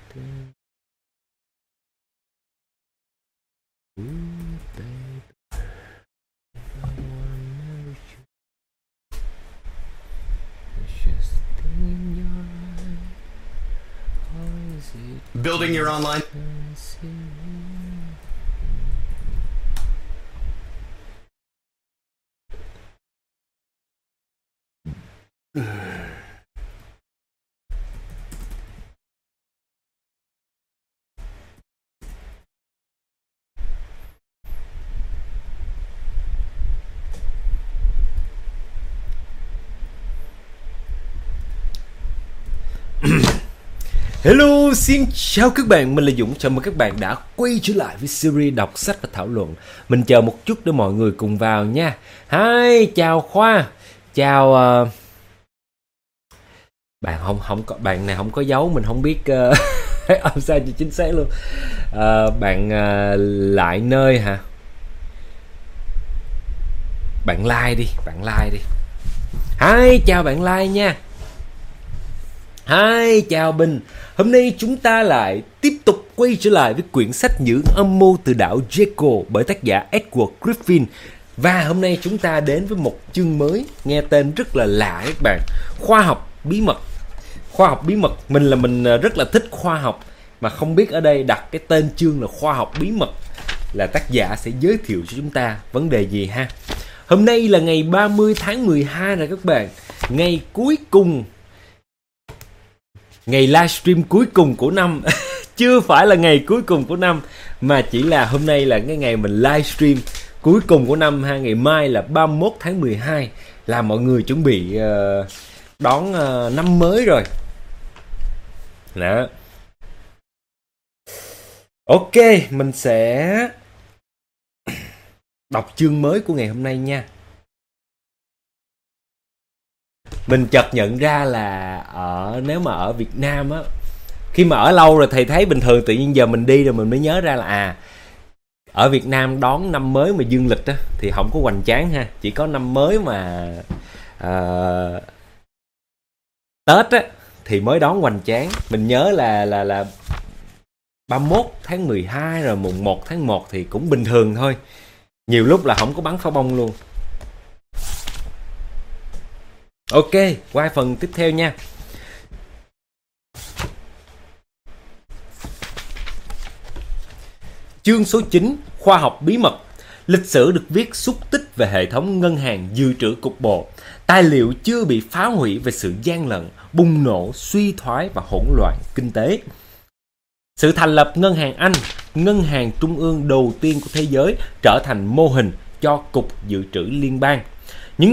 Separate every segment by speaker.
Speaker 1: Building your online.
Speaker 2: Hello, xin chào các bạn, mình là Dũng. Chào mừng các bạn đã quay trở lại với series đọc sách và thảo luận. Mình chờ một chút để mọi người cùng vào nha. Hi, chào Khoa. Chào bạn không có bạn này không có dấu, mình không biết âm sao cho chính xác luôn. Bạn lại nơi hả? Bạn like đi. Hi, chào bạn like nha. Hi, chào Bình. Hôm nay chúng ta lại tiếp tục quay trở lại với quyển sách Những âm mưu từ đảo Jekyll bởi tác giả Edward Griffin. Và hôm nay chúng ta đến với một chương mới, nghe tên rất là lạ các bạn. Khoa học bí mật. Khoa học bí mật, mình rất là thích khoa học, mà không biết ở đây đặt cái tên chương là khoa học bí mật là tác giả sẽ giới thiệu cho chúng ta vấn đề gì ha. Hôm nay là ngày 30 tháng 12 rồi các bạn. Ngày cuối cùng, ngày livestream cuối cùng của năm. Chưa phải là ngày cuối cùng của năm, mà chỉ là hôm nay là cái ngày mình livestream cuối cùng của năm ha. Ngày mai là 31 tháng 12, là mọi người chuẩn bị đón năm mới rồi đó. Ok, mình sẽ đọc chương mới của ngày hôm nay nha. Mình chợt nhận ra là nếu mà ở Việt Nam á, khi mà ở lâu rồi thầy thấy bình thường, tự nhiên giờ mình đi rồi mình mới nhớ ra là ở Việt Nam đón năm mới mà dương lịch á thì không có hoành tráng ha, chỉ có năm mới mà Tết á thì mới đón hoành tráng. Mình nhớ là 31 tháng 12 rồi mùng 1 tháng 1 thì cũng bình thường thôi. Nhiều lúc là không có bắn pháo bông luôn. Ok, qua phần tiếp theo nha. Chương số 9, khoa học bí mật. Lịch sử được viết xúc tích về hệ thống ngân hàng dự trữ cục bộ. Tài liệu chưa bị phá hủy về sự gian lận, bùng nổ, suy thoái và hỗn loạn kinh tế. Sự thành lập ngân hàng Anh, ngân hàng trung ương đầu tiên của thế giới, trở thành mô hình cho cục dự trữ liên bang. Những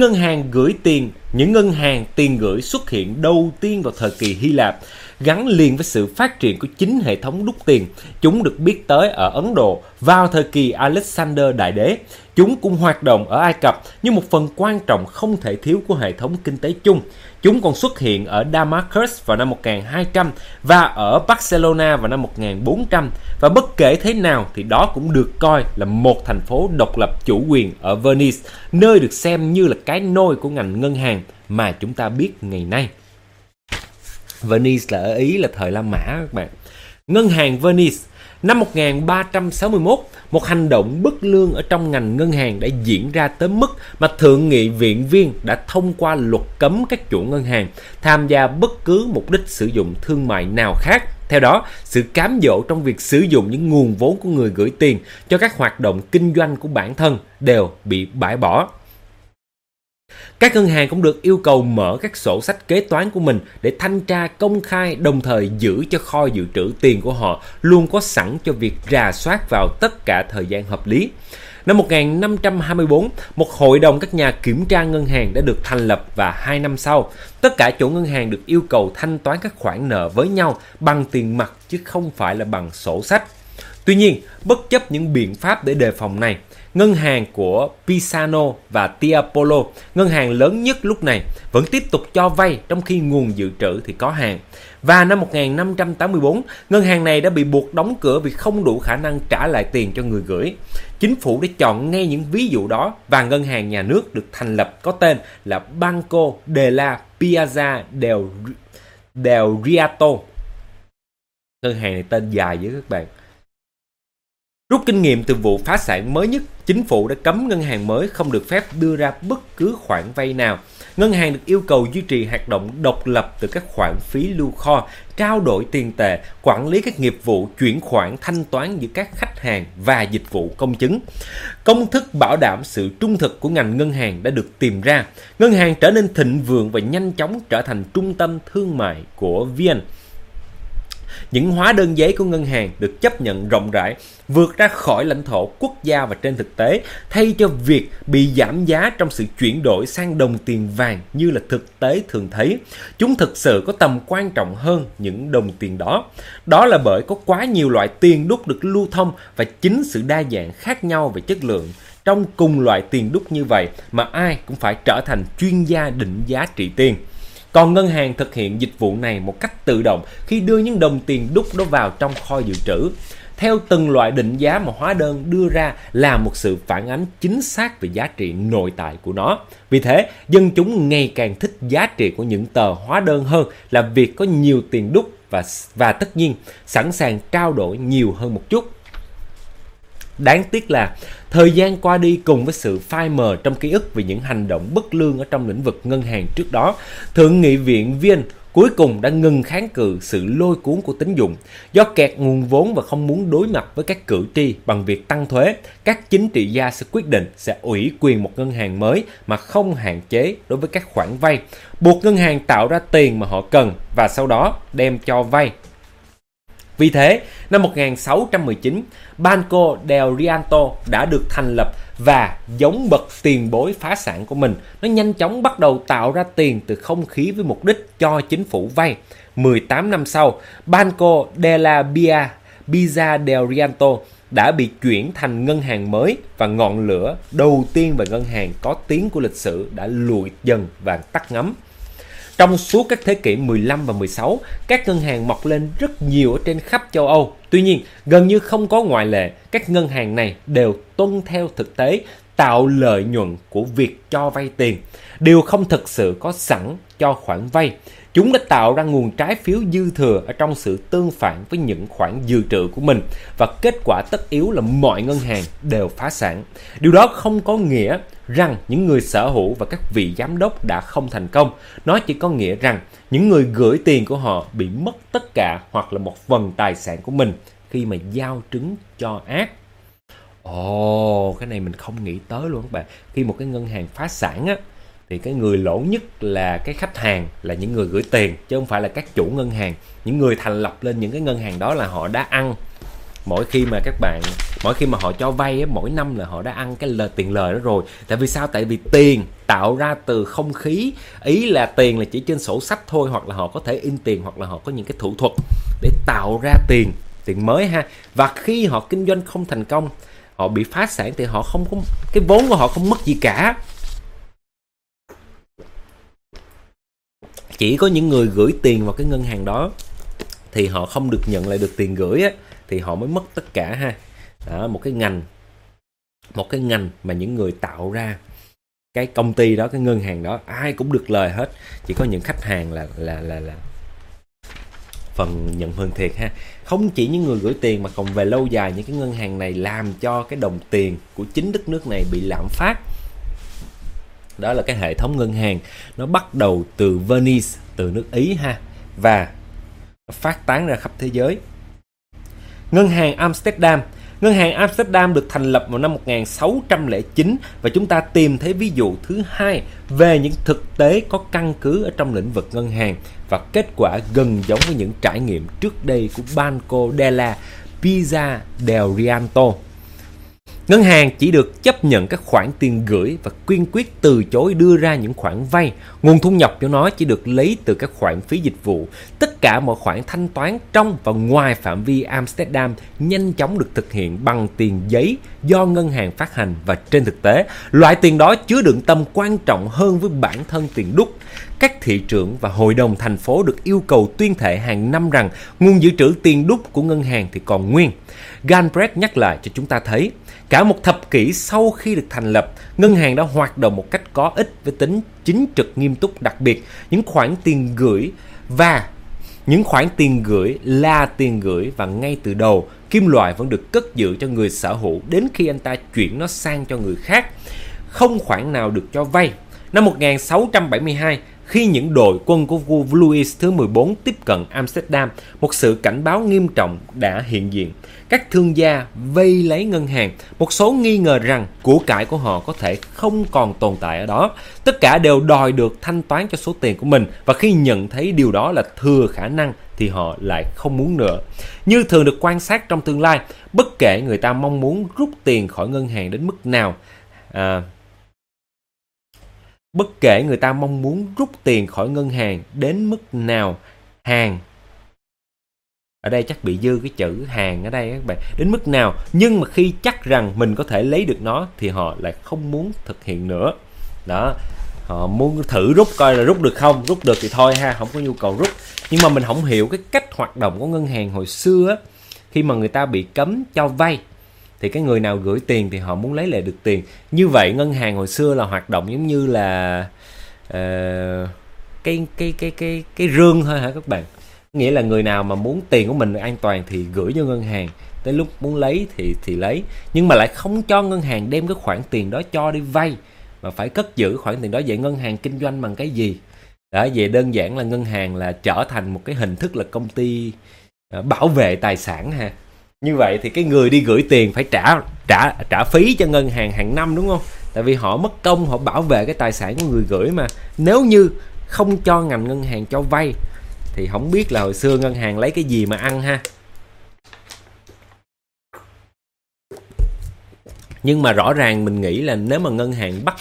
Speaker 2: ngân hàng tiền gửi xuất hiện đầu tiên vào thời kỳ Hy Lạp, gắn liền với sự phát triển của chính hệ thống đúc tiền. Chúng được biết tới ở Ấn Độ vào thời kỳ Alexander Đại Đế. Chúng cũng hoạt động ở Ai Cập như một phần quan trọng không thể thiếu của hệ thống kinh tế chung. Chúng còn xuất hiện ở Damascus vào năm 1200 và ở Barcelona vào năm 1400. Và bất kể thế nào thì đó cũng được coi là một thành phố độc lập chủ quyền ở Venice, nơi được xem như là cái nôi của ngành ngân hàng mà chúng ta biết ngày nay. Venice là ở Ý, là thời La Mã các bạn. Ngân hàng Venice. Năm 1361, một hành động bất lương ở trong ngành ngân hàng đã diễn ra tới mức mà Thượng nghị viện viên đã thông qua luật cấm các chủ ngân hàng tham gia bất cứ mục đích sử dụng thương mại nào khác. Theo đó, sự cám dỗ trong việc sử dụng những nguồn vốn của người gửi tiền cho các hoạt động kinh doanh của bản thân đều bị bãi bỏ. Các ngân hàng cũng được yêu cầu mở các sổ sách kế toán của mình để thanh tra công khai, đồng thời giữ cho kho dự trữ tiền của họ luôn có sẵn cho việc rà soát vào tất cả thời gian hợp lý. Năm 1524, một hội đồng các nhà kiểm tra ngân hàng đã được thành lập và 2 năm sau, tất cả chủ ngân hàng được yêu cầu thanh toán các khoản nợ với nhau bằng tiền mặt chứ không phải là bằng sổ sách. Tuy nhiên, bất chấp những biện pháp để đề phòng này, ngân hàng của Pisano và Tiepolo, ngân hàng lớn nhất lúc này, vẫn tiếp tục cho vay trong khi nguồn dự trữ thì có hạn. Và năm 1584, ngân hàng này đã bị buộc đóng cửa vì không đủ khả năng trả lại tiền cho người gửi. Chính phủ đã chọn ngay những ví dụ đó và ngân hàng nhà nước được thành lập có tên là Banco de la Piazza del Rialto. Ngân hàng này tên dài với các bạn. Rút kinh nghiệm từ vụ phá sản mới nhất, chính phủ đã cấm ngân hàng mới không được phép đưa ra bất cứ khoản vay nào. Ngân hàng được yêu cầu duy trì hoạt động độc lập từ các khoản phí lưu kho, trao đổi tiền tệ, quản lý các nghiệp vụ chuyển khoản thanh toán giữa các khách hàng và dịch vụ công chứng. Công thức bảo đảm sự trung thực của ngành ngân hàng đã được tìm ra. Ngân hàng trở nên thịnh vượng và nhanh chóng trở thành trung tâm thương mại của Viên. Những hóa đơn giấy của ngân hàng được chấp nhận rộng rãi, vượt ra khỏi lãnh thổ quốc gia và trên thực tế, thay cho việc bị giảm giá trong sự chuyển đổi sang đồng tiền vàng như là thực tế thường thấy. Chúng thực sự có tầm quan trọng hơn những đồng tiền đó. Đó là bởi có quá nhiều loại tiền đúc được lưu thông và chính sự đa dạng khác nhau về chất lượng. Trong cùng loại tiền đúc như vậy mà ai cũng phải trở thành chuyên gia định giá trị tiền. Còn ngân hàng thực hiện dịch vụ này một cách tự động khi đưa những đồng tiền đúc đó vào trong kho dự trữ. Theo từng loại định giá mà hóa đơn đưa ra là một sự phản ánh chính xác về giá trị nội tại của nó. Vì thế, dân chúng ngày càng thích giá trị của những tờ hóa đơn hơn là việc có nhiều tiền đúc và tất nhiên sẵn sàng trao đổi nhiều hơn một chút. Đáng tiếc là thời gian qua đi cùng với sự phai mờ trong ký ức về những hành động bất lương ở trong lĩnh vực ngân hàng trước đó, Thượng nghị viện Viên cuối cùng đã ngừng kháng cự sự lôi cuốn của tín dụng. Do kẹt nguồn vốn và không muốn đối mặt với các cử tri bằng việc tăng thuế, các chính trị gia sẽ quyết định sẽ ủy quyền một ngân hàng mới mà không hạn chế đối với các khoản vay, buộc ngân hàng tạo ra tiền mà họ cần và sau đó đem cho vay. Vì thế, năm 1619, Banco del Rialto đã được thành lập và giống bậc tiền bối phá sản của mình, nó nhanh chóng bắt đầu tạo ra tiền từ không khí với mục đích cho chính phủ vay. 18 năm sau, Banco de la Villa del Rialto đã bị chuyển thành ngân hàng mới và ngọn lửa đầu tiên về ngân hàng có tiếng của lịch sử đã lụi dần và tắt ngấm. Trong suốt các thế kỷ 15 và 16, các ngân hàng mọc lên rất nhiều ở trên khắp châu Âu. Tuy nhiên, gần như không có ngoại lệ, các ngân hàng này đều tuân theo thực tế tạo lợi nhuận của việc cho vay tiền, đều không thực sự có sẵn cho khoản vay. Chúng đã tạo ra nguồn trái phiếu dư thừa ở trong sự tương phản với những khoản dự trữ của mình và kết quả tất yếu là mọi ngân hàng đều phá sản. Điều đó không có nghĩa rằng những người sở hữu và các vị giám đốc đã không thành công. Nó chỉ có nghĩa rằng những người gửi tiền của họ bị mất tất cả hoặc là một phần tài sản của mình khi mà giao trứng cho ác. Cái này mình không nghĩ tới luôn các bạn. Khi một cái ngân hàng phá sản á, thì cái người lỗ nhất là cái khách hàng, là những người gửi tiền, chứ không phải là các chủ ngân hàng. Những người thành lập lên những cái ngân hàng đó là họ đã ăn. Mỗi khi mà họ cho vay mỗi năm là họ đã ăn cái tiền lời đó rồi. Tại vì sao? Tại vì tiền tạo ra từ không khí, ý là tiền là chỉ trên sổ sách thôi, hoặc là họ có thể in tiền, hoặc là họ có những cái thủ thuật để tạo ra tiền mới ha. Và khi họ kinh doanh không thành công, họ bị phá sản thì họ không có, cái vốn của họ không mất gì cả. Chỉ có những người gửi tiền vào cái ngân hàng đó thì họ không được nhận lại được tiền gửi á, thì họ mới mất tất cả ha. Đó, một cái ngành mà những người tạo ra cái công ty đó, cái ngân hàng đó, ai cũng được lời hết, chỉ có những khách hàng là phần nhận hơn thiệt ha. Không chỉ những người gửi tiền mà còn về lâu dài những cái ngân hàng này làm cho cái đồng tiền của chính đất nước này bị lạm phát. Đó là cái hệ thống ngân hàng, nó bắt đầu từ Venice, từ nước Ý ha, và phát tán ra khắp thế giới. Ngân hàng Amsterdam. Ngân hàng Amsterdam được thành lập vào năm 1609 và chúng ta tìm thấy ví dụ thứ hai về những thực tế có căn cứ ở trong lĩnh vực ngân hàng và kết quả gần giống với những trải nghiệm trước đây của Banco della Villa del Rialto. Ngân hàng chỉ được chấp nhận các khoản tiền gửi và kiên quyết từ chối đưa ra những khoản vay. Nguồn thu nhập của nó chỉ được lấy từ các khoản phí dịch vụ. Tất cả mọi khoản thanh toán trong và ngoài phạm vi Amsterdam nhanh chóng được thực hiện bằng tiền giấy do ngân hàng phát hành, và trên thực tế, loại tiền đó chứa đựng tầm quan trọng hơn với bản thân tiền đúc. Các thị trưởng và hội đồng thành phố được yêu cầu tuyên thệ hàng năm rằng nguồn dự trữ tiền đúc của ngân hàng thì còn nguyên. Galbraith nhắc lại cho chúng ta thấy, cả một thập kỷ sau khi được thành lập, ngân hàng đã hoạt động một cách có ích với tính chính trực nghiêm túc, đặc biệt những khoản tiền gửi và Những khoản tiền gửi là tiền gửi và ngay từ đầu, kim loại vẫn được cất giữ cho người sở hữu đến khi anh ta chuyển nó sang cho người khác. Không khoản nào được cho vay. Năm 1672, khi những đội quân của vua Louis thứ 14 tiếp cận Amsterdam, một sự cảnh báo nghiêm trọng đã hiện diện. Các thương gia vây lấy ngân hàng, một số nghi ngờ rằng của cải của họ có thể không còn tồn tại ở đó. Tất cả đều đòi được thanh toán cho số tiền của mình, và khi nhận thấy điều đó là thừa khả năng thì họ lại không muốn nữa. Như thường được quan sát trong tương lai, bất kể người ta mong muốn rút tiền khỏi ngân hàng đến mức nào, hàng ở đây chắc bị dư cái chữ hàng ở đây các bạn, đến mức nào, nhưng mà khi chắc rằng mình có thể lấy được nó thì họ lại không muốn thực hiện nữa. Đó, họ muốn thử rút coi là rút được không, rút được thì thôi ha, không có nhu cầu rút. Nhưng mà mình không hiểu cái cách hoạt động của ngân hàng hồi xưa á, khi mà người ta bị cấm cho vay thì cái người nào gửi tiền thì họ muốn lấy lại được tiền. Như vậy ngân hàng hồi xưa là hoạt động giống như là cái rương thôi hả các bạn? Nghĩa là người nào mà muốn tiền của mình an toàn thì gửi cho ngân hàng, tới lúc muốn lấy thì lấy, nhưng mà lại không cho ngân hàng đem cái khoản tiền đó cho đi vay, mà phải cất giữ khoản tiền đó. Vậy ngân hàng kinh doanh bằng cái gì? Đó, vậy đơn giản là ngân hàng là trở thành một cái hình thức là công ty bảo vệ tài sản ha. Như vậy thì cái người đi gửi tiền phải trả phí cho ngân hàng hàng năm, đúng không? Tại vì họ mất công họ bảo vệ cái tài sản của người gửi mà. Nếu như không cho ngành ngân hàng cho vay thì không biết là hồi xưa ngân hàng lấy cái gì mà ăn ha. Nhưng mà rõ ràng mình nghĩ là nếu mà ngân hàng bắt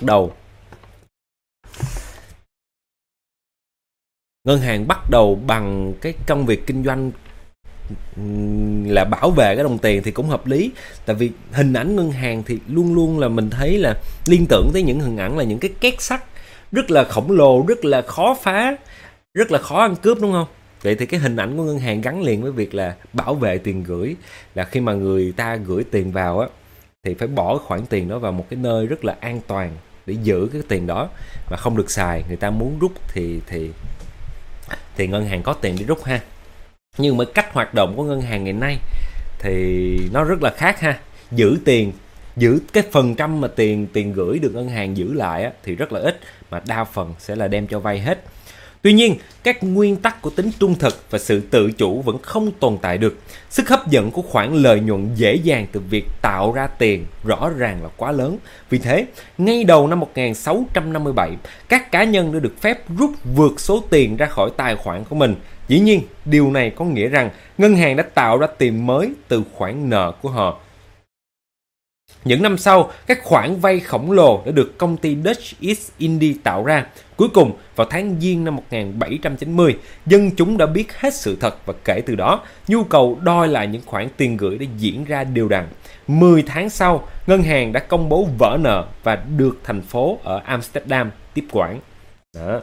Speaker 2: đầu bằng cái công việc kinh doanh là bảo vệ cái đồng tiền thì cũng hợp lý. Tại vì hình ảnh ngân hàng thì luôn luôn là mình thấy là liên tưởng tới những hình ảnh là những cái két sắt rất là khổng lồ, rất là khó phá, rất là khó ăn cướp, đúng không? Vậy thì cái hình ảnh của ngân hàng gắn liền với việc là bảo vệ tiền gửi, là khi mà người ta gửi tiền vào á thì phải bỏ khoản tiền đó vào một cái nơi rất là an toàn để giữ cái tiền đó mà không được xài. Người ta muốn rút thì ngân hàng có tiền để rút ha. Nhưng mà cách hoạt động của ngân hàng ngày nay thì nó rất là khác ha. Giữ cái phần trăm mà tiền gửi được ngân hàng giữ lại á, thì rất là ít, mà đa phần sẽ là đem cho vay hết. Tuy nhiên, các nguyên tắc của tính trung thực và sự tự chủ vẫn không tồn tại được. Sức hấp dẫn của khoản lợi nhuận dễ dàng từ việc tạo ra tiền rõ ràng là quá lớn. Vì thế, ngay đầu năm 1657, các cá nhân đã được phép rút vượt số tiền ra khỏi tài khoản của mình. Dĩ nhiên, điều này có nghĩa rằng ngân hàng đã tạo ra tiền mới từ khoản nợ của họ. Những năm sau, các khoản vay khổng lồ đã được công ty Dutch East India tạo ra. Cuối cùng, vào tháng Giêng năm 1790, dân chúng đã biết hết sự thật và kể từ đó, nhu cầu đòi lại những khoản tiền gửi đã diễn ra đều đặn. 10 tháng sau, ngân hàng đã công bố vỡ nợ và được thành phố ở Amsterdam tiếp quản. Đó.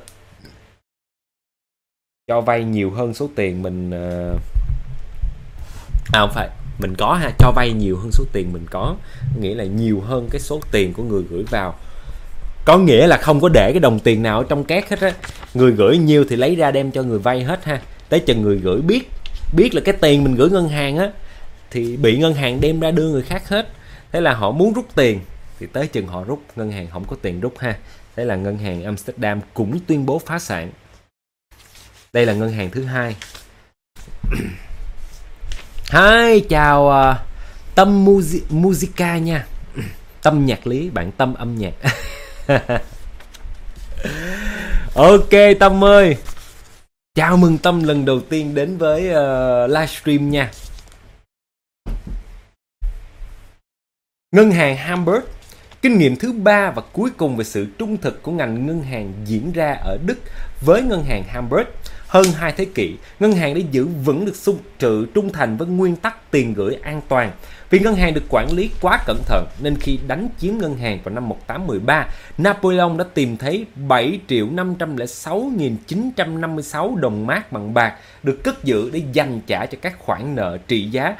Speaker 2: Cho vay nhiều hơn số tiền mình... không phải, mình có ha, cho vay nhiều hơn số tiền mình có, nghĩa là nhiều hơn cái số tiền của người gửi vào. Có nghĩa là không có để cái đồng tiền nào ở trong két hết á. Người gửi nhiều thì lấy ra đem cho người vay hết ha. Tới chừng người gửi biết là cái tiền mình gửi ngân hàng á thì bị ngân hàng đem ra đưa người khác hết. Thế là họ muốn rút tiền thì tới chừng họ rút, ngân hàng không có tiền rút ha. Thế là ngân hàng Amsterdam cũng tuyên bố phá sản. Đây là ngân hàng thứ hai. Hi, chào Tâm Musica nha. Tâm nhạc lý, bạn Tâm âm nhạc. Ok Tâm ơi, chào mừng Tâm lần đầu tiên đến với livestream nha. Ngân hàng Hamburg. Kinh nghiệm thứ 3 và cuối cùng về sự trung thực của ngành ngân hàng diễn ra ở Đức với ngân hàng Hamburg. Hơn 2 thế kỷ, ngân hàng đã giữ vững được sự trung thành với nguyên tắc tiền gửi an toàn. Vì ngân hàng được quản lý quá cẩn thận nên khi đánh chiếm ngân hàng vào năm 1813, Napoleon đã tìm thấy 7.506.956 đồng mark bằng bạc được cất giữ để dành trả cho các khoản nợ trị giá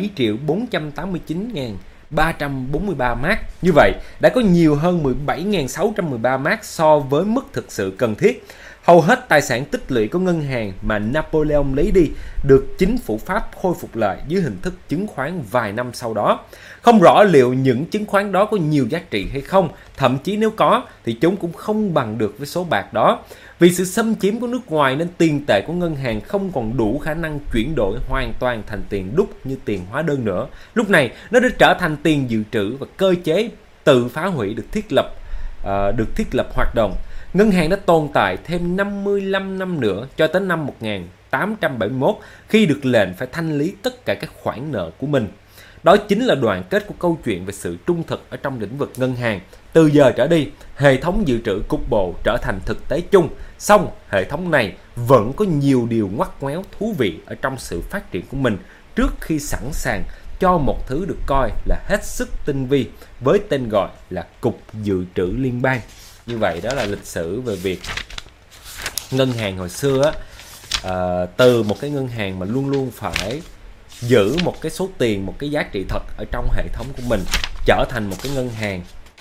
Speaker 2: 7.489.343 mark. Như vậy, đã có nhiều hơn 17.613 mark so với mức thực sự cần thiết. Hầu hết tài sản tích lũy của ngân hàng mà Napoleon lấy đi được chính phủ Pháp khôi phục lại dưới hình thức chứng khoán vài năm sau đó. Không rõ liệu những chứng khoán đó có nhiều giá trị hay không, thậm chí nếu có thì chúng cũng không bằng được với số bạc đó. Vì sự xâm chiếm của nước ngoài nên tiền tệ của ngân hàng không còn đủ khả năng chuyển đổi hoàn toàn thành tiền đúc như tiền hóa đơn nữa. Lúc này nó đã trở thành tiền dự trữ và cơ chế tự phá hủy được thiết lập hoạt động. Ngân hàng đã tồn tại thêm 55 năm nữa cho tới năm 1871 khi được lệnh phải thanh lý tất cả các khoản nợ của mình. Đó chính là đoạn kết của câu chuyện về sự trung thực ở trong lĩnh vực ngân hàng. Từ giờ trở đi, hệ thống dự trữ cục bộ trở thành thực tế chung. Song, hệ thống này vẫn có nhiều điều ngoắt ngoéo thú vị ở trong sự phát triển của mình trước khi sẵn sàng cho một thứ được coi là hết sức tinh vi với tên gọi là Cục Dự trữ Liên bang. Như vậy đó là lịch sử về việc ngân hàng hồi xưa từ một cái ngân hàng mà luôn luôn phải giữ một cái số tiền, một cái giá trị thật ở trong hệ thống của mình, trở thành một cái ngân hàng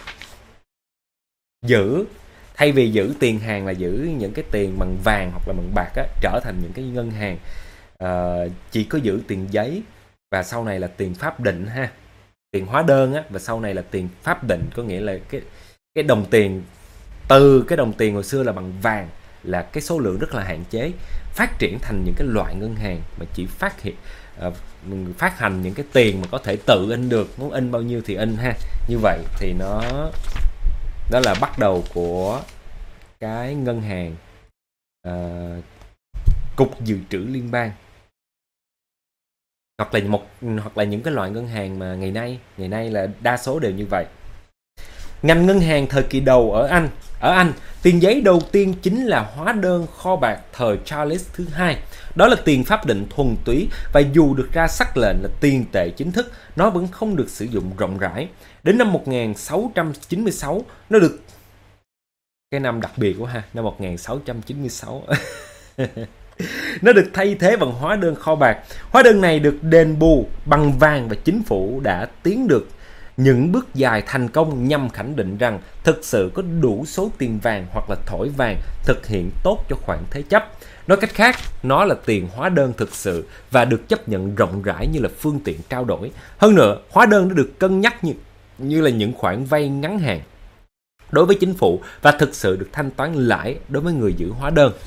Speaker 2: thay vì giữ tiền hàng là giữ những cái tiền bằng vàng hoặc là bằng bạc á, trở thành những cái ngân hàng chỉ có giữ tiền giấy và sau này là tiền pháp định ha, tiền hóa đơn á, và sau này là tiền pháp định, có nghĩa là cái đồng tiền, từ cái đồng tiền hồi xưa là bằng vàng là cái số lượng rất là hạn chế, phát triển thành những cái loại ngân hàng mà chỉ phát hành những cái tiền mà có thể tự in được, muốn in bao nhiêu thì in ha. Như vậy thì đó là bắt đầu của cái ngân hàng Cục Dự trữ Liên bang, hoặc là những cái loại ngân hàng mà ngày nay là đa số đều như vậy. Ngành ngân hàng thời kỳ đầu ở Anh, tiền giấy đầu tiên chính là hóa đơn kho bạc thời Charles thứ hai. Đó là tiền pháp định thuần túy và dù được ra sắc lệnh là tiền tệ chính thức, nó vẫn không được sử dụng rộng rãi. Đến năm 1696, nó được, cái năm đặc biệt quá ha, năm 1696. Nó được thay thế bằng hóa đơn kho bạc. Hóa đơn này được đền bù bằng vàng và chính phủ đã tiến được những bước dài thành công nhằm khẳng định rằng thực sự có đủ số tiền vàng hoặc là thỏi vàng thực hiện tốt cho khoản thế chấp. Nói cách khác, nó là tiền hóa đơn thực sự và được chấp nhận rộng rãi như là phương tiện trao đổi. Hơn nữa, hóa đơn đã được cân nhắc như là những khoản vay ngắn hạn đối với chính phủ và thực sự được thanh toán lãi đối với người giữ hóa đơn.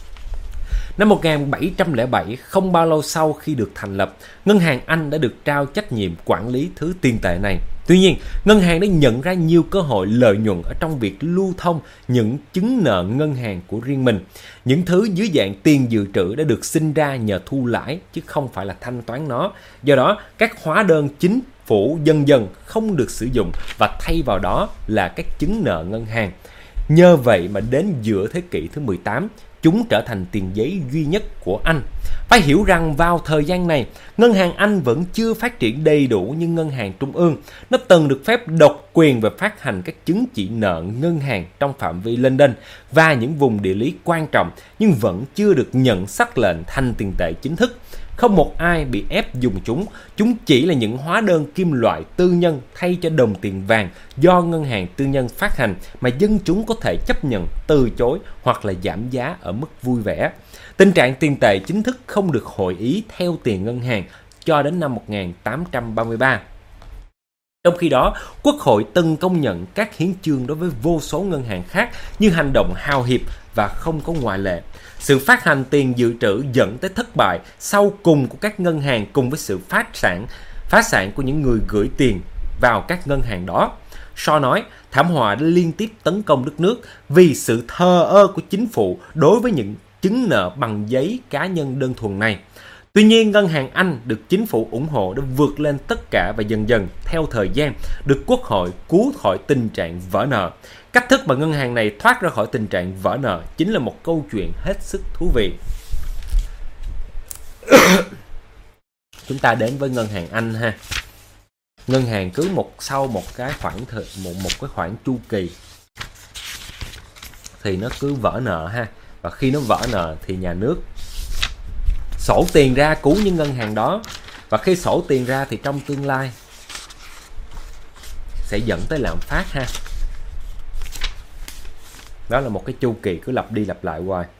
Speaker 2: Năm 1707, không bao lâu sau khi được thành lập, Ngân hàng Anh đã được trao trách nhiệm quản lý thứ tiền tệ này. Tuy nhiên, ngân hàng đã nhận ra nhiều cơ hội lợi nhuận ở trong việc lưu thông những chứng nợ ngân hàng của riêng mình. Những thứ dưới dạng tiền dự trữ đã được sinh ra nhờ thu lãi chứ không phải là thanh toán nó. Do đó, các hóa đơn chính phủ dần dần không được sử dụng và thay vào đó là các chứng nợ ngân hàng. Nhờ vậy mà đến giữa thế kỷ thứ 18, chúng trở thành tiền giấy duy nhất của Anh. Phải hiểu rằng vào thời gian này, ngân hàng Anh vẫn chưa phát triển đầy đủ như ngân hàng trung ương. Nó từng được phép độc quyền về phát hành các chứng chỉ nợ ngân hàng trong phạm vi London và những vùng địa lý quan trọng, nhưng vẫn chưa được nhận sắc lệnh thành tiền tệ chính thức. Không một ai bị ép dùng chúng chỉ là những hóa đơn kim loại tư nhân thay cho đồng tiền vàng do ngân hàng tư nhân phát hành mà dân chúng có thể chấp nhận, từ chối hoặc là giảm giá ở mức vui vẻ. Tình trạng tiền tệ chính thức không được hội ý theo tiền ngân hàng cho đến năm 1833. Trong khi đó, Quốc hội từng công nhận các hiến chương đối với vô số ngân hàng khác như hành động hào hiệp và không có ngoại lệ. Sự phát hành tiền dự trữ dẫn tới thất bại sau cùng của các ngân hàng cùng với sự phá sản của những người gửi tiền vào các ngân hàng đó. Shaw nói, thảm họa đã liên tiếp tấn công đất nước vì sự thờ ơ của chính phủ đối với những chứng nợ bằng giấy cá nhân đơn thuần này. Tuy nhiên, ngân hàng Anh được chính phủ ủng hộ đã vượt lên tất cả và dần dần, theo thời gian, được Quốc hội cứu khỏi tình trạng vỡ nợ. Cách thức mà ngân hàng này thoát ra khỏi tình trạng vỡ nợ chính là một câu chuyện hết sức thú vị. Chúng ta đến với ngân hàng Anh ha. Ngân hàng cứ sau một cái khoảng chu kỳ thì nó cứ vỡ nợ ha. Và khi nó vỡ nợ thì nhà nước sổ tiền ra cứu những ngân hàng đó. Và khi sổ tiền ra thì trong tương lai sẽ dẫn tới lạm phát ha. Đó là một cái chu kỳ cứ lặp đi lặp lại hoài.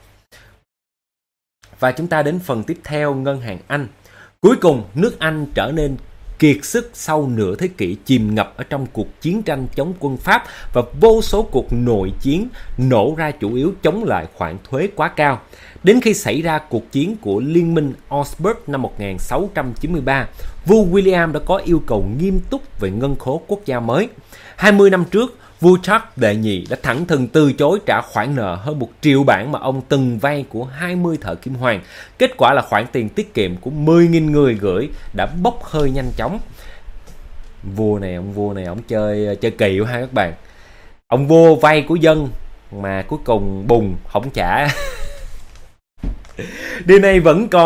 Speaker 2: và chúng ta đến phần tiếp theo, ngân hàng Anh. Cuối cùng, nước Anh trở nên kiệt sức sau nửa thế kỷ chìm ngập ở trong cuộc chiến tranh chống quân Pháp và vô số cuộc nội chiến nổ ra chủ yếu chống lại khoản thuế quá cao. Đến khi xảy ra cuộc chiến của Liên minh Augsburg năm 1693, vua William đã có yêu cầu nghiêm túc về ngân khố quốc gia mới. 20 năm trước, vua Charles đệ nhị đã thẳng thừng từ chối trả khoản nợ hơn 1 triệu bảng mà ông từng vay của 20 thợ kim hoàn. Kết quả là khoản tiền tiết kiệm của 10.000 người gửi đã bốc hơi nhanh chóng. Ông vua này ông chơi kỳ quá ha các bạn. Ông vua vay của dân mà cuối cùng bùng không trả. Điều này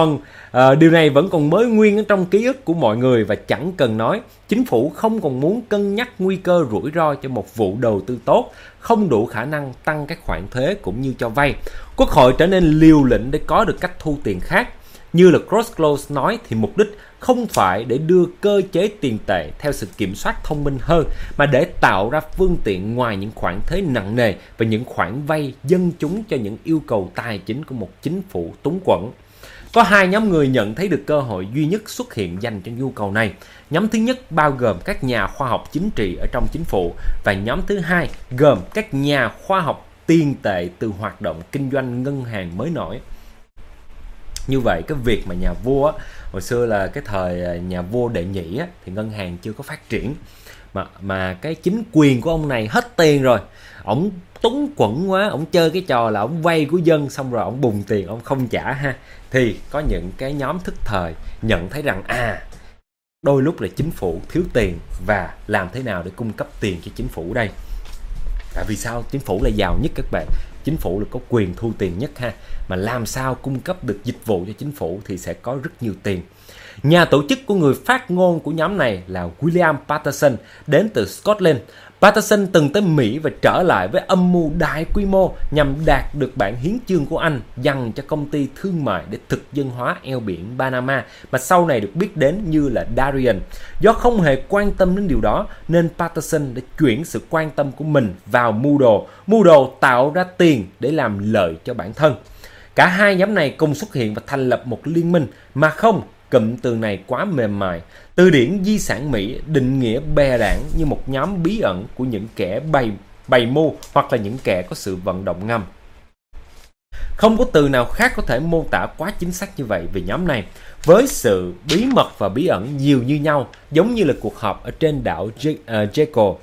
Speaker 2: vẫn còn mới nguyên ở trong ký ức của mọi người, và chẳng cần nói, chính phủ không còn muốn cân nhắc nguy cơ rủi ro cho một vụ đầu tư tốt, không đủ khả năng tăng các khoản thuế cũng như cho vay. Quốc hội trở nên liều lĩnh để có được cách thu tiền khác. Như là Grosclose nói thì mục đích không phải để đưa cơ chế tiền tệ theo sự kiểm soát thông minh hơn, mà để tạo ra phương tiện ngoài những khoản thuế nặng nề và những khoản vay dân chúng cho những yêu cầu tài chính của một chính phủ túng quẫn. Có hai nhóm người nhận thấy được cơ hội duy nhất xuất hiện dành cho nhu cầu này. Nhóm thứ nhất bao gồm các nhà khoa học chính trị ở trong chính phủ, và nhóm thứ hai gồm các nhà khoa học tiền tệ từ hoạt động kinh doanh ngân hàng mới nổi. Như vậy cái việc mà nhà vua hồi xưa là cái thời nhà vua đệ nhị thì ngân hàng chưa có phát triển, mà cái chính quyền của ông này hết tiền rồi, ổng túng quẫn quá, ổng chơi cái trò là ổng vay của dân xong rồi ổng bùng tiền ổng không trả ha. Thì có những cái nhóm thức thời nhận thấy rằng đôi lúc là chính phủ thiếu tiền, và làm thế nào để cung cấp tiền cho chính phủ đây. Tại vì sao? Chính phủ là giàu nhất các bạn, chính phủ là có quyền thu tiền nhất ha, mà làm sao cung cấp được dịch vụ cho chính phủ thì sẽ có rất nhiều tiền. Nhà tổ chức của người phát ngôn của nhóm này là William Paterson, đến từ Scotland. Paterson từng tới Mỹ và trở lại với âm mưu đại quy mô nhằm đạt được bản hiến chương của Anh dành cho công ty thương mại để thực dân hóa eo biển Panama, mà sau này được biết đến như là Darien. Do không hề quan tâm đến điều đó nên Paterson đã chuyển sự quan tâm của mình vào mưu đồ tạo ra tiền để làm lợi cho bản thân. Cả hai nhóm này cùng xuất hiện và thành lập một liên minh, mà không, cụm từ này quá mềm mại. Từ điển di sản Mỹ định nghĩa bè đảng như một nhóm bí ẩn của những kẻ bày mưu hoặc là những kẻ có sự vận động ngầm. Không có từ nào khác có thể mô tả quá chính xác như vậy về nhóm này, với sự bí mật và bí ẩn nhiều như nhau, giống như là cuộc họp ở trên đảo Jekyll.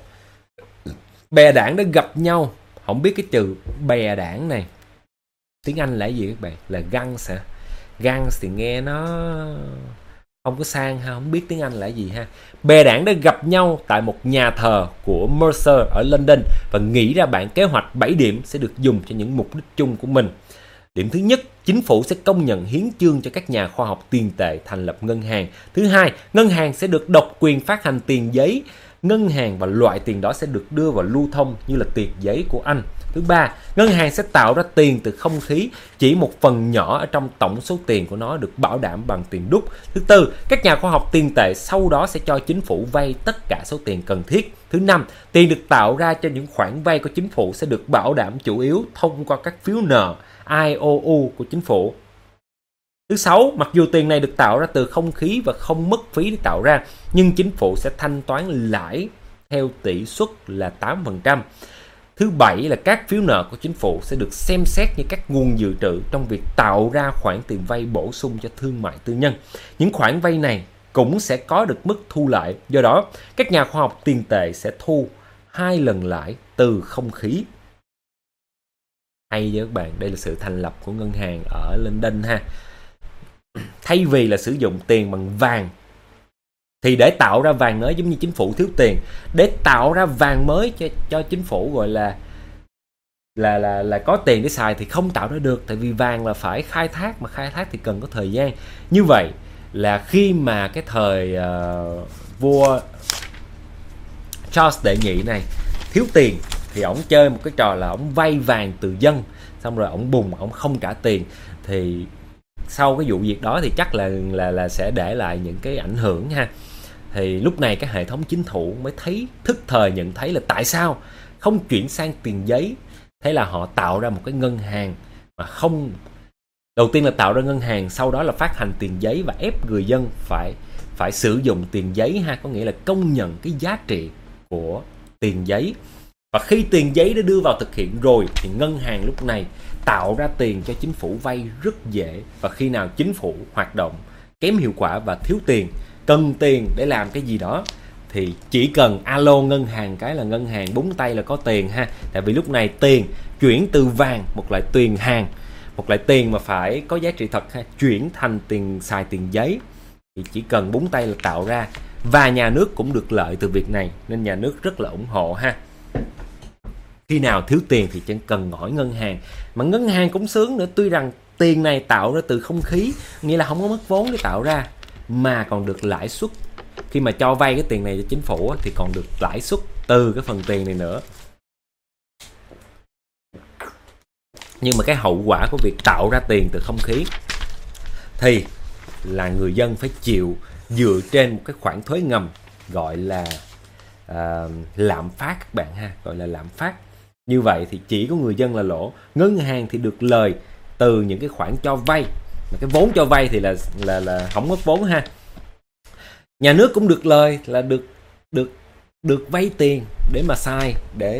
Speaker 2: Bè đảng đã gặp nhau. Không biết cái từ bè đảng này tiếng Anh là gì các bạn? Là gangs hả? Gangs thì nghe nó không có sang ha, không biết tiếng Anh là gì ha. Bè đảng đã gặp nhau tại một nhà thờ của Mercer ở London và nghĩ ra bản kế hoạch 7 điểm sẽ được dùng cho những mục đích chung của mình. Điểm thứ nhất, chính phủ sẽ công nhận hiến chương cho các nhà khoa học tiền tệ thành lập ngân hàng. Thứ hai, ngân hàng sẽ được độc quyền phát hành tiền giấy ngân hàng và loại tiền đó sẽ được đưa vào lưu thông như là tiền giấy của Anh. Thứ ba, ngân hàng sẽ tạo ra tiền từ không khí, chỉ một phần nhỏ ở trong tổng số tiền của nó được bảo đảm bằng tiền đúc. Thứ tư, các nhà khoa học tiền tệ sau đó sẽ cho chính phủ vay tất cả số tiền cần thiết. Thứ năm, tiền được tạo ra cho những khoản vay của chính phủ sẽ được bảo đảm chủ yếu thông qua các phiếu nợ IOU của chính phủ. Thứ sáu, mặc dù tiền này được tạo ra từ không khí và không mất phí để tạo ra, nhưng chính phủ sẽ thanh toán lãi theo tỷ suất là 8%. Thứ bảy là các phiếu nợ của chính phủ sẽ được xem xét như các nguồn dự trữ trong việc tạo ra khoản tiền vay bổ sung cho thương mại tư nhân. Những khoản vay này cũng sẽ có được mức thu lãi, do đó các nhà khoa học tiền tệ sẽ thu 2 lần lãi từ không khí. Hay với các bạn, đây là sự thành lập của ngân hàng ở London ha. Thay vì là sử dụng tiền bằng vàng thì để tạo ra vàng mới, giống như chính phủ thiếu tiền, để tạo ra vàng mới cho chính phủ gọi là có tiền để xài thì không tạo ra được, tại vì vàng là phải khai thác, mà khai thác thì cần có thời gian. Như vậy là khi mà cái thời vua Charles đệ nhị này thiếu tiền thì ổng chơi một cái trò là ổng vay vàng từ dân, xong rồi ổng không trả tiền. Thì sau cái vụ việc đó thì chắc là sẽ để lại những cái ảnh hưởng ha. Thì lúc này các hệ thống chính phủ mới thức thời nhận thấy là tại sao không chuyển sang tiền giấy. Thế là họ tạo ra một cái ngân hàng mà không Đầu tiên là tạo ra ngân hàng, sau đó là phát hành tiền giấy và ép người dân phải sử dụng tiền giấy ha, có nghĩa là công nhận cái giá trị của tiền giấy. Và khi tiền giấy đã đưa vào thực hiện rồi thì ngân hàng lúc này tạo ra tiền cho chính phủ vay rất dễ. Và khi nào chính phủ hoạt động kém hiệu quả và thiếu tiền, cần tiền để làm cái gì đó, thì chỉ cần alo ngân hàng cái là ngân hàng búng tay là có tiền ha. Tại vì lúc này tiền chuyển từ vàng, một loại tiền hàng, một loại tiền mà phải có giá trị thật ha, chuyển thành tiền xài tiền giấy, thì chỉ cần búng tay là tạo ra. Và nhà nước cũng được lợi từ việc này, nên nhà nước rất là ủng hộ ha. Khi nào thiếu tiền thì chẳng cần hỏi ngân hàng, mà ngân hàng cũng sướng nữa. Tuy rằng tiền này tạo ra từ không khí, nghĩa là không có mất vốn để tạo ra, mà còn được lãi suất. Khi mà cho vay cái tiền này cho chính phủ thì còn được lãi suất từ cái phần tiền này nữa. Nhưng mà cái hậu quả của việc tạo ra tiền từ không khí thì là người dân phải chịu dựa trên một cái khoản thuế ngầm gọi là lạm phát các bạn ha, gọi là lạm phát. Như vậy thì chỉ có người dân là lỗ, ngân hàng thì được lời từ những cái khoản cho vay, mà cái vốn cho vay thì là không mất vốn ha. Nhà nước cũng được lời là được vay tiền để mà xài,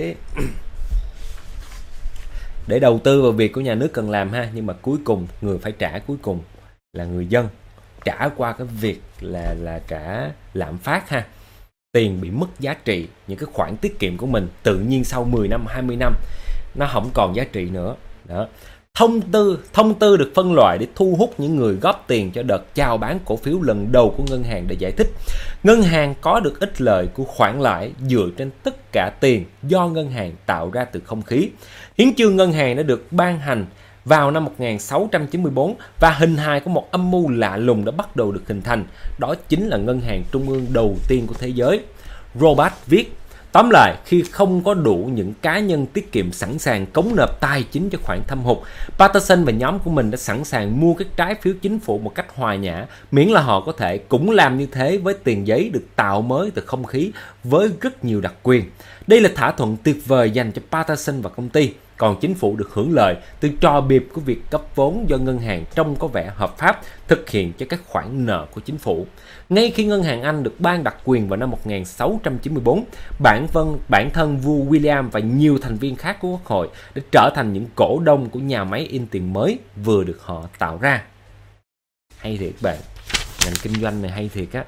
Speaker 2: để đầu tư vào việc của nhà nước cần làm ha. Nhưng mà cuối cùng người phải trả cuối cùng là người dân, trả qua cái việc là trả lạm phát ha. Tiền bị mất giá trị, những cái khoản tiết kiệm của mình tự nhiên sau 10 năm, 20 năm nó không còn giá trị nữa. Đó. Thông tư được phân loại để thu hút những người góp tiền cho đợt chào bán cổ phiếu lần đầu của ngân hàng để giải thích. Ngân hàng có được ích lợi của khoản lãi dựa trên tất cả tiền do ngân hàng tạo ra từ không khí. Hiến chương ngân hàng đã được ban hành vào năm 1694 và hình hài của một âm mưu lạ lùng đã bắt đầu được hình thành. Đó chính là ngân hàng trung ương đầu tiên của thế giới. Robert viết: tóm lại, khi không có đủ những cá nhân tiết kiệm sẵn sàng cống nộp tài chính cho khoản thâm hụt, Patterson và nhóm của mình đã sẵn sàng mua các trái phiếu chính phủ một cách hòa nhã, miễn là họ có thể cũng làm như thế với tiền giấy được tạo mới từ không khí với rất nhiều đặc quyền. Đây là thỏa thuận tuyệt vời dành cho Patterson và công ty, còn chính phủ được hưởng lợi từ trò biệp của việc cấp vốn do ngân hàng trông có vẻ hợp pháp thực hiện cho các khoản nợ của chính phủ. Ngay khi ngân hàng Anh được ban đặc quyền vào năm 1694, bản thân vua William và nhiều thành viên khác của quốc hội đã trở thành những cổ đông của nhà máy in tiền mới vừa được họ tạo ra. Hay thiệt bạn, ngành kinh doanh này hay thiệt á.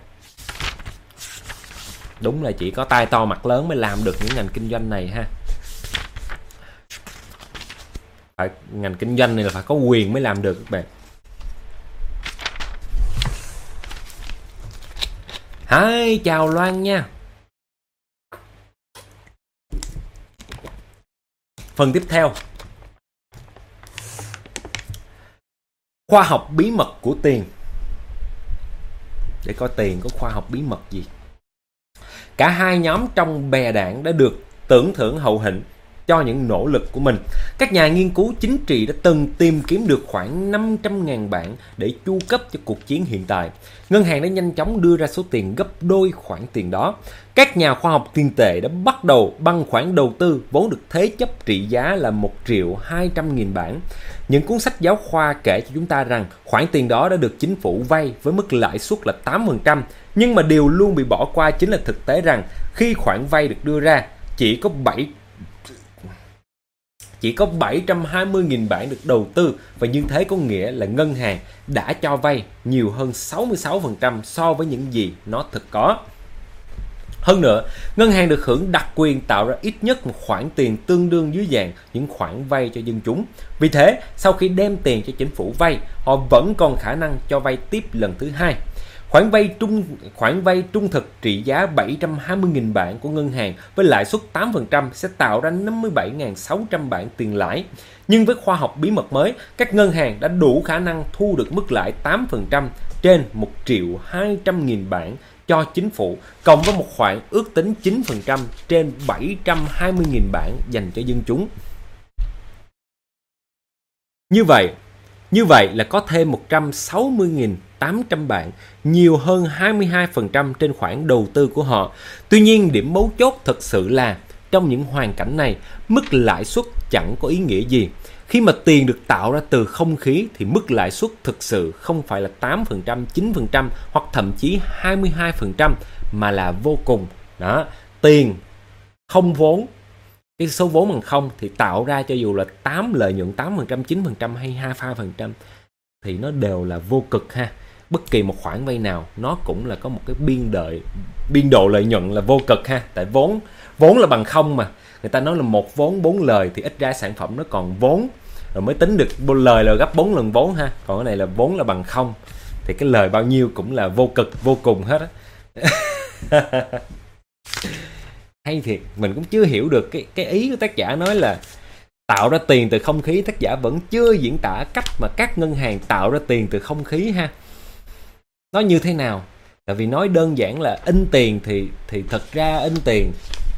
Speaker 2: Đúng là chỉ có tai to mặt lớn mới làm được những ngành kinh doanh này ha. Ngành kinh doanh này là phải có quyền mới làm được các bạn. Hi, chào Loan nha. Phần tiếp theo, khoa học bí mật của tiền. Để coi tiền có khoa học bí mật gì. Cả hai nhóm trong bè đảng đã được tưởng thưởng hậu hĩnh cho những nỗ lực của mình. Các nhà nghiên cứu chính trị đã từng tìm kiếm được khoảng 500.000 bảng để chu cấp cho cuộc chiến hiện tại. Ngân hàng đã nhanh chóng đưa ra số tiền gấp đôi khoản tiền đó. Các nhà khoa học tiền tệ đã bắt đầu bằng khoản đầu tư vốn được thế chấp trị giá là 1.200.000 bảng. Những cuốn sách giáo khoa kể cho chúng ta rằng khoản tiền đó đã được chính phủ vay với mức lãi suất là 8%, nhưng mà điều luôn bị bỏ qua chính là thực tế rằng khi khoản vay được đưa ra, chỉ có 720.000 bảng được đầu tư, và như thế có nghĩa là ngân hàng đã cho vay nhiều hơn 66% so với những gì nó thực có. Hơn nữa, ngân hàng được hưởng đặc quyền tạo ra ít nhất một khoản tiền tương đương dưới dạng những khoản vay cho dân chúng. Vì thế, sau khi đem tiền cho chính phủ vay, họ vẫn còn khả năng cho vay tiếp lần thứ hai. Khoản vay trung thực trị giá 720.000 bảng của ngân hàng với lãi suất 8% sẽ tạo ra 57.600 bảng tiền lãi. Nhưng với khoa học bí mật mới, các ngân hàng đã đủ khả năng thu được mức lãi 8% trên 1.200.000 bảng cho chính phủ, cộng với một khoản ước tính 9% trên 720.000 bảng dành cho dân chúng. Như vậy là có thêm 160.800 bảng, nhiều hơn 22% trên khoản đầu tư của họ. Tuy nhiên, điểm mấu chốt thực sự là trong những hoàn cảnh này, mức lãi suất chẳng có ý nghĩa gì. Khi mà tiền được tạo ra từ không khí thì mức lãi suất thực sự không phải là 8%, 9% hoặc thậm chí 22% mà là vô cùng. Đó, tiền không vốn, cái số vốn bằng không thì tạo ra cho dù là lợi nhuận 8%, 9% hay 22% thì nó đều là vô cực ha. Bất kỳ một khoản vay nào nó cũng là có một cái biên độ lợi nhuận là vô cực ha. Tại vốn là bằng không mà. Người ta nói là một vốn 4 lời thì ít ra sản phẩm nó còn vốn rồi mới tính được lời là gấp 4 lần vốn ha. Còn cái này là vốn là bằng không thì cái lời bao nhiêu cũng là vô cực, vô cùng hết á. Hay thiệt, mình cũng chưa hiểu được cái ý của tác giả nói là tạo ra tiền từ không khí. Tác giả vẫn chưa diễn tả cách mà các ngân hàng tạo ra tiền từ không khí ha. Nó như thế nào? Tại vì nói đơn giản là in tiền thì thật ra in tiền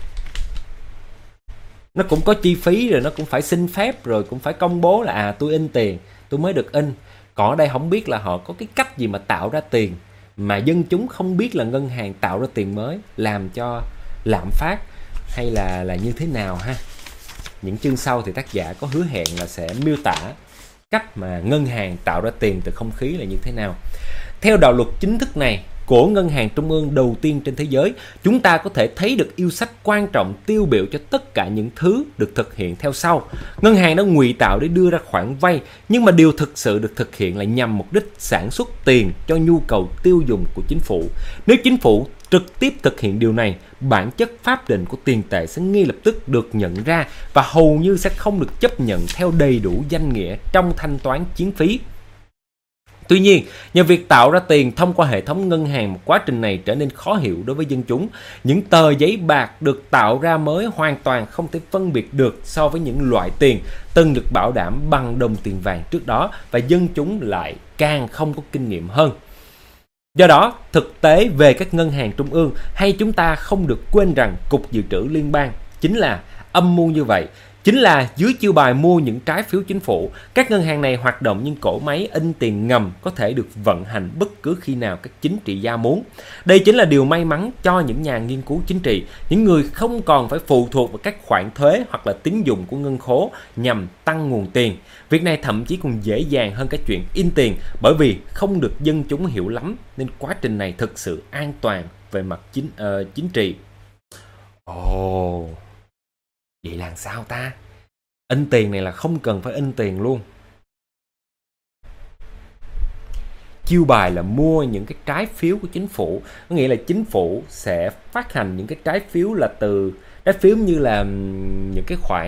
Speaker 2: nó cũng có chi phí, rồi nó cũng phải xin phép, rồi cũng phải công bố là tôi in tiền tôi mới được in. Còn ở đây không biết là họ có cái cách gì mà tạo ra tiền mà dân chúng không biết là ngân hàng tạo ra tiền mới làm cho lạm phát hay là như thế nào ha. Những chương sau thì tác giả có hứa hẹn là sẽ miêu tả cách mà ngân hàng tạo ra tiền từ không khí là như thế nào. Theo đạo luật chính thức này của ngân hàng trung ương đầu tiên trên thế giới, chúng ta có thể thấy được yêu sách quan trọng tiêu biểu cho tất cả những thứ được thực hiện theo sau. Ngân hàng đã ngụy tạo để đưa ra khoản vay, nhưng mà điều thực sự được thực hiện là nhằm mục đích sản xuất tiền cho nhu cầu tiêu dùng của chính phủ. Nếu chính phủ trực tiếp thực hiện điều này, bản chất pháp định của tiền tệ sẽ ngay lập tức được nhận ra và hầu như sẽ không được chấp nhận theo đầy đủ danh nghĩa trong thanh toán chiến phí. Tuy nhiên, nhờ việc tạo ra tiền thông qua hệ thống ngân hàng, một quá trình này trở nên khó hiểu đối với dân chúng. Những tờ giấy bạc được tạo ra mới hoàn toàn không thể phân biệt được so với những loại tiền từng được bảo đảm bằng đồng tiền vàng trước đó, và dân chúng lại càng không có kinh nghiệm hơn. Do đó, thực tế về các ngân hàng trung ương, hay chúng ta không được quên rằng Cục Dự trữ Liên bang chính là âm mưu như vậy. Chính là dưới chiêu bài mua những trái phiếu chính phủ, các ngân hàng này hoạt động như cỗ máy in tiền ngầm có thể được vận hành bất cứ khi nào các chính trị gia muốn. Đây chính là điều may mắn cho những nhà nghiên cứu chính trị, những người không còn phải phụ thuộc vào các khoản thuế hoặc là tín dụng của ngân khố nhằm tăng nguồn tiền. Việc này thậm chí còn dễ dàng hơn cái chuyện in tiền, bởi vì không được dân chúng hiểu lắm, nên quá trình này thực sự an toàn về mặt chính trị. Vậy là sao ta? In tiền này là không cần phải in tiền luôn. Chiêu bài là mua những cái trái phiếu của chính phủ, có nghĩa là chính phủ sẽ phát hành những cái trái phiếu là từ trái phiếu như là những cái khoản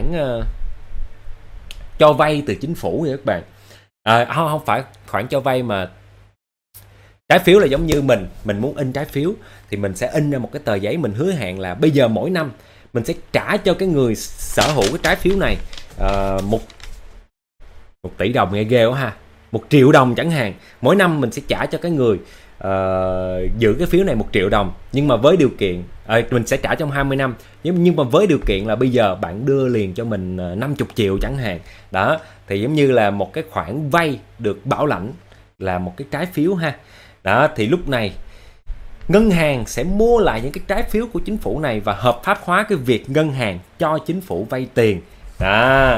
Speaker 2: cho vay từ chính phủ vậy các bạn. Không phải khoản cho vay mà trái phiếu là giống như mình muốn in trái phiếu thì mình sẽ in ra một cái tờ giấy, mình hứa hẹn là bây giờ mỗi năm mình sẽ trả cho cái người sở hữu cái trái phiếu này 1 tỷ đồng, nghe ghê quá ha, 1 triệu đồng chẳng hạn. Mỗi năm mình sẽ trả cho cái người giữ cái phiếu này 1 triệu đồng, nhưng mà với điều kiện mình sẽ trả trong 20 năm, nhưng mà với điều kiện là bây giờ bạn đưa liền cho mình 50 triệu chẳng hạn. Đó, thì giống như là một cái khoản vay được bảo lãnh là một cái trái phiếu ha. Đó, thì lúc này ngân hàng sẽ mua lại những cái trái phiếu của chính phủ này và hợp pháp hóa cái việc ngân hàng cho chính phủ vay tiền. Đó.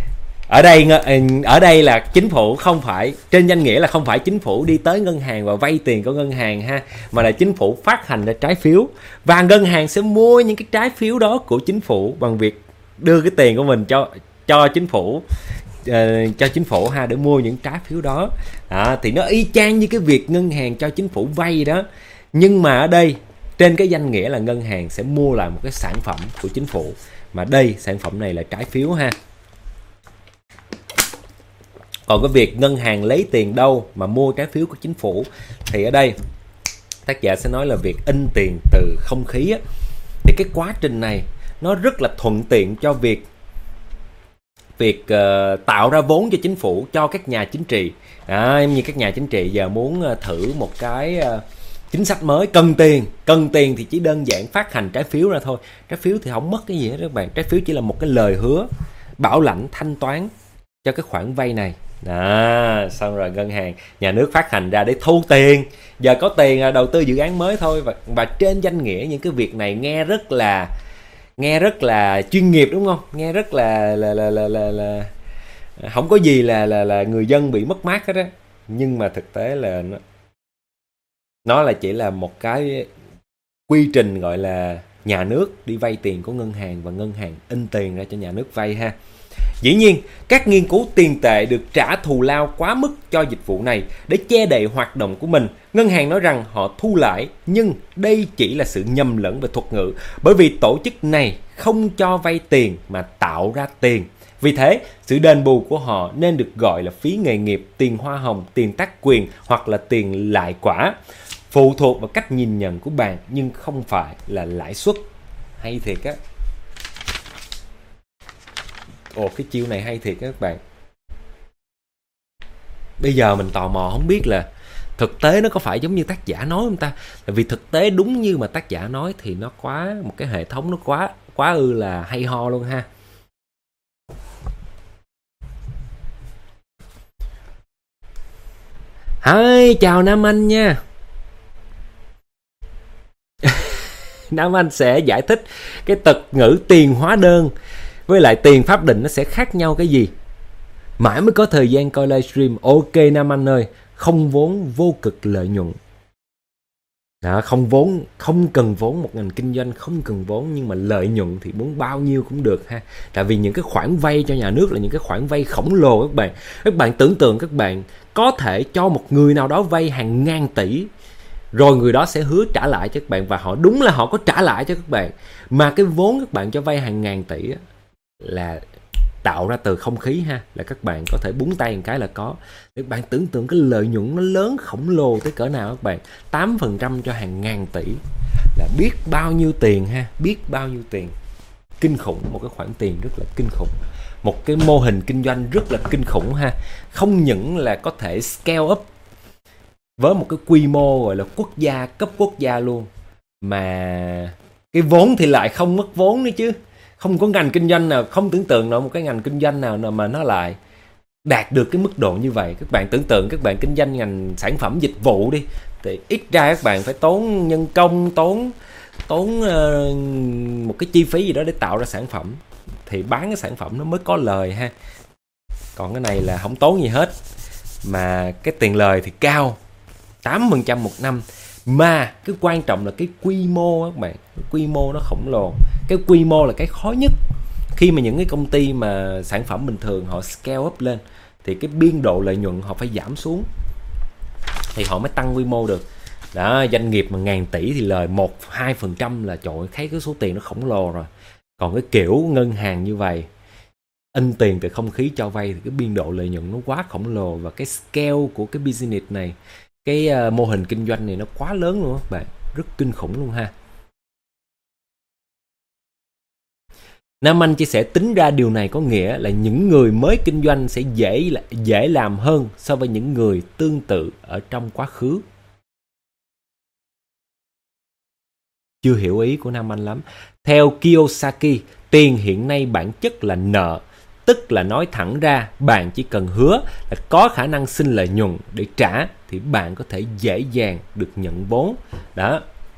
Speaker 2: Ở đây là chính phủ không phải, trên danh nghĩa là không phải chính phủ đi tới ngân hàng và vay tiền của ngân hàng ha, mà là chính phủ phát hành ra trái phiếu và ngân hàng sẽ mua những cái trái phiếu đó của chính phủ bằng việc đưa cái tiền của mình cho chính phủ ha, để mua những trái phiếu đó. Thì nó y chang như cái việc ngân hàng cho chính phủ vay đó, nhưng mà ở đây trên cái danh nghĩa là ngân hàng sẽ mua lại một cái sản phẩm của chính phủ, mà đây sản phẩm này là trái phiếu ha. Còn cái việc ngân hàng lấy tiền đâu mà mua trái phiếu của chính phủ thì ở đây tác giả sẽ nói là việc in tiền từ không khí á, thì cái quá trình này nó rất là thuận tiện cho việc tạo ra vốn cho chính phủ, cho các nhà chính trị. Như các nhà chính trị giờ muốn thử một cái chính sách mới, cần tiền thì chỉ đơn giản phát hành trái phiếu ra thôi. Trái phiếu thì không mất cái gì hết các bạn, trái phiếu chỉ là một cái lời hứa bảo lãnh thanh toán cho cái khoản vay này. Xong rồi ngân hàng, nhà nước phát hành ra để thu tiền, giờ có tiền đầu tư dự án mới thôi. Và trên danh nghĩa những cái việc này nghe rất là Nghe rất là chuyên nghiệp đúng không? Nghe rất là không có gì là người dân bị mất mát hết á. Nhưng mà thực tế là nó là chỉ là một cái quy trình gọi là nhà nước đi vay tiền của ngân hàng và ngân hàng in tiền ra cho nhà nước vay ha. Dĩ nhiên, các nghiên cứu tiền tệ được trả thù lao quá mức cho dịch vụ này để che đậy hoạt động của mình. Ngân hàng nói rằng họ thu lãi, nhưng đây chỉ là sự nhầm lẫn về thuật ngữ, bởi vì tổ chức này không cho vay tiền mà tạo ra tiền. Vì thế, sự đền bù của họ nên được gọi là phí nghề nghiệp, tiền hoa hồng, tiền tác quyền hoặc là tiền lại quả. Phụ thuộc vào cách nhìn nhận của bạn nhưng không phải là lãi suất. Hay thiệt á. Ồ, cái chiêu này hay thiệt các bạn. Bây giờ mình tò mò không biết là thực tế nó có phải giống như tác giả nói không ta? Tại vì thực tế đúng như mà tác giả nói thì nó quá, một cái hệ thống nó quá ư là hay ho luôn ha. Hi, chào Nam Anh nha. Nam Anh sẽ giải thích cái thuật ngữ tiền hóa đơn với lại tiền pháp định nó sẽ khác nhau cái gì. Mãi mới có thời gian coi livestream. Ok Nam Anh ơi, không vốn vô cực lợi nhuận. Đó, không vốn, không cần vốn, một ngành kinh doanh không cần vốn, nhưng mà lợi nhuận thì muốn bao nhiêu cũng được ha. Tại vì những cái khoản vay cho nhà nước là những cái khoản vay khổng lồ các bạn. Các bạn tưởng tượng các bạn có thể cho một người nào đó vay hàng ngàn tỷ, rồi người đó sẽ hứa trả lại cho các bạn, và họ đúng là họ có trả lại cho các bạn. Mà cái vốn các bạn cho vay hàng ngàn tỷ là tạo ra từ không khí ha, là các bạn có thể búng tay một cái là có. Các bạn tưởng tượng cái lợi nhuận nó lớn khổng lồ tới cỡ nào các bạn. 8% cho hàng ngàn tỷ là biết bao nhiêu tiền ha, biết bao nhiêu tiền. Kinh khủng, một cái khoản tiền rất là kinh khủng. Một cái mô hình kinh doanh rất là kinh khủng ha. Không những là có thể scale up với một cái quy mô gọi là quốc gia, cấp quốc gia luôn, mà cái vốn thì lại không mất vốn nữa chứ. Không có ngành kinh doanh nào, không tưởng tượng nổi một cái ngành kinh doanh nào mà nó lại đạt được cái mức độ như vậy. Các bạn tưởng tượng các bạn kinh doanh ngành sản phẩm dịch vụ đi, thì ít ra các bạn phải tốn nhân công, tốn một cái chi phí gì đó để tạo ra sản phẩm, thì bán cái sản phẩm nó mới có lời ha. Còn cái này là không tốn gì hết, mà cái tiền lời thì cao, 8% một năm. Mà cái quan trọng là cái quy mô các bạn, cái quy mô nó khổng lồ. Cái quy mô là cái khó nhất. Khi mà những cái công ty mà sản phẩm bình thường họ scale up lên thì cái biên độ lợi nhuận họ phải giảm xuống thì họ mới tăng quy mô được. Đó, doanh nghiệp mà ngàn tỷ thì lời 1-2% là trời ơi, thấy cái số tiền nó khổng lồ rồi. Còn cái kiểu ngân hàng như vậy, in tiền từ không khí cho vay, thì cái biên độ lợi nhuận nó quá khổng lồ, và cái scale của cái business này, cái mô hình kinh doanh này nó quá lớn luôn các bạn, rất kinh khủng luôn ha. Nam Anh chia sẻ tính ra điều này có nghĩa là những người mới kinh doanh sẽ dễ làm hơn so với những người tương tự ở trong quá khứ. Chưa hiểu ý của Nam Anh lắm. Theo Kiyosaki, tiền hiện nay bản chất là nợ, tức là nói thẳng ra bạn chỉ cần hứa là có khả năng sinh lợi nhuận để trả thì bạn có thể dễ dàng được nhận vốn. Đó.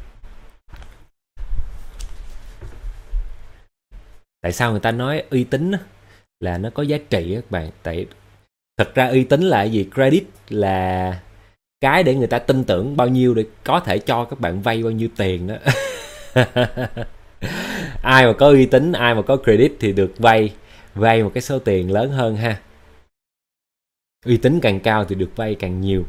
Speaker 2: Tại sao người ta nói uy tín là nó có giá trị các bạn? Tại thật ra uy tín là cái gì? Credit là cái để người ta tin tưởng bao nhiêu để có thể cho các bạn vay bao nhiêu tiền đó. Ai mà có uy tín, ai mà có credit thì được vay một cái số tiền lớn hơn ha. Uy tín càng cao thì được vay càng nhiều.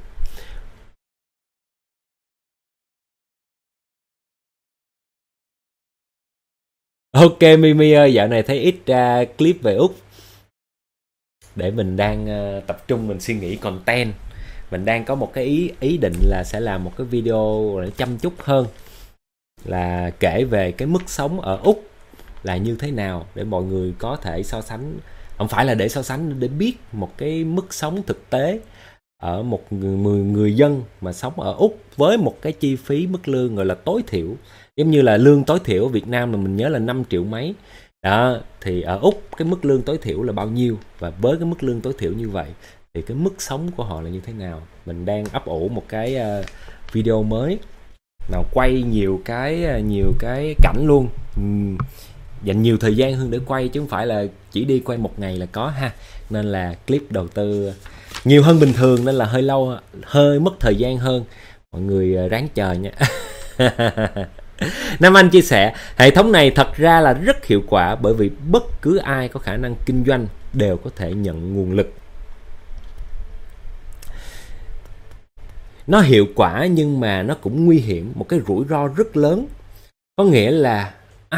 Speaker 2: Ok Mimi ơi, dạo này thấy ít ra clip về Úc. Để mình đang tập trung mình suy nghĩ content. Mình đang có một cái ý định là sẽ làm một cái video để chăm chút hơn, là kể về cái mức sống ở Úc là như thế nào để mọi người có thể so sánh. Không phải là để so sánh, để biết một cái mức sống thực tế ở một người dân mà sống ở Úc với một cái chi phí mức lương gọi là tối thiểu. Giống như là lương tối thiểu ở Việt Nam là mình nhớ là 5 triệu mấy. Đó, thì ở Úc cái mức lương tối thiểu là bao nhiêu, và với cái mức lương tối thiểu như vậy thì cái mức sống của họ là như thế nào. Mình đang ấp ủ một cái video mới nào quay nhiều cái cảnh luôn, dành nhiều thời gian hơn để quay, chứ không phải là chỉ đi quay một ngày là có ha. Nên là clip đầu tư nhiều hơn bình thường, nên là hơi lâu, hơi mất thời gian hơn. Mọi người ráng chờ nha. Nam Anh chia sẻ, hệ thống này thật ra là rất hiệu quả, bởi vì bất cứ ai có khả năng kinh doanh đều có thể nhận nguồn lực. Nó hiệu quả nhưng mà nó cũng nguy hiểm, một cái rủi ro rất lớn. Có nghĩa là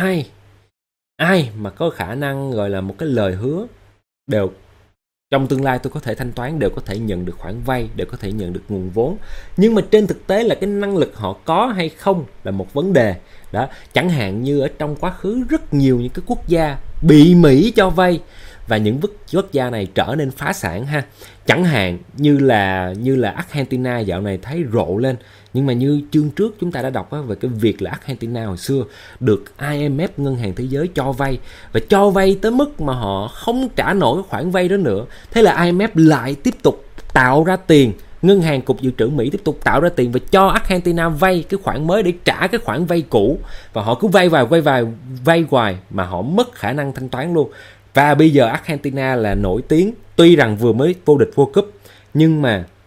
Speaker 2: ai mà có khả năng gọi là một cái lời hứa đều trong tương lai tôi có thể thanh toán, đều có thể nhận được khoản vay, đều có thể nhận được nguồn vốn. Nhưng mà trên thực tế là cái năng lực họ có hay không là một vấn đề. Đó, chẳng hạn như ở trong quá khứ rất nhiều những cái quốc gia bị Mỹ cho vay và những quốc gia này trở nên phá sản ha. Chẳng hạn như là Argentina dạo này thấy rộ lên, nhưng mà như chương trước chúng ta đã đọc về cái việc là Argentina hồi xưa được IMF, Ngân hàng Thế giới cho vay, và cho vay tới mức mà họ không trả nổi cái khoản vay đó nữa. Thế là IMF lại tiếp tục tạo ra tiền, Ngân hàng Cục Dự trữ Mỹ tiếp tục tạo ra tiền và cho Argentina vay cái khoản mới để trả cái khoản vay cũ, và họ cứ vay hoài mà họ mất khả năng thanh toán luôn. Và bây giờ Argentina là nổi tiếng, tuy rằng vừa mới vô địch World Cup, nhưng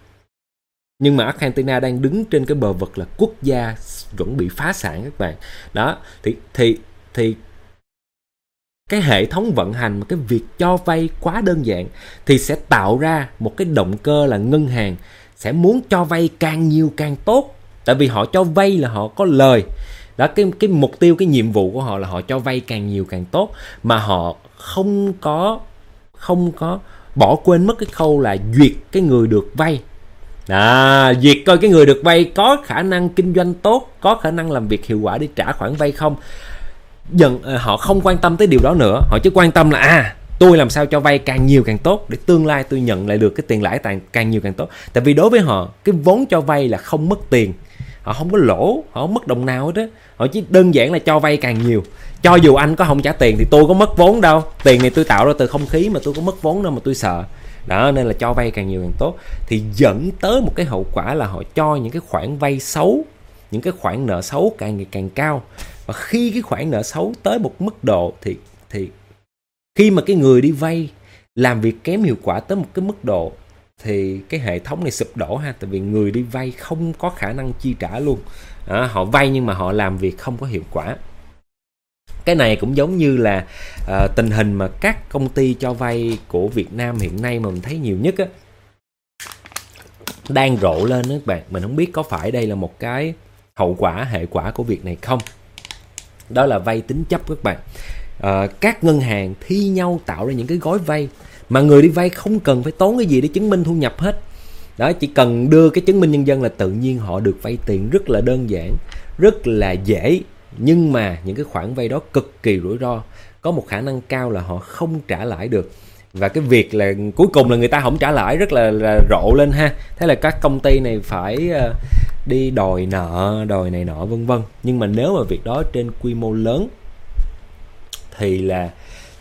Speaker 2: mà Argentina đang đứng trên cái bờ vực là quốc gia chuẩn bị phá sản các bạn. Đó, thì cái hệ thống vận hành, cái việc cho vay quá đơn giản thì sẽ tạo ra một cái động cơ là ngân hàng sẽ muốn cho vay càng nhiều càng tốt. Tại vì họ cho vay là họ có lời. Đó, cái mục tiêu, cái nhiệm vụ của họ là họ cho vay càng nhiều càng tốt, mà họ không có bỏ quên mất cái khâu là duyệt cái người được vay. Duyệt coi cái người được vay có khả năng kinh doanh tốt, có khả năng làm việc hiệu quả để trả khoản vay không. Họ không quan tâm tới điều đó nữa, họ chỉ quan tâm là tôi làm sao cho vay càng nhiều càng tốt để tương lai tôi nhận lại được cái tiền lãi càng nhiều càng tốt. Tại vì đối với họ, cái vốn cho vay là không mất tiền, họ không có lỗ, họ không mất đồng nào hết á. Họ chỉ đơn giản là cho vay càng nhiều. Cho dù anh có không trả tiền thì tôi có mất vốn đâu, tiền này tôi tạo ra từ không khí mà tôi có mất vốn đâu mà tôi sợ. Đó, nên là cho vay càng nhiều càng tốt, thì dẫn tới một cái hậu quả là họ cho những cái khoản vay xấu, những cái khoản nợ xấu càng ngày càng cao. Và khi cái khoản nợ xấu tới một mức độ thì khi mà cái người đi vay làm việc kém hiệu quả tới một cái mức độ thì cái hệ thống này sụp đổ ha. Tại vì người đi vay không có khả năng chi trả luôn. Họ vay nhưng mà họ làm việc không có hiệu quả. Cái này cũng giống như là tình hình mà các công ty cho vay của Việt Nam hiện nay mà mình thấy nhiều nhất á, đang rộ lên đó các bạn. Mình không biết có phải đây là một cái hệ quả của việc này không. Đó là vay tín chấp các bạn. Các ngân hàng thi nhau tạo ra những cái gói vay mà người đi vay không cần phải tốn cái gì để chứng minh thu nhập hết. Đó, chỉ cần đưa cái chứng minh nhân dân là tự nhiên họ được vay tiền, rất là đơn giản, rất là dễ. Nhưng mà những cái khoản vay đó cực kỳ rủi ro, có một khả năng cao là họ không trả lãi được. Và cái việc là cuối cùng là người ta không trả lãi rất là rộ lên ha. Thế là các công ty này phải đi đòi nợ, đòi này nọ vân vân. Nhưng mà nếu mà việc đó trên quy mô lớn thì là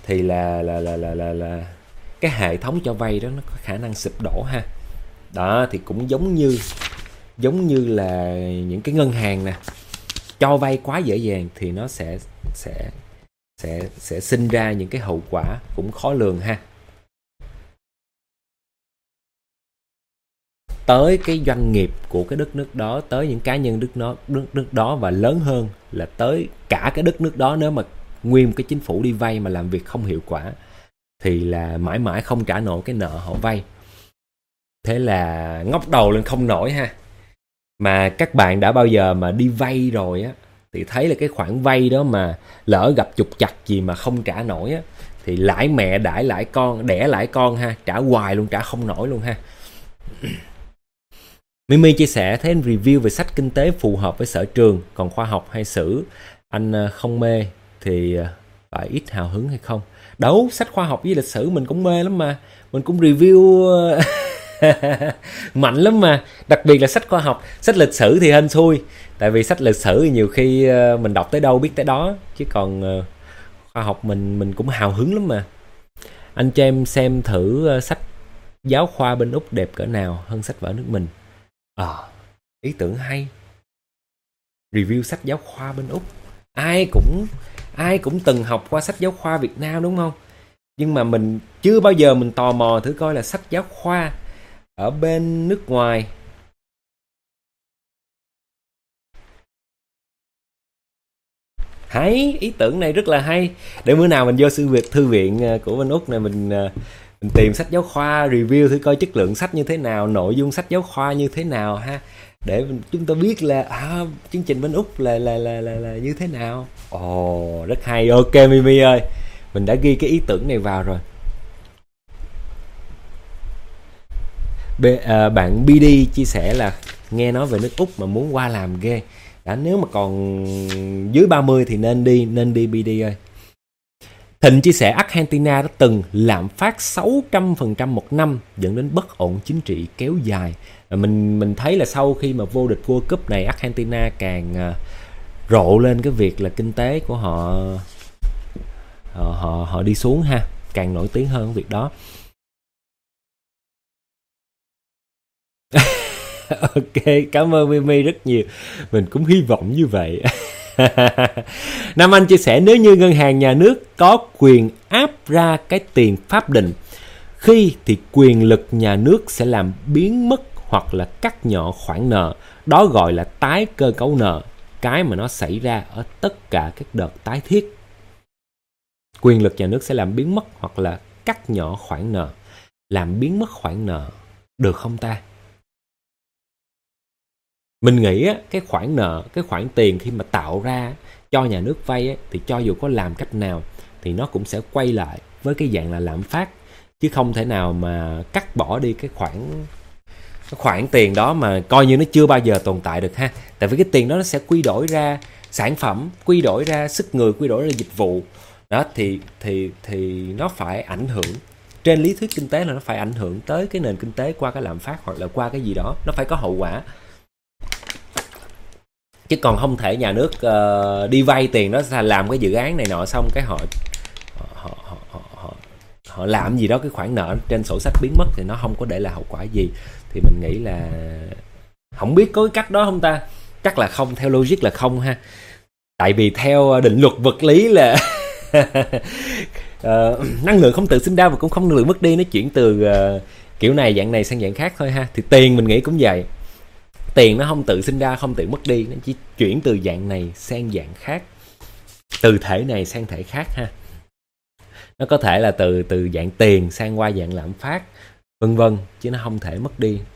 Speaker 2: cái hệ thống cho vay đó nó có khả năng sụp đổ ha. Đó, thì cũng giống như là những cái ngân hàng nè, cho vay quá dễ dàng thì nó sẽ sinh ra những cái hậu quả cũng khó lường ha. Tới cái doanh nghiệp của cái đất nước đó, tới những cá nhân đất nước đó, và lớn hơn là tới cả cái đất nước đó. Nếu mà nguyên cái chính phủ đi vay mà làm việc không hiệu quả thì là mãi mãi không trả nổi cái nợ họ vay. Thế là ngóc đầu lên không nổi ha. Mà các bạn đã bao giờ mà đi vay rồi á thì thấy là cái khoản vay đó mà lỡ gặp trục trặc gì mà không trả nổi á thì lãi mẹ đãi lãi con, đẻ lãi con ha, trả hoài luôn, trả không nổi luôn ha. Mimi chia sẻ thấy anh review về sách kinh tế phù hợp với sở trường, còn khoa học hay sử anh không mê thì phải ít hào hứng hay không? Đâu, sách khoa học với lịch sử mình cũng mê lắm mà, mình cũng review mạnh lắm mà. Đặc biệt là sách khoa học. Sách lịch sử thì hên xui, tại vì sách lịch sử thì nhiều khi mình đọc tới đâu biết tới đó, chứ còn khoa học mình cũng hào hứng lắm mà. Anh cho em xem thử sách giáo khoa bên Úc đẹp cỡ nào hơn sách vở nước mình. Ý tưởng hay. Review sách giáo khoa bên Úc, ai ai cũng từng học qua sách giáo khoa Việt Nam đúng không? Nhưng mà mình chưa bao giờ mình tò mò thử coi là sách giáo khoa ở bên nước ngoài. Hay, ý tưởng này rất là hay. Để bữa nào mình vô thư viện của bên Úc này, mình tìm sách giáo khoa review thử coi chất lượng sách như thế nào, nội dung sách giáo khoa như thế nào ha, để chúng ta biết là chương trình bên Úc là như thế nào. Ồ, rất hay. Ok Mimi ơi, mình đã ghi cái ý tưởng này vào rồi. Bạn BD chia sẻ là nghe nói về nước Úc mà muốn qua làm ghê. Nếu mà còn dưới 30 thì nên đi BD ơi. Thịnh chia sẻ Argentina đã từng lạm phát 600% một năm, dẫn đến bất ổn chính trị kéo dài. Mình thấy là sau khi mà vô địch World Cup này, Argentina càng rộ lên cái việc là kinh tế của họ đi xuống ha, càng nổi tiếng hơn cái việc đó. Ok, cảm ơn Mimi rất nhiều. Mình cũng hy vọng như vậy. Nam Anh chia sẻ nếu như ngân hàng nhà nước có quyền áp ra cái tiền pháp định, khi thì quyền lực nhà nước sẽ làm biến mất hoặc là cắt nhỏ khoản nợ. Đó gọi là tái cơ cấu nợ, cái mà nó xảy ra ở tất cả các đợt tái thiết. Quyền lực nhà nước sẽ làm biến mất hoặc là cắt nhỏ khoản nợ. Làm biến mất khoản nợ, được không ta? Mình nghĩ á, cái khoản nợ, cái khoản tiền khi mà tạo ra cho nhà nước vay á, thì cho dù có làm cách nào thì nó cũng sẽ quay lại với cái dạng là lạm phát, chứ không thể nào mà cắt bỏ đi cái khoản tiền đó mà coi như nó chưa bao giờ tồn tại được ha. Tại vì cái tiền đó nó sẽ quy đổi ra sản phẩm, quy đổi ra sức người, quy đổi ra dịch vụ đó, thì nó phải ảnh hưởng, trên lý thuyết kinh tế là nó phải ảnh hưởng tới cái nền kinh tế qua cái lạm phát hoặc là qua cái gì đó, nó phải có hậu quả. Chứ còn không thể nhà nước đi vay tiền đó làm cái dự án này nọ xong cái họ làm gì đó, cái khoản nợ trên sổ sách biến mất thì nó không có để lại hậu quả gì. Thì mình nghĩ là không biết có cái cách đó không ta, chắc là không, theo logic là không ha. Tại vì theo định luật vật lý là năng lượng không tự sinh ra và cũng không năng lượng mất đi, nó chuyển từ kiểu này dạng này sang dạng khác thôi ha. Thì tiền mình nghĩ cũng vậy, tiền nó không tự sinh ra không tự mất đi, nó chỉ chuyển từ dạng này sang dạng khác, từ thể này sang thể khác ha. Nó có thể là từ dạng tiền sang qua dạng lạm phát vân vân, chứ nó không thể mất đi.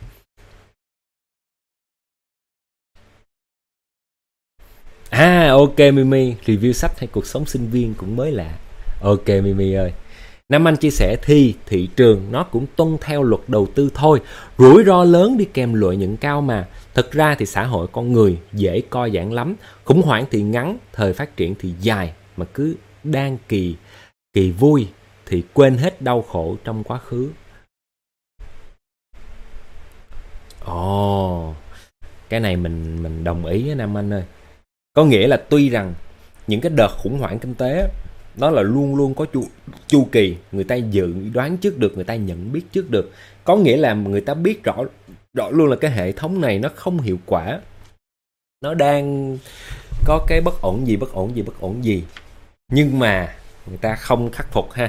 Speaker 2: Ok Mimi, review sách hay cuộc sống sinh viên cũng mới lạ. Ok Mimi ơi. Nam Anh chia sẻ thì thị trường nó cũng tuân theo luật đầu tư thôi, rủi ro lớn đi kèm lợi nhuận cao mà. Thực ra thì xã hội con người dễ co giãn lắm, khủng hoảng thì ngắn, thời phát triển thì dài, mà cứ đang kỳ vui thì quên hết đau khổ trong quá khứ. Cái này mình đồng ý với Nam Anh ơi. Có nghĩa là tuy rằng những cái đợt khủng hoảng kinh tế nó là luôn luôn có chu kỳ, người ta dự đoán trước được, người ta nhận biết trước được. Có nghĩa là người ta biết rõ luôn là cái hệ thống này nó không hiệu quả, nó đang có cái bất ổn gì, nhưng mà người ta không khắc phục ha.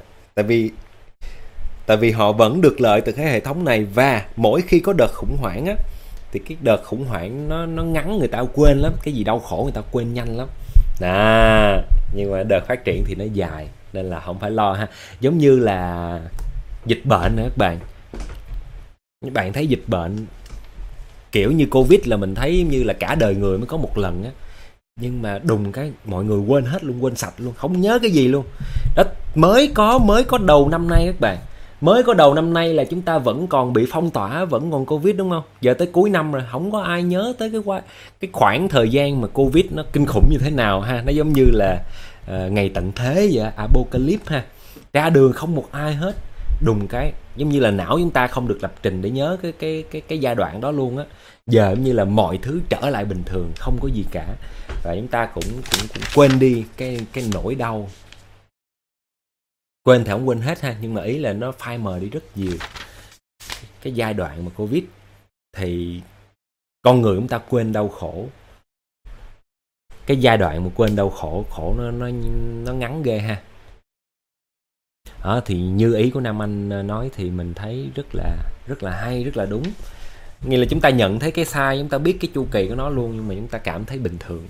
Speaker 2: Tại vì họ vẫn được lợi từ cái hệ thống này, và mỗi khi có đợt khủng hoảng á thì cái đợt khủng hoảng nó ngắn, người ta quên lắm, cái gì đau khổ người ta quên nhanh lắm. Nhưng mà đợt phát triển thì nó dài, nên là không phải lo ha. Giống như là dịch bệnh nữa các bạn thấy dịch bệnh kiểu như Covid là mình thấy như là cả đời người mới có một lần á, nhưng mà đùng cái mọi người quên hết luôn, quên sạch luôn, không nhớ cái gì luôn đó. Mới có đầu năm nay các bạn, mới có đầu năm nay là chúng ta vẫn còn bị phong tỏa, vẫn còn Covid đúng không? Giờ tới cuối năm rồi, không có ai nhớ tới cái khoảng thời gian mà Covid nó kinh khủng như thế nào ha. Nó giống như là ngày tận thế vậy, apocalypse ha. Ra đường không một ai hết, đùng cái giống như là não chúng ta không được lập trình để nhớ cái giai đoạn đó luôn á. Giờ giống như là mọi thứ trở lại bình thường, không có gì cả, và chúng ta cũng quên đi cái nỗi đau. Quên thì không quên hết ha, nhưng mà ý là nó phai mờ đi rất nhiều. Cái giai đoạn mà Covid thì con người chúng ta quên đau khổ, cái giai đoạn mà quên đau khổ nó ngắn ghê ha. Đó, thì như ý của Nam Anh nói thì mình thấy rất là hay, rất là đúng. Nghĩa là chúng ta nhận thấy cái sai, chúng ta biết cái chu kỳ của nó luôn, nhưng mà chúng ta cảm thấy bình thường.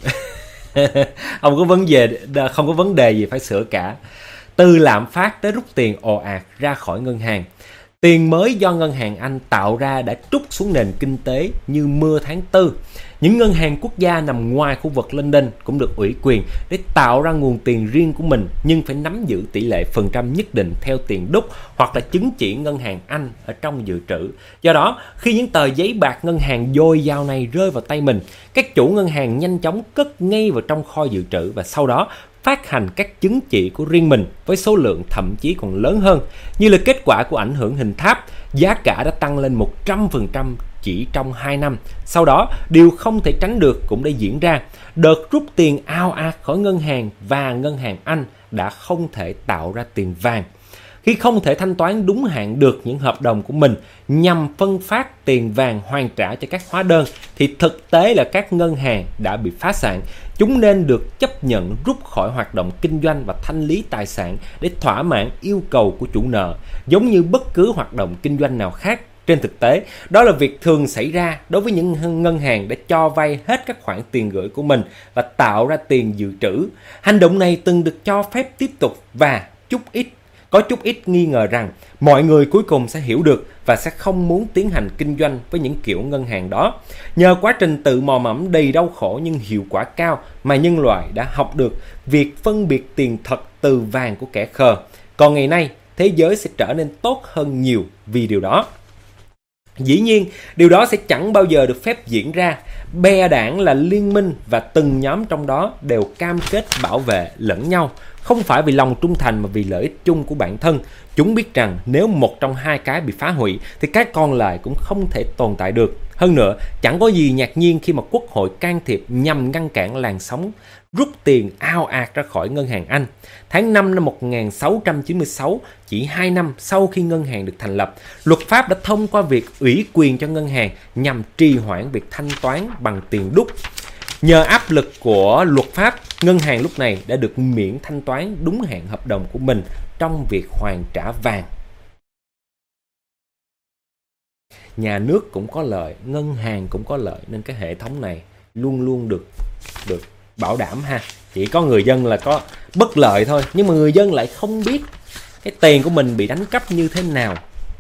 Speaker 2: Không có vấn đề gì phải sửa cả. Từ lạm phát tới rút tiền ồ ạt ra khỏi ngân hàng. Tiền mới do ngân hàng Anh tạo ra đã trút xuống nền kinh tế như mưa tháng 4. Những ngân hàng quốc gia nằm ngoài khu vực London cũng được ủy quyền để tạo ra nguồn tiền riêng của mình, nhưng phải nắm giữ tỷ lệ phần trăm nhất định theo tiền đúc hoặc là chứng chỉ ngân hàng Anh ở trong dự trữ. Do đó, khi những tờ giấy bạc ngân hàng dồi dào này rơi vào tay mình, các chủ ngân hàng nhanh chóng cất ngay vào trong kho dự trữ và sau đó phát hành các chứng chỉ của riêng mình với số lượng thậm chí còn lớn hơn. Như là kết quả của ảnh hưởng hình tháp, giá cả đã tăng lên 100% chỉ trong 2 năm. Sau đó, điều không thể tránh được cũng đã diễn ra. Đợt rút tiền ào ạt khỏi ngân hàng và ngân hàng Anh đã không thể tạo ra tiền vàng. Khi không thể thanh toán đúng hạn được những hợp đồng của mình nhằm phân phát tiền vàng hoàn trả cho các hóa đơn, thì thực tế là các ngân hàng đã bị phá sản. Chúng nên được chấp nhận rút khỏi hoạt động kinh doanh và thanh lý tài sản để thỏa mãn yêu cầu của chủ nợ, giống như bất cứ hoạt động kinh doanh nào khác. Trên thực tế, đó là việc thường xảy ra đối với những ngân hàng đã cho vay hết các khoản tiền gửi của mình và tạo ra tiền dự trữ. Hành động này từng được cho phép tiếp tục và có chút ít nghi ngờ rằng mọi người cuối cùng sẽ hiểu được và sẽ không muốn tiến hành kinh doanh với những kiểu ngân hàng đó. Nhờ quá trình tự mò mẫm đầy đau khổ nhưng hiệu quả cao mà nhân loại đã học được việc phân biệt tiền thật từ vàng của kẻ khờ. Còn ngày nay, thế giới sẽ trở nên tốt hơn nhiều vì điều đó. Dĩ nhiên, điều đó sẽ chẳng bao giờ được phép diễn ra. Bè đảng là liên minh và từng nhóm trong đó đều cam kết bảo vệ lẫn nhau, không phải vì lòng trung thành mà vì lợi ích chung của bản thân. Chúng biết rằng nếu một trong hai cái bị phá hủy thì cái còn lại cũng không thể tồn tại được. Hơn nữa, chẳng có gì ngạc nhiên khi mà Quốc hội can thiệp nhằm ngăn cản làn sóng rút tiền ào ạt ra khỏi ngân hàng Anh. Tháng 5 năm 1696, chỉ 2 năm sau khi ngân hàng được thành lập, luật pháp đã thông qua việc ủy quyền cho ngân hàng nhằm trì hoãn việc thanh toán bằng tiền đúc. Nhờ áp lực của luật pháp, ngân hàng lúc này đã được miễn thanh toán đúng hạn hợp đồng của mình trong việc hoàn trả vàng. Nhà nước cũng có lợi, ngân hàng cũng có lợi, nên cái hệ thống này luôn luôn được bảo đảm ha. Chỉ có người dân là có bất lợi thôi, nhưng mà người dân lại không biết cái tiền của mình bị đánh cắp như thế nào.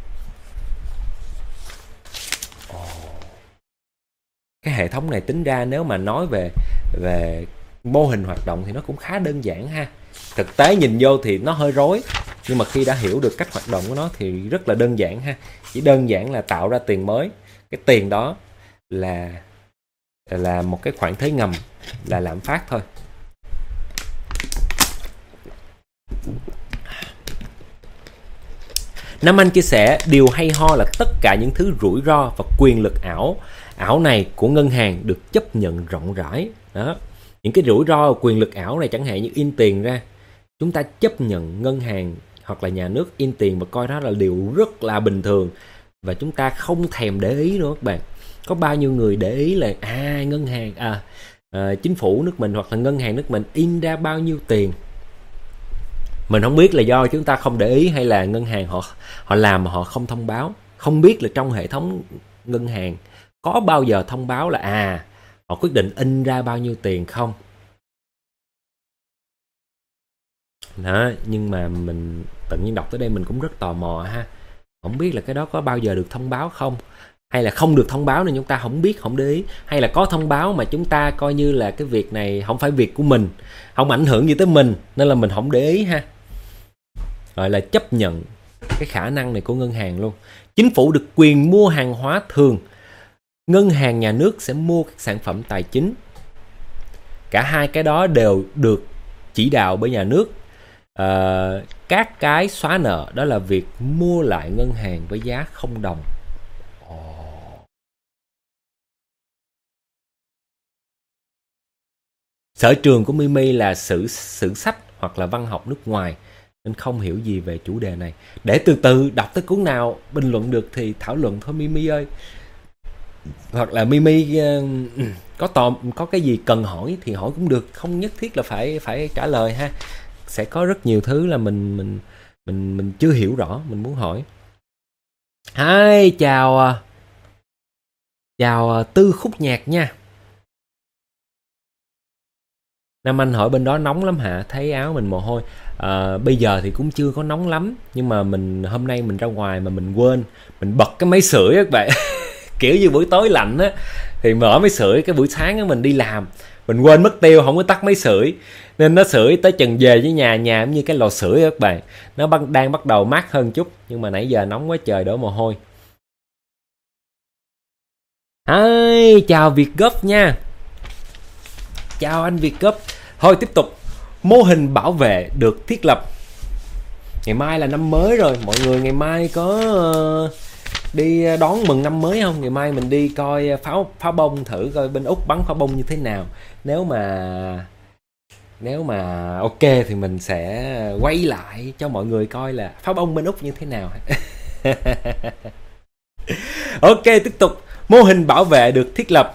Speaker 2: Cái hệ thống này tính ra nếu mà nói về mô hình hoạt động thì nó cũng khá đơn giản ha. Thực tế nhìn vô thì nó hơi rối, nhưng mà khi đã hiểu được cách hoạt động của nó thì rất là đơn giản ha. Chỉ đơn giản là tạo ra tiền mới. Cái tiền đó là một cái khoản thuế ngầm, là lạm phát thôi. Nam Anh chia sẻ điều hay ho là tất cả những thứ rủi ro và quyền lực ảo này của ngân hàng được chấp nhận rộng rãi. Đó. Những cái rủi ro và quyền lực ảo này chẳng hạn như in tiền ra, chúng ta chấp nhận ngân hàng hoặc là nhà nước in tiền và coi đó là điều rất là bình thường, và chúng ta không thèm để ý nữa các bạn. Có bao nhiêu người để ý là ngân hàng chính phủ nước mình hoặc là ngân hàng nước mình in ra bao nhiêu tiền. Mình không biết là do chúng ta không để ý hay là ngân hàng họ làm mà họ không thông báo. Không biết là trong hệ thống ngân hàng có bao giờ thông báo là họ quyết định in ra bao nhiêu tiền không. Đó, nhưng mà mình tự nhiên đọc tới đây mình cũng rất tò mò ha. Không biết là cái đó có bao giờ được thông báo không, hay là không được thông báo nên chúng ta không biết, không để ý, hay là có thông báo mà chúng ta coi như là cái việc này không phải việc của mình, không ảnh hưởng gì tới mình nên là mình không để ý ha. Gọi là chấp nhận cái khả năng này của ngân hàng luôn. Chính phủ được quyền mua hàng hóa thường, ngân hàng nhà nước sẽ mua các sản phẩm tài chính. Cả hai cái đó đều được chỉ đạo bởi nhà nước. Các cái xóa nợ đó là việc mua lại ngân hàng với giá 0 đồng. Sở trường của Mimi là sử sách hoặc là văn học nước ngoài nên không hiểu gì về chủ đề này. Để từ từ đọc tới cuốn nào bình luận được thì thảo luận thôi Mimi ơi. Hoặc là Mimi có cái gì cần hỏi thì hỏi cũng được, không nhất thiết là phải trả lời ha. Sẽ có rất nhiều thứ là mình chưa hiểu rõ, mình muốn hỏi. Hi, chào Tư Khúc Nhạc nha. Nam Anh hỏi bên đó nóng lắm hả? Thấy áo mình mồ hôi. Bây giờ thì cũng chưa có nóng lắm, nhưng mà hôm nay mình ra ngoài mà mình quên, mình bật cái máy sưởi các bạn. Kiểu như buổi tối lạnh á thì mở máy sưởi, cái buổi sáng á mình đi làm mình quên mất tiêu, không có tắt máy sưởi, nên nó sưởi tới chừng về với nhà giống như cái lò sưởi các bạn, nó đang bắt đầu mát hơn chút, nhưng mà nãy giờ nóng quá trời đổ mồ hôi. Chào Việt Gấp nha. Chào anh Việt Gấp. Thôi tiếp tục. Mô hình bảo vệ được thiết lập. Ngày mai là năm mới rồi, mọi người ngày mai có đi đón mừng năm mới không? Ngày mai mình đi coi pháo bông thử coi bên Úc bắn pháo bông như thế nào. Nếu mà ok thì mình sẽ quay lại cho mọi người coi là pháo bông bên Úc như thế nào. Ok, tiếp tục. Mô hình bảo vệ được thiết lập.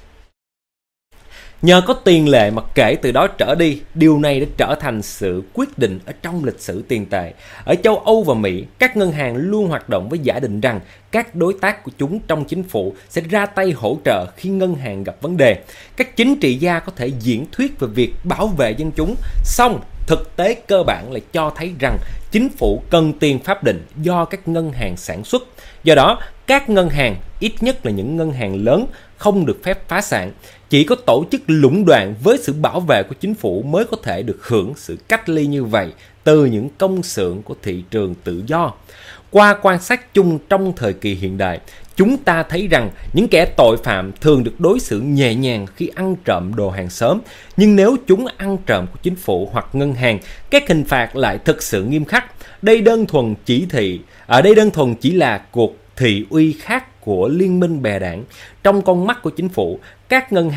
Speaker 2: Nhờ có tiền lệ mà kể từ đó trở đi, điều này đã trở thành sự quyết định ở trong lịch sử tiền tệ. Ở châu Âu và Mỹ, các ngân hàng luôn hoạt động với giả định rằng các đối tác của chúng trong chính phủ sẽ ra tay hỗ trợ khi ngân hàng gặp vấn đề. Các chính trị gia có thể diễn thuyết về việc bảo vệ dân chúng, song thực tế cơ bản lại cho thấy rằng chính phủ cần tiền pháp định do các ngân hàng sản xuất. Do đó, các ngân hàng, ít nhất là những ngân hàng lớn, không được phép phá sản. Chỉ có tổ chức lũng đoạn với sự bảo vệ của chính phủ mới có thể được hưởng sự cách ly như vậy từ những công xưởng của thị trường tự do. Qua quan sát chung trong thời kỳ hiện đại, chúng ta thấy rằng những kẻ tội phạm thường được đối xử nhẹ nhàng khi ăn trộm đồ hàng xóm, nhưng nếu chúng ăn trộm của chính phủ hoặc ngân hàng, các hình phạt lại thực sự nghiêm khắc. Đây đơn thuần chỉ là cuộc thị uy khác của liên minh bè đảng. Trong con mắt của chính phủ, các ngân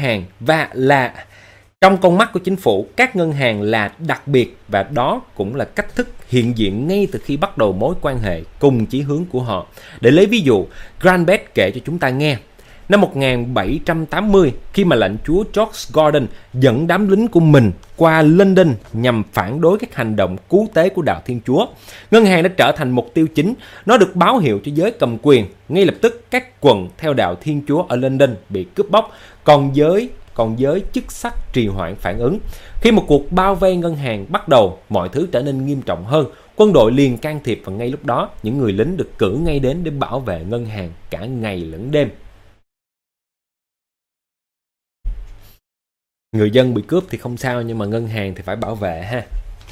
Speaker 2: hàng là đặc biệt, và đó cũng là cách thức hiện diện ngay từ khi bắt đầu mối quan hệ cùng chí hướng của họ. Để lấy ví dụ, Granbet kể cho chúng ta nghe. Năm 1780, khi mà lãnh chúa George Gordon dẫn đám lính của mình qua London nhằm phản đối các hành động cứu tế của đạo Thiên Chúa, ngân hàng đã trở thành mục tiêu chính. Nó được báo hiệu cho giới cầm quyền. Ngay lập tức, các quận theo đạo Thiên Chúa ở London bị cướp bóc, còn giới chức sắc trì hoãn phản ứng. Khi một cuộc bao vây ngân hàng bắt đầu, mọi thứ trở nên nghiêm trọng hơn. Quân đội liền can thiệp, và ngay lúc đó, những người lính được cử ngay đến để bảo vệ ngân hàng cả ngày lẫn đêm. Người dân bị cướp thì không sao, nhưng mà ngân hàng thì phải bảo vệ ha.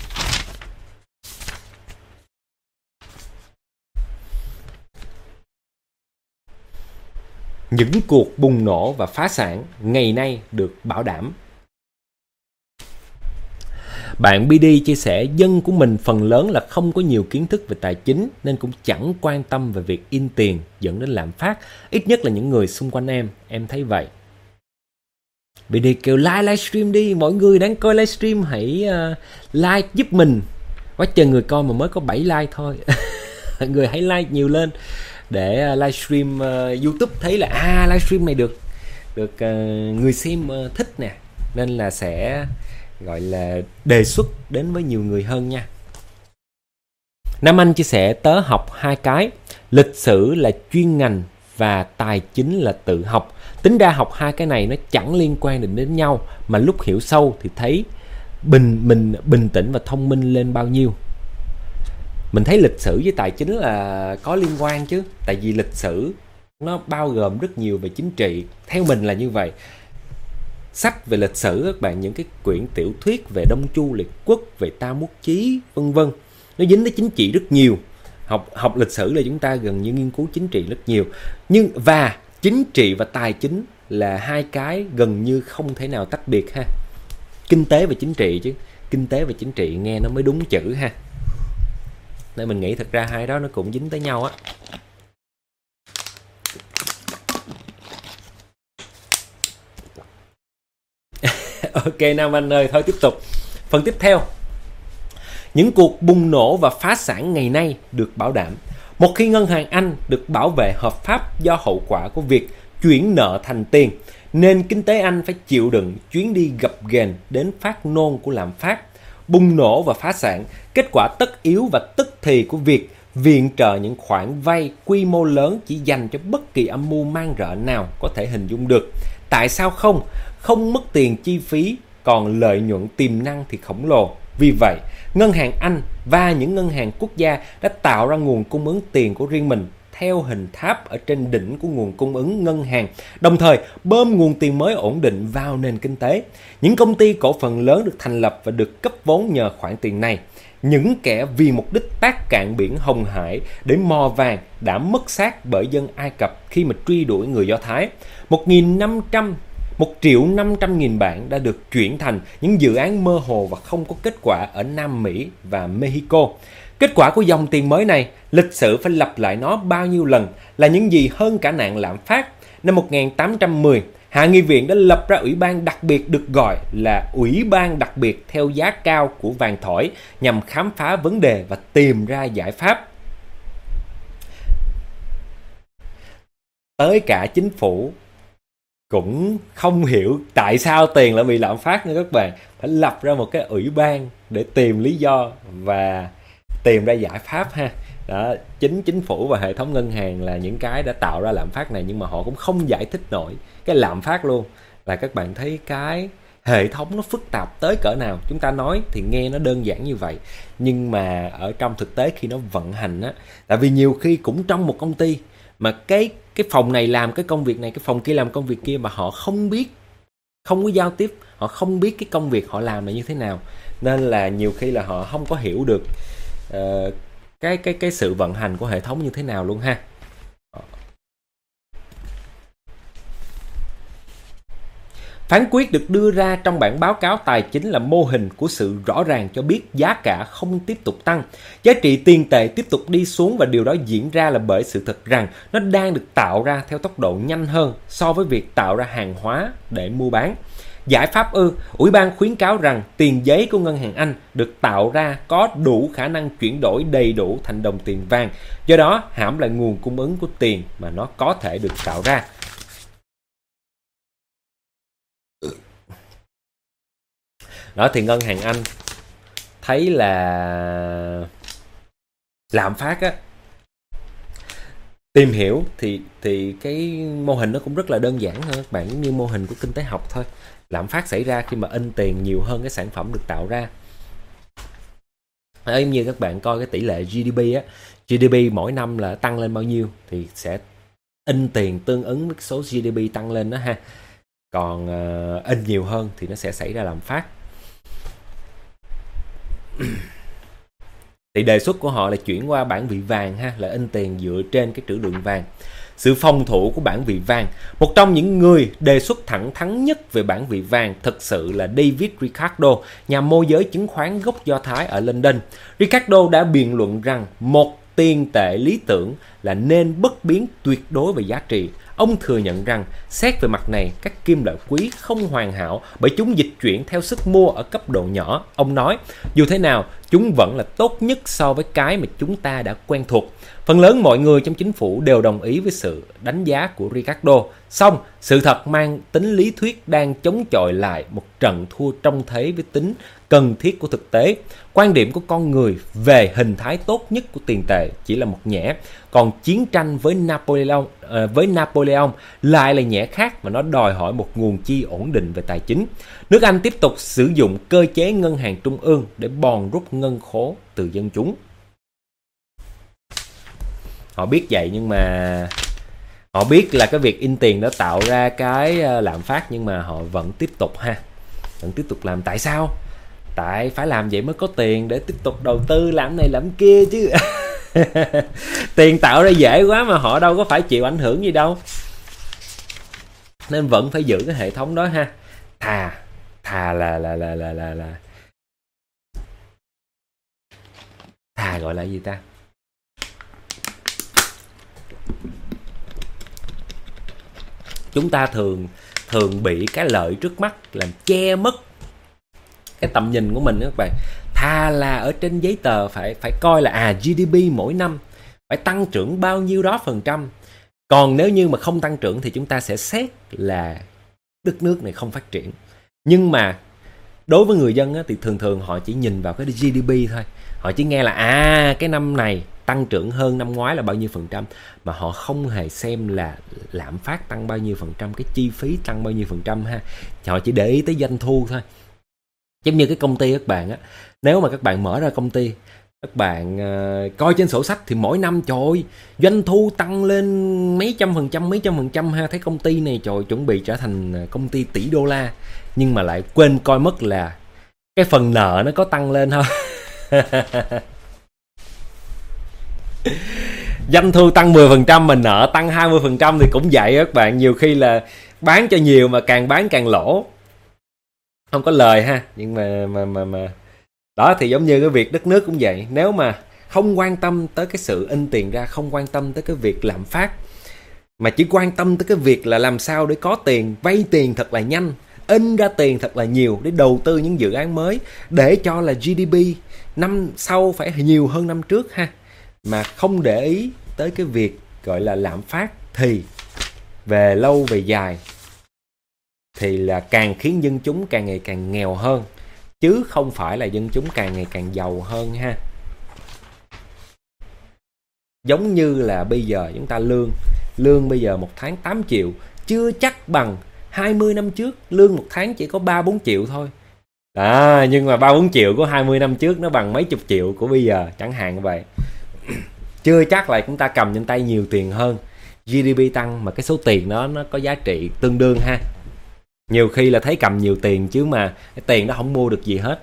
Speaker 2: Những cuộc bùng nổ và phá sản ngày nay được bảo đảm. Bạn BD chia sẻ dân của mình phần lớn là không có nhiều kiến thức về tài chính, nên cũng chẳng quan tâm về việc in tiền dẫn đến lạm phát. Ít nhất là những người xung quanh em thấy vậy. BD kêu livestream đi, mọi người đang coi livestream hãy like giúp mình. Quá trời người coi mà mới có 7 like thôi. Mọi người hãy like nhiều lên để livestream YouTube thấy là livestream này được người xem thích nè, nên là sẽ gọi là đề xuất đến với nhiều người hơn nha. Nam Anh chia sẻ tớ học 2 cái, lịch sử là chuyên ngành và tài chính là tự học. Tính ra học 2 cái này nó chẳng liên quan đến nhau, mà lúc hiểu sâu thì thấy mình bình tĩnh và thông minh lên bao nhiêu. Mình thấy lịch sử với tài chính là có liên quan chứ, tại vì lịch sử nó bao gồm rất nhiều về chính trị, theo mình là như vậy. Sách về lịch sử các bạn, những cái quyển tiểu thuyết về Đông Chu Liệt Quốc, về Tam Quốc Chí vân vân, nó dính tới chính trị rất nhiều. Học lịch sử là chúng ta gần như nghiên cứu chính trị rất nhiều, và chính trị và tài chính là 2 cái gần như không thể nào tách biệt ha. Kinh tế và chính trị chứ, kinh tế và chính trị nghe nó mới đúng chữ ha. Nên mình nghĩ thật ra 2 đó nó cũng dính tới nhau á. Ok Nam Anh ơi, thôi tiếp tục. Phần tiếp theo. Những cuộc bùng nổ và phá sản ngày nay được bảo đảm. Một khi ngân hàng Anh được bảo vệ hợp pháp do hậu quả của việc chuyển nợ thành tiền, Nền kinh tế Anh phải chịu đựng chuyến đi gập ghềnh đến phát nôn của lạm phát, bùng nổ và phá sản, kết quả tất yếu và tức thì của việc viện trợ những khoản vay quy mô lớn chỉ dành cho bất kỳ âm mưu man rợ nào có thể hình dung được. Tại sao không? Không mất tiền chi phí, còn lợi nhuận tiềm năng thì khổng lồ. Vì vậy, ngân hàng Anh và những ngân hàng quốc gia đã tạo ra nguồn cung ứng tiền của riêng mình theo hình tháp ở trên đỉnh của nguồn cung ứng ngân hàng, đồng thời bơm nguồn tiền mới ổn định vào nền kinh tế. Những công ty cổ phần lớn được thành lập và được cấp vốn nhờ khoản tiền này. Những kẻ vì mục đích tác cạn biển Hồng Hải để mò vàng đã mất xác bởi dân Ai Cập khi mà truy đuổi người Do Thái. 1.500.000 bảng đã được chuyển thành những dự án mơ hồ và không có kết quả ở Nam Mỹ và Mexico. Kết quả của dòng tiền mới này, lịch sử phải lặp lại nó bao nhiêu lần, là những gì hơn cả nạn lạm phát. Năm 1810, Hạ nghị viện đã lập ra ủy ban đặc biệt được gọi là Ủy ban đặc biệt theo giá cao của vàng thỏi nhằm khám phá vấn đề và tìm ra giải pháp. Tới cả chính phủ cũng không hiểu tại sao tiền lại bị lạm phát nữa các bạn. Phải lập ra một cái ủy ban để tìm lý do và tìm ra giải pháp ha. Đó, chính phủ và hệ thống ngân hàng là những cái đã tạo ra lạm phát này, nhưng mà họ cũng không giải thích nổi cái lạm phát luôn. Là các bạn thấy cái hệ thống nó phức tạp tới cỡ nào. Chúng ta nói thì nghe nó đơn giản như vậy, nhưng mà ở trong thực tế khi nó vận hành á, tại vì nhiều khi cũng trong một công ty mà cái phòng này làm cái công việc này, cái phòng kia làm công việc kia, mà họ không biết, không có giao tiếp, họ không biết cái công việc họ làm là như thế nào, nên là nhiều khi là họ không có hiểu được cái sự vận hành của hệ thống như thế nào luôn ha. Phán quyết được đưa ra trong bản báo cáo tài chính là mô hình của sự rõ ràng cho biết giá cả không tiếp tục tăng. Giá trị tiền tệ tiếp tục đi xuống, và điều đó diễn ra là bởi sự thật rằng nó đang được tạo ra theo tốc độ nhanh hơn so với việc tạo ra hàng hóa để mua bán. Giải pháp Ủy ban khuyến cáo rằng tiền giấy của ngân hàng Anh được tạo ra có đủ khả năng chuyển đổi đầy đủ thành đồng tiền vàng, do đó hãm lại nguồn cung ứng của tiền mà nó có thể được tạo ra. Đó thì ngân hàng Anh thấy là lạm phát á, tìm hiểu thì cái mô hình nó cũng rất là đơn giản thôi các bạn, giống như mô hình của kinh tế học thôi. Lạm phát xảy ra khi mà in tiền nhiều hơn cái sản phẩm được tạo ra. Giống như các bạn coi cái tỷ lệ GDP á, GDP mỗi năm là tăng lên bao nhiêu thì sẽ in tiền tương ứng với số GDP tăng lên đó ha. Còn in nhiều hơn thì nó sẽ xảy ra lạm phát. Thì đề xuất của họ là chuyển qua bản vị vàng ha, là in tiền dựa trên cái trữ lượng vàng. Sự phòng thủ của bản vị vàng. Một trong những người đề xuất thẳng thắn nhất về bản vị vàng thực sự là David Ricardo, nhà môi giới chứng khoán gốc Do Thái ở London. Ricardo đã biện luận rằng một tiền tệ lý tưởng là nên bất biến tuyệt đối về giá trị. Ông thừa nhận rằng xét về mặt này, các kim loại quý không hoàn hảo bởi chúng dịch chuyển theo sức mua ở cấp độ nhỏ. Ông nói, dù thế nào, chúng vẫn là tốt nhất so với cái mà chúng ta đã quen thuộc. Phần lớn mọi người trong chính phủ đều đồng ý với sự đánh giá của Ricardo. Song, sự thật mang tính lý thuyết đang chống chọi lại một trận thua trông thấy với tính cần thiết của thực tế. Quan điểm của con người về hình thái tốt nhất của tiền tệ chỉ là một nhẽ, còn chiến tranh với Napoleon lại là nhẽ khác, mà nó đòi hỏi một nguồn chi ổn định về tài chính. Nước Anh tiếp tục sử dụng cơ chế ngân hàng trung ương để bòn rút ngân khố từ dân chúng. Họ biết vậy, nhưng mà họ biết là cái việc in tiền đã tạo ra cái lạm phát, nhưng mà họ vẫn tiếp tục vẫn tiếp tục làm. Tại sao? Tại phải làm vậy mới có tiền để tiếp tục đầu tư làm này làm kia chứ. Tiền tạo ra dễ quá mà họ đâu có phải chịu ảnh hưởng gì đâu, nên vẫn phải giữ cái hệ thống đó ha. Thà gọi là gì ta, chúng ta thường bị cái lợi trước mắt làm che mất cái tầm nhìn của mình đó các bạn. Thà là ở trên giấy tờ phải coi là GDP mỗi năm phải tăng trưởng bao nhiêu đó %. Còn nếu như mà không tăng trưởng thì chúng ta sẽ xét là đất nước này không phát triển. Nhưng mà đối với người dân á, thì thường thường họ chỉ nhìn vào cái GDP thôi. Họ chỉ nghe là cái năm này tăng trưởng hơn năm ngoái là bao nhiêu %, mà họ không hề xem là lạm phát tăng bao nhiêu %, cái chi phí tăng bao nhiêu % ha. Họ chỉ để ý tới doanh thu thôi. Giống như cái công ty các bạn á, nếu mà các bạn mở ra công ty, các bạn coi trên sổ sách thì mỗi năm trời ơi, doanh thu tăng lên mấy trăm phần trăm ha, thấy công ty này trời chuẩn bị trở thành công ty tỷ đô la, nhưng mà lại quên coi mất là cái phần nợ nó có tăng lên không. Doanh thu tăng 10% mà nợ tăng 20% thì cũng vậy các bạn. Nhiều khi là bán cho nhiều mà càng bán càng lỗ, không có lời ha. Nhưng mà đó, thì giống như cái việc đất nước cũng vậy. Nếu mà không quan tâm tới cái sự in tiền ra, không quan tâm tới cái việc lạm phát, mà chỉ quan tâm tới cái việc là làm sao để có tiền, vay tiền thật là nhanh, in ra tiền thật là nhiều để đầu tư những dự án mới, để cho là GDP năm sau phải nhiều hơn năm trước ha, mà không để ý tới cái việc gọi là lạm phát, thì về lâu về dài thì là càng khiến dân chúng càng ngày càng nghèo hơn, chứ không phải là dân chúng càng ngày càng giàu hơn ha. Giống như là bây giờ chúng ta lương bây giờ một tháng 8 triệu, chưa chắc bằng 20 năm trước lương một tháng chỉ có 3-4 triệu thôi. Nhưng mà 3-4 triệu của 20 năm trước nó bằng mấy chục triệu của bây giờ, chẳng hạn như vậy. Chưa chắc là chúng ta cầm trên tay nhiều tiền hơn. GDP tăng mà cái số tiền đó nó có giá trị tương đương ha. Nhiều khi là thấy cầm nhiều tiền chứ mà cái tiền đó không mua được gì hết.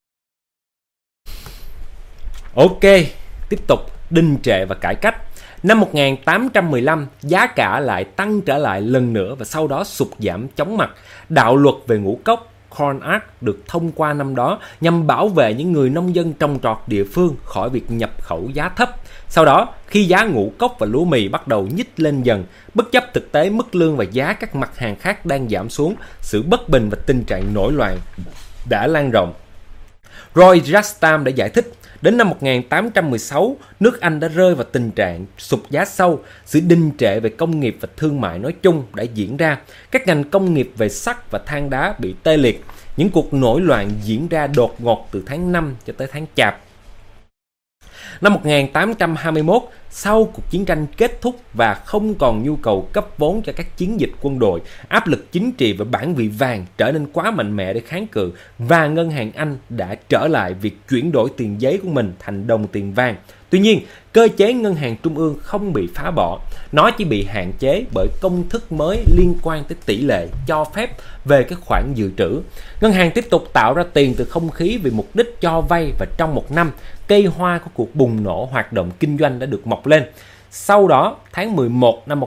Speaker 2: Ok, tiếp tục đình trệ và cải cách. Năm 1815, giá cả lại tăng trở lại lần nữa và sau đó sụt giảm chóng mặt. Đạo luật về ngũ cốc Corn Act được thông qua năm đó nhằm bảo vệ những người nông dân trồng trọt địa phương khỏi việc nhập khẩu giá thấp. Sau đó, khi giá ngũ cốc và lúa mì bắt đầu nhích lên dần, bất chấp thực tế mức lương và giá các mặt hàng khác đang giảm xuống, sự bất bình và tình trạng nổi loạn đã lan rộng. Roy Jastam đã giải thích, đến năm 1816, nước Anh đã rơi vào tình trạng sụt giá sâu, sự đình trệ về công nghiệp và thương mại nói chung đã diễn ra, các ngành công nghiệp về sắt và than đá bị tê liệt. Những cuộc nổi loạn diễn ra đột ngột từ tháng 5 cho tới tháng Chạp. Năm 1821, sau cuộc chiến tranh kết thúc và không còn nhu cầu cấp vốn cho các chiến dịch quân đội, áp lực chính trị và bản vị vàng trở nên quá mạnh mẽ để kháng cự, và ngân hàng Anh đã trở lại việc chuyển đổi tiền giấy của mình thành đồng tiền vàng. Tuy nhiên, cơ chế ngân hàng trung ương không bị phá bỏ, nó chỉ bị hạn chế bởi công thức mới liên quan tới tỷ lệ cho phép về cái khoản dự trữ. Ngân hàng tiếp tục tạo ra tiền từ không khí vì mục đích cho vay, và trong một năm, cây hoa của cuộc bùng nổ hoạt động kinh doanh đã được mọc lên. Sau đó, tháng 11 năm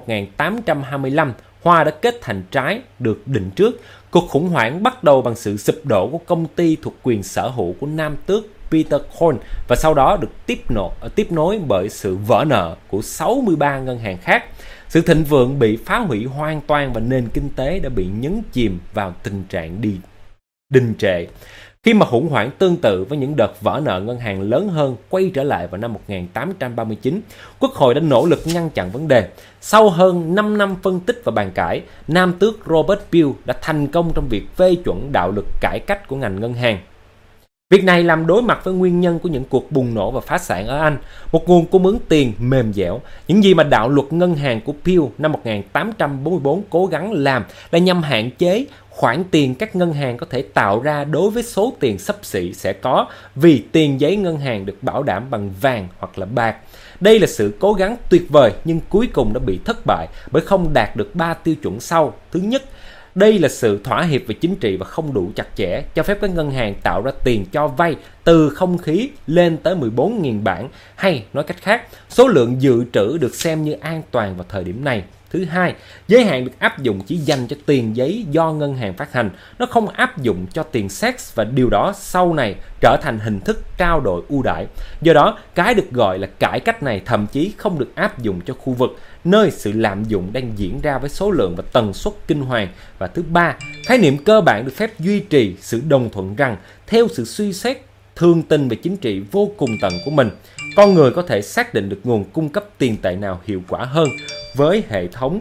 Speaker 2: 1825, hoa đã kết thành trái được định trước. Cuộc khủng hoảng bắt đầu bằng sự sụp đổ của công ty thuộc quyền sở hữu của nam tước Peter Corn, và sau đó được tiếp nối bởi sự vỡ nợ của 63 ngân hàng khác. Sự thịnh vượng bị phá hủy hoàn toàn và nền kinh tế đã bị nhấn chìm vào tình trạng đình trệ. Khi mà khủng hoảng tương tự với những đợt vỡ nợ ngân hàng lớn hơn quay trở lại vào năm 1839, Quốc hội đã nỗ lực ngăn chặn vấn đề. Sau hơn 5 năm phân tích và bàn cãi, nam tước Robert Peel đã thành công trong việc phê chuẩn đạo luật cải cách của ngành ngân hàng. Việc này làm đối mặt với nguyên nhân của những cuộc bùng nổ và phá sản ở Anh, một nguồn cung ứng tiền mềm dẻo. Những gì mà đạo luật ngân hàng của Peel năm 1844 cố gắng làm là nhằm hạn chế khoản tiền các ngân hàng có thể tạo ra đối với số tiền xấp xỉ sẽ có, vì tiền giấy ngân hàng được bảo đảm bằng vàng hoặc là bạc. Đây là sự cố gắng tuyệt vời nhưng cuối cùng đã bị thất bại bởi không đạt được 3 tiêu chuẩn sau. Thứ nhất, đây là sự thỏa hiệp về chính trị và không đủ chặt chẽ, cho phép các ngân hàng tạo ra tiền cho vay từ không khí lên tới 14.000 bảng, hay nói cách khác, số lượng dự trữ được xem như an toàn vào thời điểm này. Thứ hai, giới hạn được áp dụng chỉ dành cho tiền giấy do ngân hàng phát hành, nó không áp dụng cho tiền sex, và điều đó sau này trở thành hình thức trao đổi ưu đãi. Do đó, cái được gọi là cải cách này thậm chí không được áp dụng cho khu vực nơi sự lạm dụng đang diễn ra với số lượng và tần suất kinh hoàng. Và thứ ba, khái niệm cơ bản được phép duy trì sự đồng thuận rằng theo sự suy xét thương tình về chính trị vô cùng tận của mình, con người có thể xác định được nguồn cung cấp tiền tệ nào hiệu quả hơn với hệ thống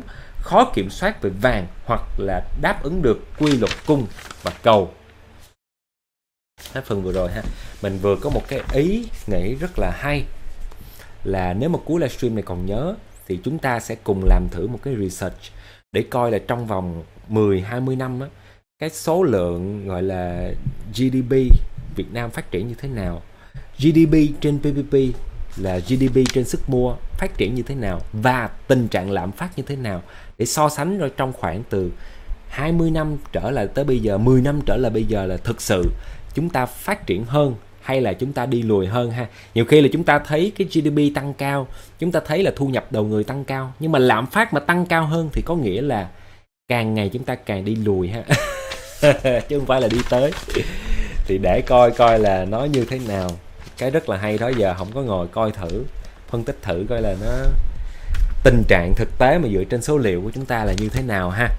Speaker 2: khó kiểm soát về vàng hoặc là đáp ứng được quy luật cung và cầu. Hết phần vừa rồi ha, mình vừa có một cái ý nghĩ rất là hay là nếu mà cuối livestream này còn nhớ thì chúng ta sẽ cùng làm thử một cái research để coi là trong vòng 10-20 năm á, cái số lượng gọi là GDP Việt Nam phát triển như thế nào, GDP trên PPP là GDP trên sức mua phát triển như thế nào, và tình trạng lạm phát như thế nào, để so sánh rồi trong khoảng từ 20 năm trở lại tới bây giờ, 10 năm trở lại bây giờ là thực sự chúng ta phát triển hơn hay là chúng ta đi lùi hơn ha. Nhiều khi là chúng ta thấy cái GDP tăng cao, chúng ta thấy là thu nhập đầu người tăng cao, nhưng mà lạm phát mà tăng cao hơn thì có nghĩa là càng ngày chúng ta càng đi lùi ha. Chứ không phải là đi tới. Thì để coi là nó như thế nào. Cái rất là hay đó giờ không có ngồi coi thử, phân tích thử coi là nó tình trạng thực tế mà dựa trên số liệu của chúng ta là như thế nào ha.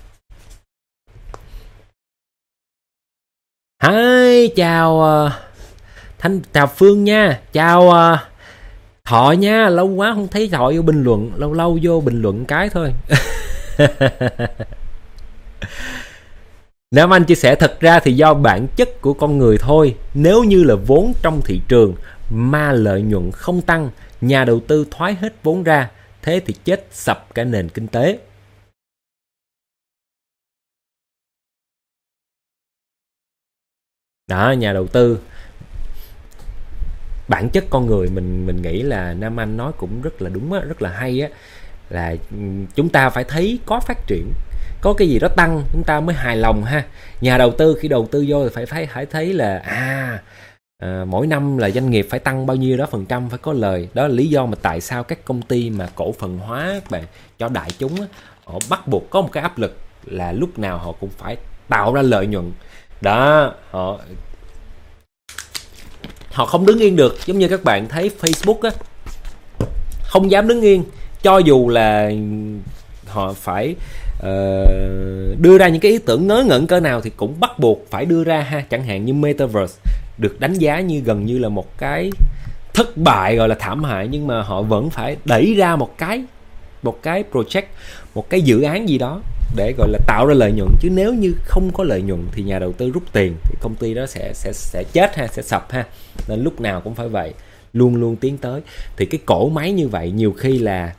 Speaker 2: Hi, chào chào Phương nha, chào Thọ nha, lâu quá không thấy Thọ vô bình luận, lâu vô bình luận cái thôi. Nam Anh chia sẻ thật ra thì do bản chất của con người thôi. Nếu như là vốn trong thị trường mà lợi nhuận không tăng, nhà đầu tư thoái hết vốn ra, thế thì chết sập cả nền kinh tế. Đó, nhà đầu tư, bản chất con người mình nghĩ là Nam Anh nói cũng rất là đúng á, rất là hay á, là chúng ta phải thấy có phát triển, có cái gì đó tăng chúng ta mới hài lòng ha. Nhà đầu tư khi đầu tư vô thì phải thấy là mỗi năm là doanh nghiệp phải tăng bao nhiêu đó phần trăm, phải có lời. Đó là lý do mà tại sao các công ty mà cổ phần hóa các bạn cho đại chúng á, họ bắt buộc có một cái áp lực là lúc nào họ cũng phải tạo ra lợi nhuận. Đó, họ không đứng yên được. Giống như các bạn thấy Facebook á, không dám đứng yên, cho dù là họ phải đưa ra những cái ý tưởng ngớ ngẩn cỡ nào thì cũng bắt buộc phải đưa ra ha. Chẳng hạn như Metaverse được đánh giá như gần như là một cái thất bại gọi là thảm hại, nhưng mà họ vẫn phải đẩy ra một cái project, một cái dự án gì đó để gọi là tạo ra lợi nhuận. Chứ nếu như không có lợi nhuận thì nhà đầu tư rút tiền thì công ty đó sẽ chết ha, sẽ sập ha. Nên lúc nào cũng phải vậy, luôn luôn tiến tới. Thì cái cỗ máy như vậy nhiều khi là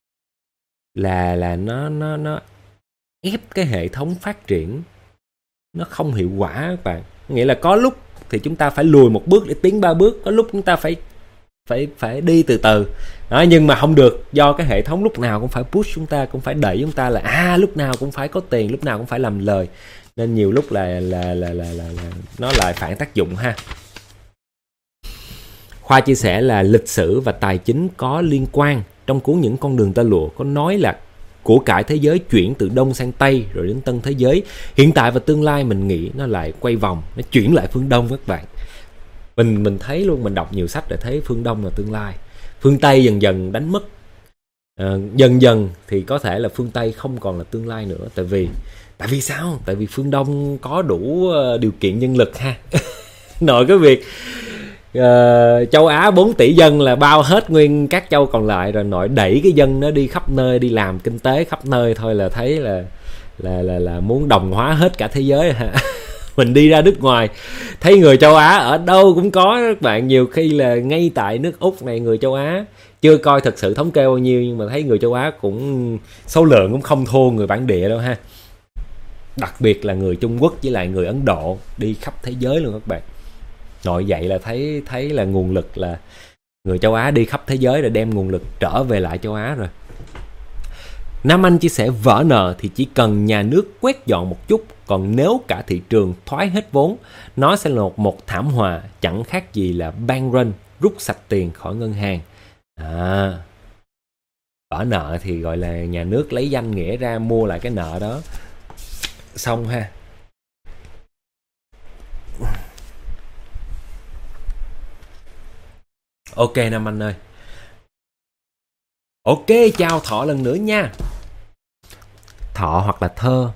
Speaker 2: nó ép cái hệ thống phát triển nó không hiệu quả các bạn. Nghĩa là có lúc thì chúng ta phải lùi một bước để tiến 3 bước, có lúc chúng ta phải đi từ từ đó, nhưng mà không được, do cái hệ thống lúc nào cũng phải push chúng ta, cũng phải đẩy chúng ta là lúc nào cũng phải có tiền, lúc nào cũng phải làm lời, nên nhiều lúc là nó lại phản tác dụng ha. Khoa chia sẻ là lịch sử và tài chính có liên quan. Trong cuốn Những con đường tơ lụa có nói là của cải thế giới chuyển từ Đông sang Tây rồi đến Tân thế giới. Hiện tại và tương lai mình nghĩ nó lại quay vòng, nó chuyển lại phương Đông các bạn. Mình thấy luôn, mình đọc nhiều sách để thấy phương Đông là tương lai. Phương Tây dần dần đánh mất. Dần dần thì có thể là phương Tây không còn là tương lai nữa. Tại vì sao? Tại vì phương Đông có đủ điều kiện nhân lực ha. Nội cái việc châu Á 4 tỷ dân là bao hết nguyên các châu còn lại rồi, nội đẩy cái dân nó đi khắp nơi, đi làm kinh tế khắp nơi thôi là thấy là muốn đồng hóa hết cả thế giới ha. Mình đi ra nước ngoài thấy người châu Á ở đâu cũng có các bạn. Nhiều khi là ngay tại nước Úc này, người châu Á chưa coi thật sự thống kê bao nhiêu, nhưng mà thấy người châu Á cũng số lượng cũng không thua người bản địa đâu ha. Đặc biệt là người Trung Quốc với lại người Ấn Độ đi khắp thế giới luôn các bạn. Nội vậy là thấy là nguồn lực là người châu Á đi khắp thế giới rồi đem nguồn lực trở về lại châu Á rồi. Nam Anh chia sẻ vỡ nợ thì chỉ cần nhà nước quét dọn một chút, còn nếu cả thị trường thoái hết vốn, nó sẽ là một thảm họa, chẳng khác gì là bank run, rút sạch tiền khỏi ngân hàng. Vỡ nợ thì gọi là nhà nước lấy danh nghĩa ra mua lại cái nợ đó, xong ha. Ok Nam Anh ơi. Ok, chào Thọ lần nữa nha. Thọ hoặc là Thơ,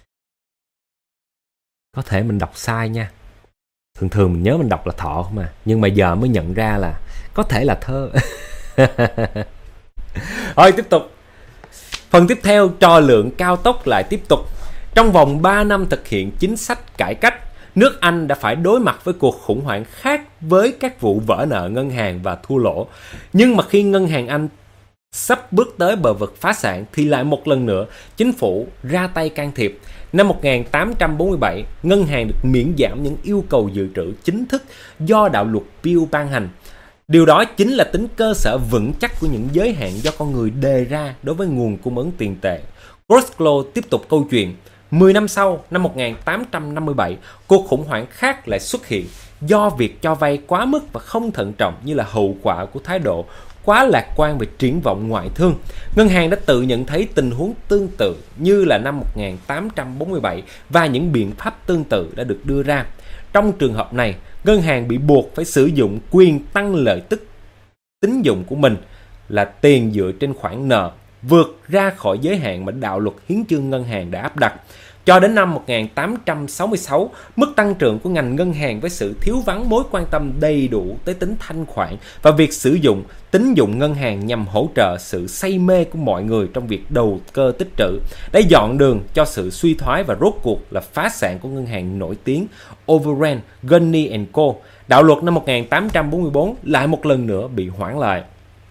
Speaker 2: có thể mình đọc sai nha. Thường mình nhớ mình đọc là Thọ không à, nhưng mà giờ mới nhận ra là có thể là Thơ. Thôi tiếp tục. Phần tiếp theo, trò lượng cao tốc lại tiếp tục. Trong vòng 3 năm thực hiện chính sách cải cách, nước Anh đã phải đối mặt với cuộc khủng hoảng khác với các vụ vỡ nợ ngân hàng và thua lỗ. Nhưng mà khi ngân hàng Anh sắp bước tới bờ vực phá sản thì lại một lần nữa chính phủ ra tay can thiệp. Năm 1847, ngân hàng được miễn giảm những yêu cầu dự trữ chính thức do đạo luật Peel ban hành. Điều đó chính là tính cơ sở vững chắc của những giới hạn do con người đề ra đối với nguồn cung ứng tiền tệ. Grosclaw tiếp tục câu chuyện. 10 năm sau, năm 1857, cuộc khủng hoảng khác lại xuất hiện do việc cho vay quá mức và không thận trọng như là hậu quả của thái độ quá lạc quan về triển vọng ngoại thương. Ngân hàng đã tự nhận thấy tình huống tương tự như là năm 1847 và những biện pháp tương tự đã được đưa ra. Trong trường hợp này, ngân hàng bị buộc phải sử dụng quyền tăng lợi tức tín dụng của mình là tiền dựa trên khoản nợ vượt ra khỏi giới hạn mà đạo luật hiến chương ngân hàng đã áp đặt. Cho đến năm 1866, mức tăng trưởng của ngành ngân hàng với sự thiếu vắng mối quan tâm đầy đủ tới tính thanh khoản và việc sử dụng tín dụng ngân hàng nhằm hỗ trợ sự say mê của mọi người trong việc đầu cơ tích trữ đã dọn đường cho sự suy thoái và rốt cuộc là phá sản của ngân hàng nổi tiếng Overend, Gunny & Co. Đạo luật năm 1844 lại một lần nữa bị hoãn lại.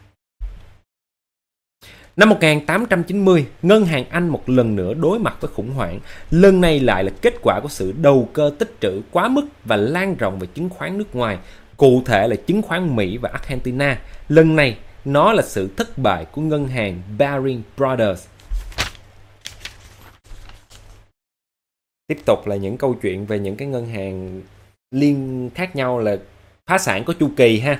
Speaker 2: Năm 1890, ngân hàng Anh một lần nữa đối mặt với khủng hoảng. Lần này lại là kết quả của sự đầu cơ tích trữ quá mức và lan rộng về chứng khoán nước ngoài, cụ thể là chứng khoán Mỹ và Argentina. Lần này, nó là sự thất bại của ngân hàng Baring Brothers. Tiếp tục là những câu chuyện về những cái ngân hàng liên khác nhau là phá sản có chu kỳ ha.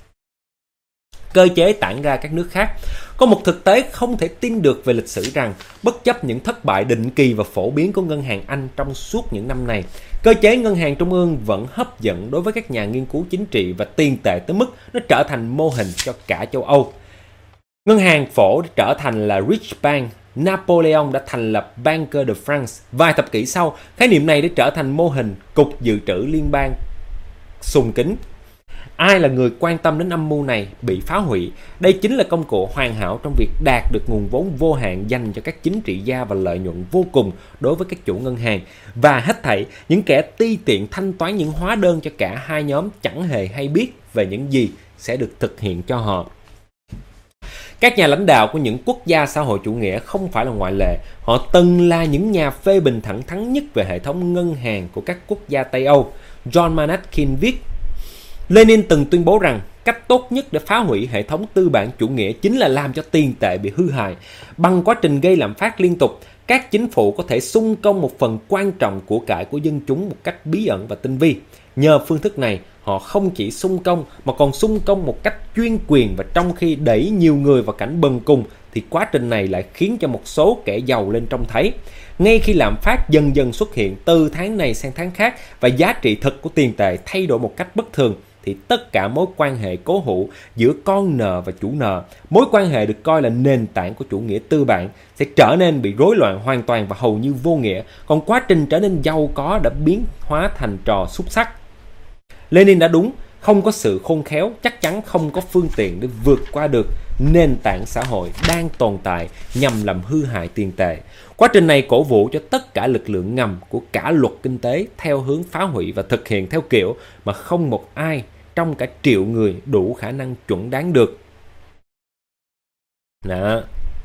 Speaker 2: Cơ chế tản ra các nước khác. Có một thực tế không thể tin được về lịch sử rằng bất chấp những thất bại định kỳ và phổ biến của ngân hàng Anh trong suốt những năm này, cơ chế ngân hàng trung ương vẫn hấp dẫn đối với các nhà nghiên cứu chính trị và tiền tệ tới mức nó trở thành mô hình cho cả châu Âu. Ngân hàng phổ trở thành là Riksbank. Napoleon đã thành lập Banque de France. Vài thập kỷ sau, khái niệm này đã trở thành mô hình cục dự trữ liên bang sùng kính. Ai là người quan tâm đến âm mưu này bị phá hủy. Đây chính là công cụ hoàn hảo trong việc đạt được nguồn vốn vô hạn dành cho các chính trị gia và lợi nhuận vô cùng đối với các chủ ngân hàng. Và hết thảy những kẻ ti tiện thanh toán những hóa đơn cho cả hai nhóm chẳng hề hay biết về những gì sẽ được thực hiện cho họ. Các nhà lãnh đạo của những quốc gia xã hội chủ nghĩa không phải là ngoại lệ. Họ từng là những nhà phê bình thẳng thắn nhất về hệ thống ngân hàng của các quốc gia Tây Âu. John Maynard Keynes viết, Lenin từng tuyên bố rằng cách tốt nhất để phá hủy hệ thống tư bản chủ nghĩa chính là làm cho tiền tệ bị hư hại. Bằng quá trình gây lạm phát liên tục, các chính phủ có thể xung công một phần quan trọng của cải của dân chúng một cách bí ẩn và tinh vi. Nhờ phương thức này, họ không chỉ xung công mà còn xung công một cách chuyên quyền, và trong khi đẩy nhiều người vào cảnh bần cùng thì quá trình này lại khiến cho một số kẻ giàu lên trông thấy. Ngay khi lạm phát dần dần xuất hiện từ tháng này sang tháng khác và giá trị thực của tiền tệ thay đổi một cách bất thường, thì tất cả mối quan hệ cố hữu giữa con nợ và chủ nợ, mối quan hệ được coi là nền tảng của chủ nghĩa tư bản, sẽ trở nên bị rối loạn hoàn toàn và hầu như vô nghĩa, còn quá trình trở nên giàu có đã biến hóa thành trò xúc xắc. Lenin đã đúng, không có sự khôn khéo, chắc chắn không có phương tiện để vượt qua được nền tảng xã hội đang tồn tại nhằm làm hư hại tiền tệ. Quá trình này cổ vũ cho tất cả lực lượng ngầm của cả luật kinh tế theo hướng phá hủy và thực hiện theo kiểu mà không một ai trong cả triệu người đủ khả năng chuẩn đoán được. Đó.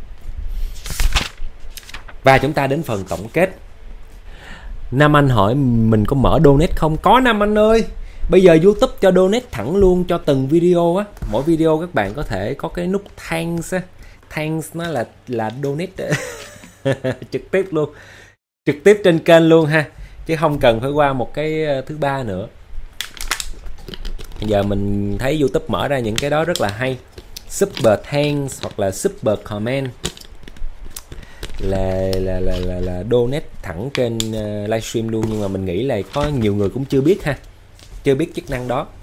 Speaker 2: Và chúng ta đến phần tổng kết. Nam Anh hỏi mình có mở donate không? Có Nam Anh ơi. Bây giờ YouTube cho donate thẳng luôn cho từng video á. Mỗi video các bạn có thể có cái nút thanks á. Thanks nó là donate trực tiếp luôn. Trực tiếp trên kênh luôn ha. Chứ không cần phải qua một cái thứ ba nữa. Bây giờ mình thấy YouTube mở ra những cái đó rất là hay. Super thanks hoặc là super comment là donate thẳng trên livestream luôn. Nhưng mà mình nghĩ là có nhiều người cũng chưa biết ha, chưa biết chức năng đó.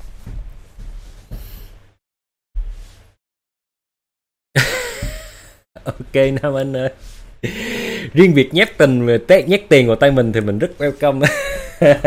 Speaker 2: Ok Nam Anh ơi. Riêng việc nhét tiền vào tay mình thì mình rất welcome.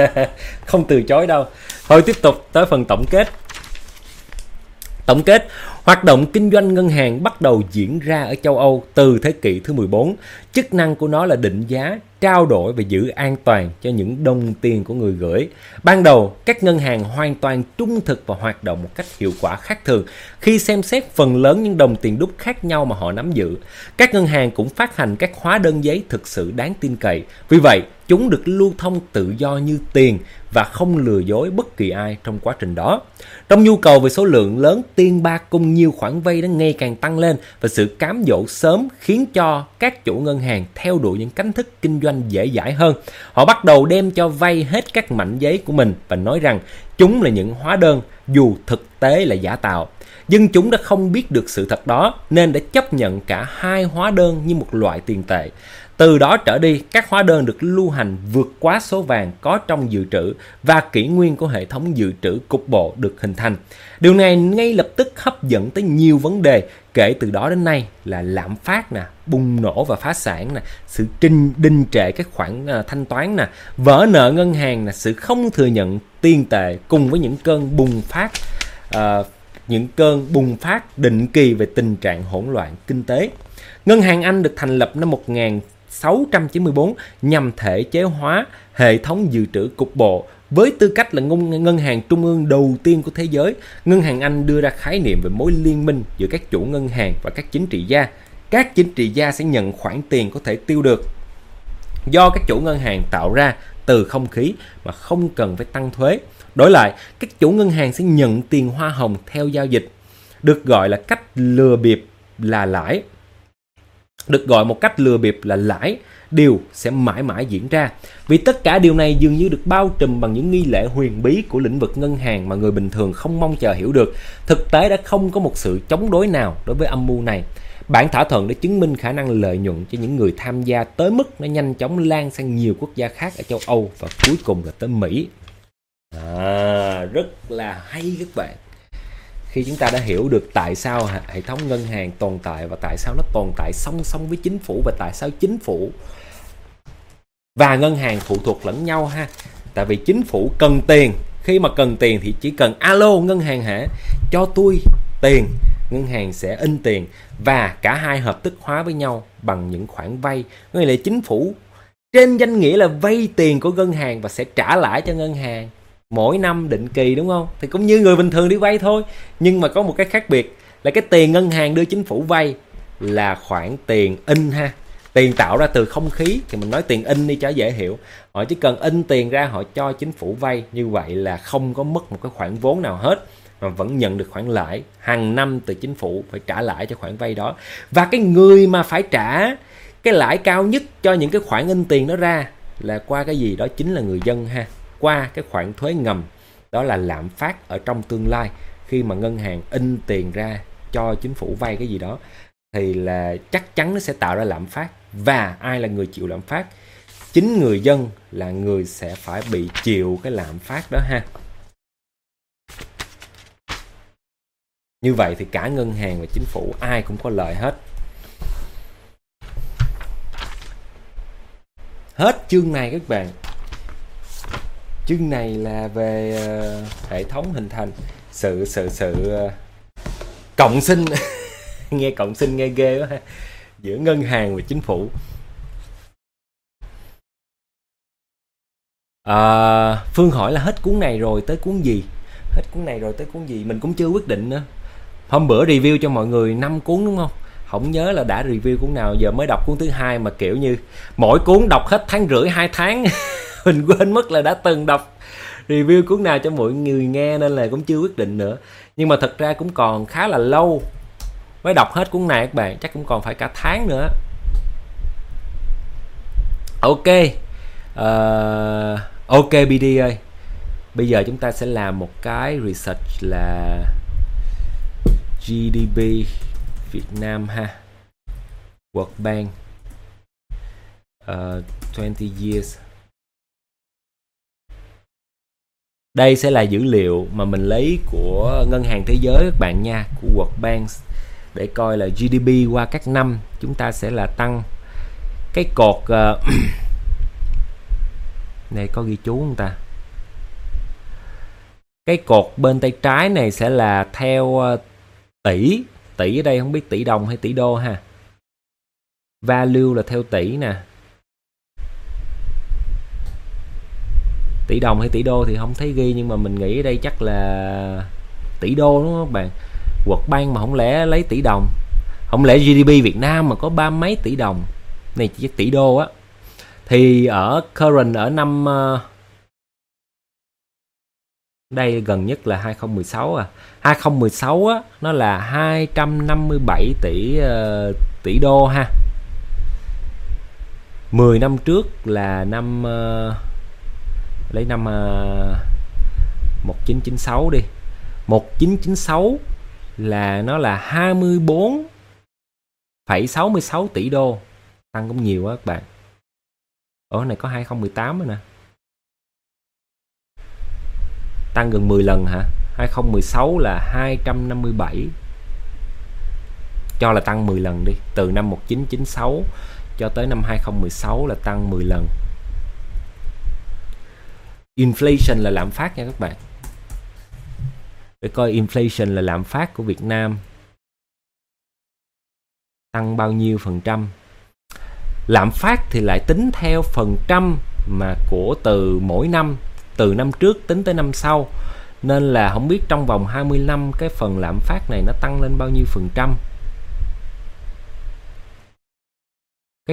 Speaker 2: Không từ chối đâu. Thôi tiếp tục tới phần tổng kết. Tổng kết, Hoạt động kinh doanh ngân hàng bắt đầu diễn ra ở châu Âu từ thế kỷ thứ 14. Chức năng của nó là định giá, trao đổi và giữ an toàn cho những đồng tiền của người gửi. Ban đầu, các ngân hàng hoàn toàn trung thực và hoạt động một cách hiệu quả khác thường khi xem xét phần lớn những đồng tiền đúc khác nhau mà họ nắm giữ. Các ngân hàng cũng phát hành các hóa đơn giấy thực sự đáng tin cậy. Vì vậy, chúng được lưu thông tự do như tiền và không lừa dối bất kỳ ai trong quá trình đó. Trong nhu cầu về số lượng lớn tiền bạc cùng nhiều khoản vay đã ngày càng tăng lên và sự cám dỗ sớm khiến cho các chủ ngân hàng theo đuổi những cách thức kinh doanh dễ dãi hơn. Họ bắt đầu đem cho vay hết các mảnh giấy của mình và nói rằng chúng là những hóa đơn dù thực tế là giả tạo. Nhưng chúng đã không biết được sự thật đó nên đã chấp nhận cả hai hóa đơn như một loại tiền tệ. Từ đó trở đi, các hóa đơn được lưu hành vượt quá số vàng có trong dự trữ và kỷ nguyên của hệ thống dự trữ cục bộ được hình thành. Điều này ngay lập tức hấp dẫn tới nhiều vấn đề kể từ đó đến nay là lạm phát, bùng nổ và phá sản, sự đình trệ các khoản thanh toán, vỡ nợ ngân hàng, sự không thừa nhận tiền tệ cùng với những cơn bùng phát định kỳ về tình trạng hỗn loạn kinh tế. Ngân hàng Anh được thành lập năm 1694 nhằm thể chế hóa hệ thống dự trữ cục bộ. Với tư cách là ngân hàng trung ương đầu tiên của thế giới, Ngân hàng Anh đưa ra khái niệm về mối liên minh giữa các chủ ngân hàng và các chính trị gia. Các chính trị gia sẽ nhận khoản tiền có thể tiêu được do các chủ ngân hàng tạo ra từ không khí mà không cần phải tăng thuế. Đổi lại, các chủ ngân hàng sẽ nhận tiền hoa hồng theo giao dịch, được gọi một cách lừa bịp là lãi. Điều sẽ mãi mãi diễn ra. Vì tất cả điều này dường như được bao trùm bằng những nghi lễ huyền bí của lĩnh vực ngân hàng mà người bình thường không mong chờ hiểu được. Thực tế đã không có một sự chống đối nào đối với âm mưu này. Bản thỏa thuận đã chứng minh khả năng lợi nhuận cho những người tham gia tới mức nó nhanh chóng lan sang nhiều quốc gia khác ở châu Âu và cuối cùng là tới Mỹ. Rất là hay các bạn. Khi chúng ta đã hiểu được tại sao hệ thống ngân hàng tồn tại và tại sao nó tồn tại song song với chính phủ và tại sao chính phủ và ngân hàng phụ thuộc lẫn nhau ha. Tại vì chính phủ cần tiền, khi mà cần tiền thì chỉ cần alo ngân hàng hả, cho tôi tiền, ngân hàng sẽ in tiền và cả hai hợp thức hóa với nhau bằng những khoản vay. Nghĩa là chính phủ trên danh nghĩa là vay tiền của ngân hàng và sẽ trả lãi cho ngân hàng mỗi năm định kỳ, đúng không? Thì cũng như người bình thường đi vay thôi. Nhưng mà có một cái khác biệt là cái tiền ngân hàng đưa chính phủ vay là khoản tiền in ha. Tiền tạo ra từ không khí thì mình nói tiền in đi cho dễ hiểu. Họ chỉ cần in tiền ra họ cho chính phủ vay. Như vậy là không có mất một cái khoản vốn nào hết mà vẫn nhận được khoản lãi hàng năm từ chính phủ, phải trả lãi cho khoản vay đó. Và cái người mà phải trả cái lãi cao nhất cho những cái khoản in tiền đó ra là qua cái gì? Đó chính là người dân ha. Qua cái khoản thuế ngầm, đó là lạm phát ở trong tương lai. Khi mà ngân hàng in tiền ra cho chính phủ vay cái gì đó thì là chắc chắn nó sẽ tạo ra lạm phát. Và ai là người chịu lạm phát? Chính người dân là người sẽ phải bị chịu cái lạm phát đó ha. Như vậy thì cả ngân hàng và chính phủ ai cũng có lợi hết. Hết chương này các bạn. Chương này là về hệ thống hình thành sự cộng sinh nghe cộng sinh nghe ghê quá ha, giữa ngân hàng và chính phủ. Phương hỏi là hết cuốn này rồi tới cuốn gì? Hết cuốn này rồi tới cuốn gì? Mình cũng chưa quyết định nữa. Hôm bữa review cho mọi người 5 cuốn đúng không? Không nhớ là đã review cuốn nào, giờ mới đọc cuốn thứ hai mà kiểu như mỗi cuốn đọc hết 1,5 tháng 2 tháng. Mình quên mất là đã từng đọc review cuốn nào cho mọi người nghe nên là cũng chưa quyết định nữa. Nhưng mà thật ra cũng còn khá là lâu mới đọc hết cuốn này các bạn, chắc cũng còn phải cả tháng nữa. Ok, ok BD ơi, bây giờ chúng ta sẽ làm một cái research là GDP Việt Nam ha, World Bank 20 years. Đây sẽ là dữ liệu mà mình lấy của Ngân hàng Thế giới các bạn nha, của World Bank, để coi là GDP qua các năm chúng ta sẽ là tăng. Cái cột này có ghi chú không ta? Cái cột bên tay trái này sẽ là theo Tỷ ở đây không biết tỷ đồng hay tỷ đô ha. Value là theo tỷ nè. Tỷ đồng hay tỷ đô thì không thấy ghi, nhưng mà mình nghĩ ở đây chắc là tỷ đô đúng không các bạn? World Bank mà không lẽ lấy tỷ đồng, không lẽ GDP Việt Nam mà có 30 mấy tỷ đồng, này chỉ tỷ đô á. Thì ở current ở năm đây gần nhất là 2016 à. 2016 á, nó là 257 tỷ đô ha. 10 năm trước là năm lấy năm 1996 đi. 1996 là nó là 24,66 tỷ đô. Tăng cũng nhiều á các bạn. Ở này có 2018 rồi nè. Tăng gần 10 lần hả? 2016 là 257. Cho là tăng 10 lần đi. Từ năm 1996 cho tới năm 2016 là tăng 10 lần. Inflation là lạm phát nha các bạn. Để coi inflation là lạm phát của Việt Nam tăng bao nhiêu phần trăm. Lạm phát thì lại tính theo phần trăm mà của từ mỗi năm, từ năm trước tính tới năm sau. Nên là không biết trong vòng 20 năm cái phần lạm phát này nó tăng lên bao nhiêu phần trăm. Cái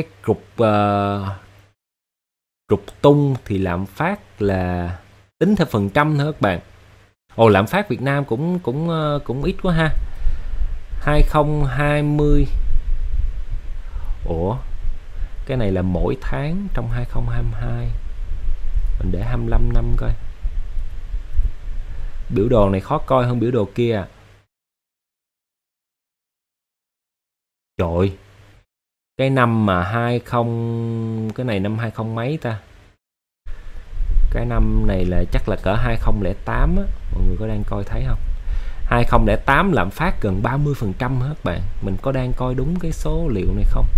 Speaker 2: trục tung thì lạm phát là tính theo phần trăm thôi các bạn. Ồ, lạm phát Việt Nam cũng ít quá ha. 2020. Ủa, cái này là mỗi tháng trong 2022. Mình để 25 năm coi. Biểu đồ này khó coi hơn biểu đồ kia. Trời, cái năm mà 20, cái này năm 20 mấy ta. Cái năm này là chắc là cỡ 2008 á, mọi người có đang coi thấy không? 2008 lạm phát gần 30% hết bạn. Mình có đang coi đúng cái số liệu này không?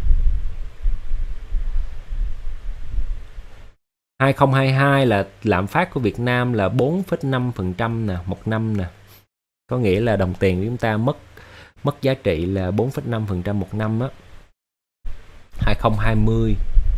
Speaker 2: 2022 là lạm phát của Việt Nam là 4,5% nè, một năm nè. Có nghĩa là đồng tiền của chúng ta mất giá trị là 4,5% một năm á. 2020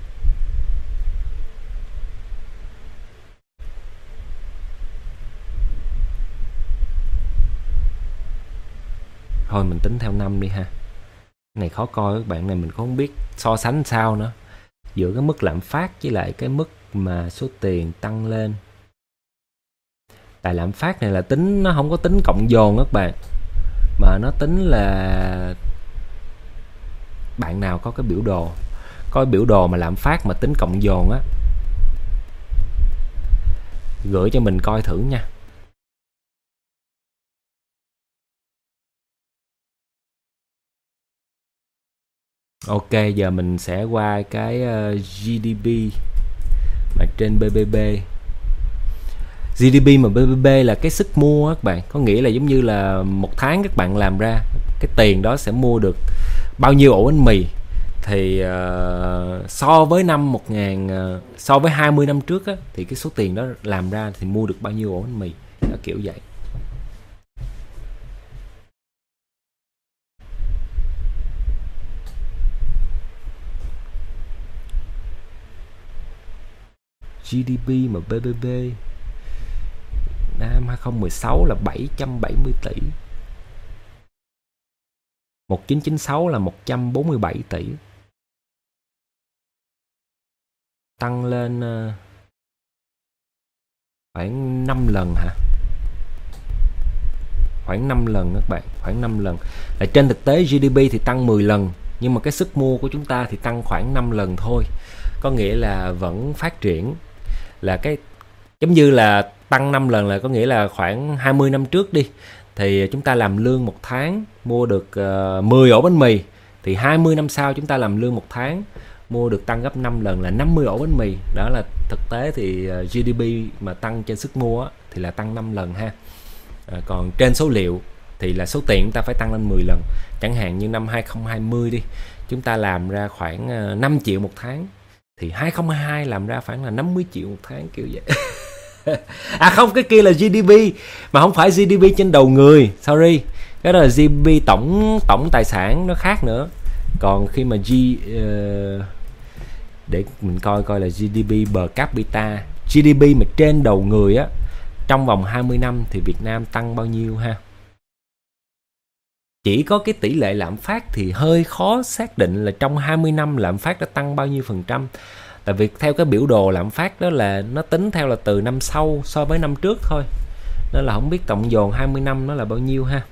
Speaker 2: thôi mình tính theo năm đi ha. Này khó coi các bạn, này mình không biết so sánh sao nữa, giữa cái mức lạm phát với lại cái mức mà số tiền tăng lên. Tại lạm phát này là tính, nó không có tính cộng dồn các bạn, mà nó tính là bạn nào có cái biểu đồ, có biểu đồ mà lạm phát mà tính cộng dồn á, gửi cho mình coi thử nha. Ok, giờ mình sẽ qua cái GDP mà trên BBB. GDP mà BBB là cái sức mua các bạn, có nghĩa là giống như là một tháng các bạn làm ra cái tiền đó sẽ mua được bao nhiêu ổ bánh mì. Thì so với năm 1000, so với 20 năm trước á, thì cái số tiền đó làm ra thì mua được bao nhiêu ổ bánh mì, đó, kiểu vậy. GDP mà BBB năm 2016 là 770 tỷ. 1996 là 147 tỷ. Tăng lên khoảng 5 lần hả? Khoảng 5 lần các bạn, khoảng 5 lần. Là trên thực tế GDP thì tăng 10 lần, nhưng mà cái sức mua của chúng ta thì tăng khoảng 5 lần thôi. Có nghĩa là vẫn phát triển. Là cái giống như là tăng 5 lần là có nghĩa là khoảng 20 năm trước đi, thì chúng ta làm lương một tháng mua được 10 ổ bánh mì, thì 20 năm sau chúng ta làm lương một tháng mua được tăng gấp 5 lần là 50 ổ bánh mì. Đó là thực tế thì GDP mà tăng trên sức mua thì là tăng 5 lần ha. Còn trên số liệu thì là số tiền chúng ta phải tăng lên 10 lần. Chẳng hạn như năm 2020 đi, chúng ta làm ra khoảng 5 triệu một tháng, thì 2022 làm ra khoảng là 50 triệu một tháng, kiểu vậy. À không, cái kia là GDP mà không phải GDP trên đầu người, sorry. Cái đó là GDP tổng tài sản nó khác nữa. Còn khi mà để mình coi là GDP per capita, GDP mà trên đầu người á, trong vòng 20 năm thì Việt Nam tăng bao nhiêu ha? Chỉ có cái tỷ lệ lạm phát thì hơi khó xác định là trong 20 năm lạm phát đã tăng bao nhiêu phần trăm. Tại vì theo cái biểu đồ lạm phát đó là nó tính theo là từ năm sau so với năm trước thôi. Nên là không biết cộng dồn 20 năm nó là bao nhiêu ha.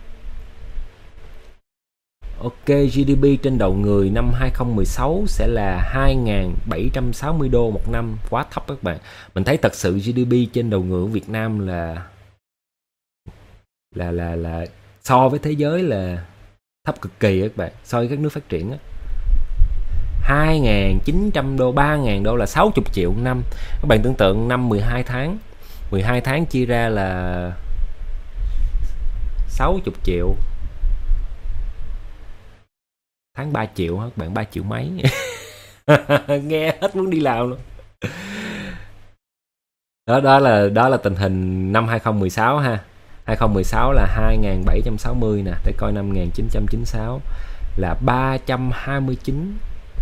Speaker 2: Ok, GDP trên đầu người năm 2016 sẽ là 2.760 đô một năm, quá thấp các bạn. Mình thấy thật sự GDP trên đầu người của Việt Nam là so với thế giới là thấp cực kỳ các bạn, so với các nước phát triển á. 2.900 đô, 3.000 đô là 60 triệu một năm. Các bạn tưởng tượng năm 12 tháng, 12 tháng chia ra là 60 triệu. Tháng 3 triệu hả các bạn, 3 triệu mấy. Nghe hết muốn đi làm luôn. Đó là tình hình năm 2016 ha. 2016 là 2.760 nè, để coi năm 1996 là 329.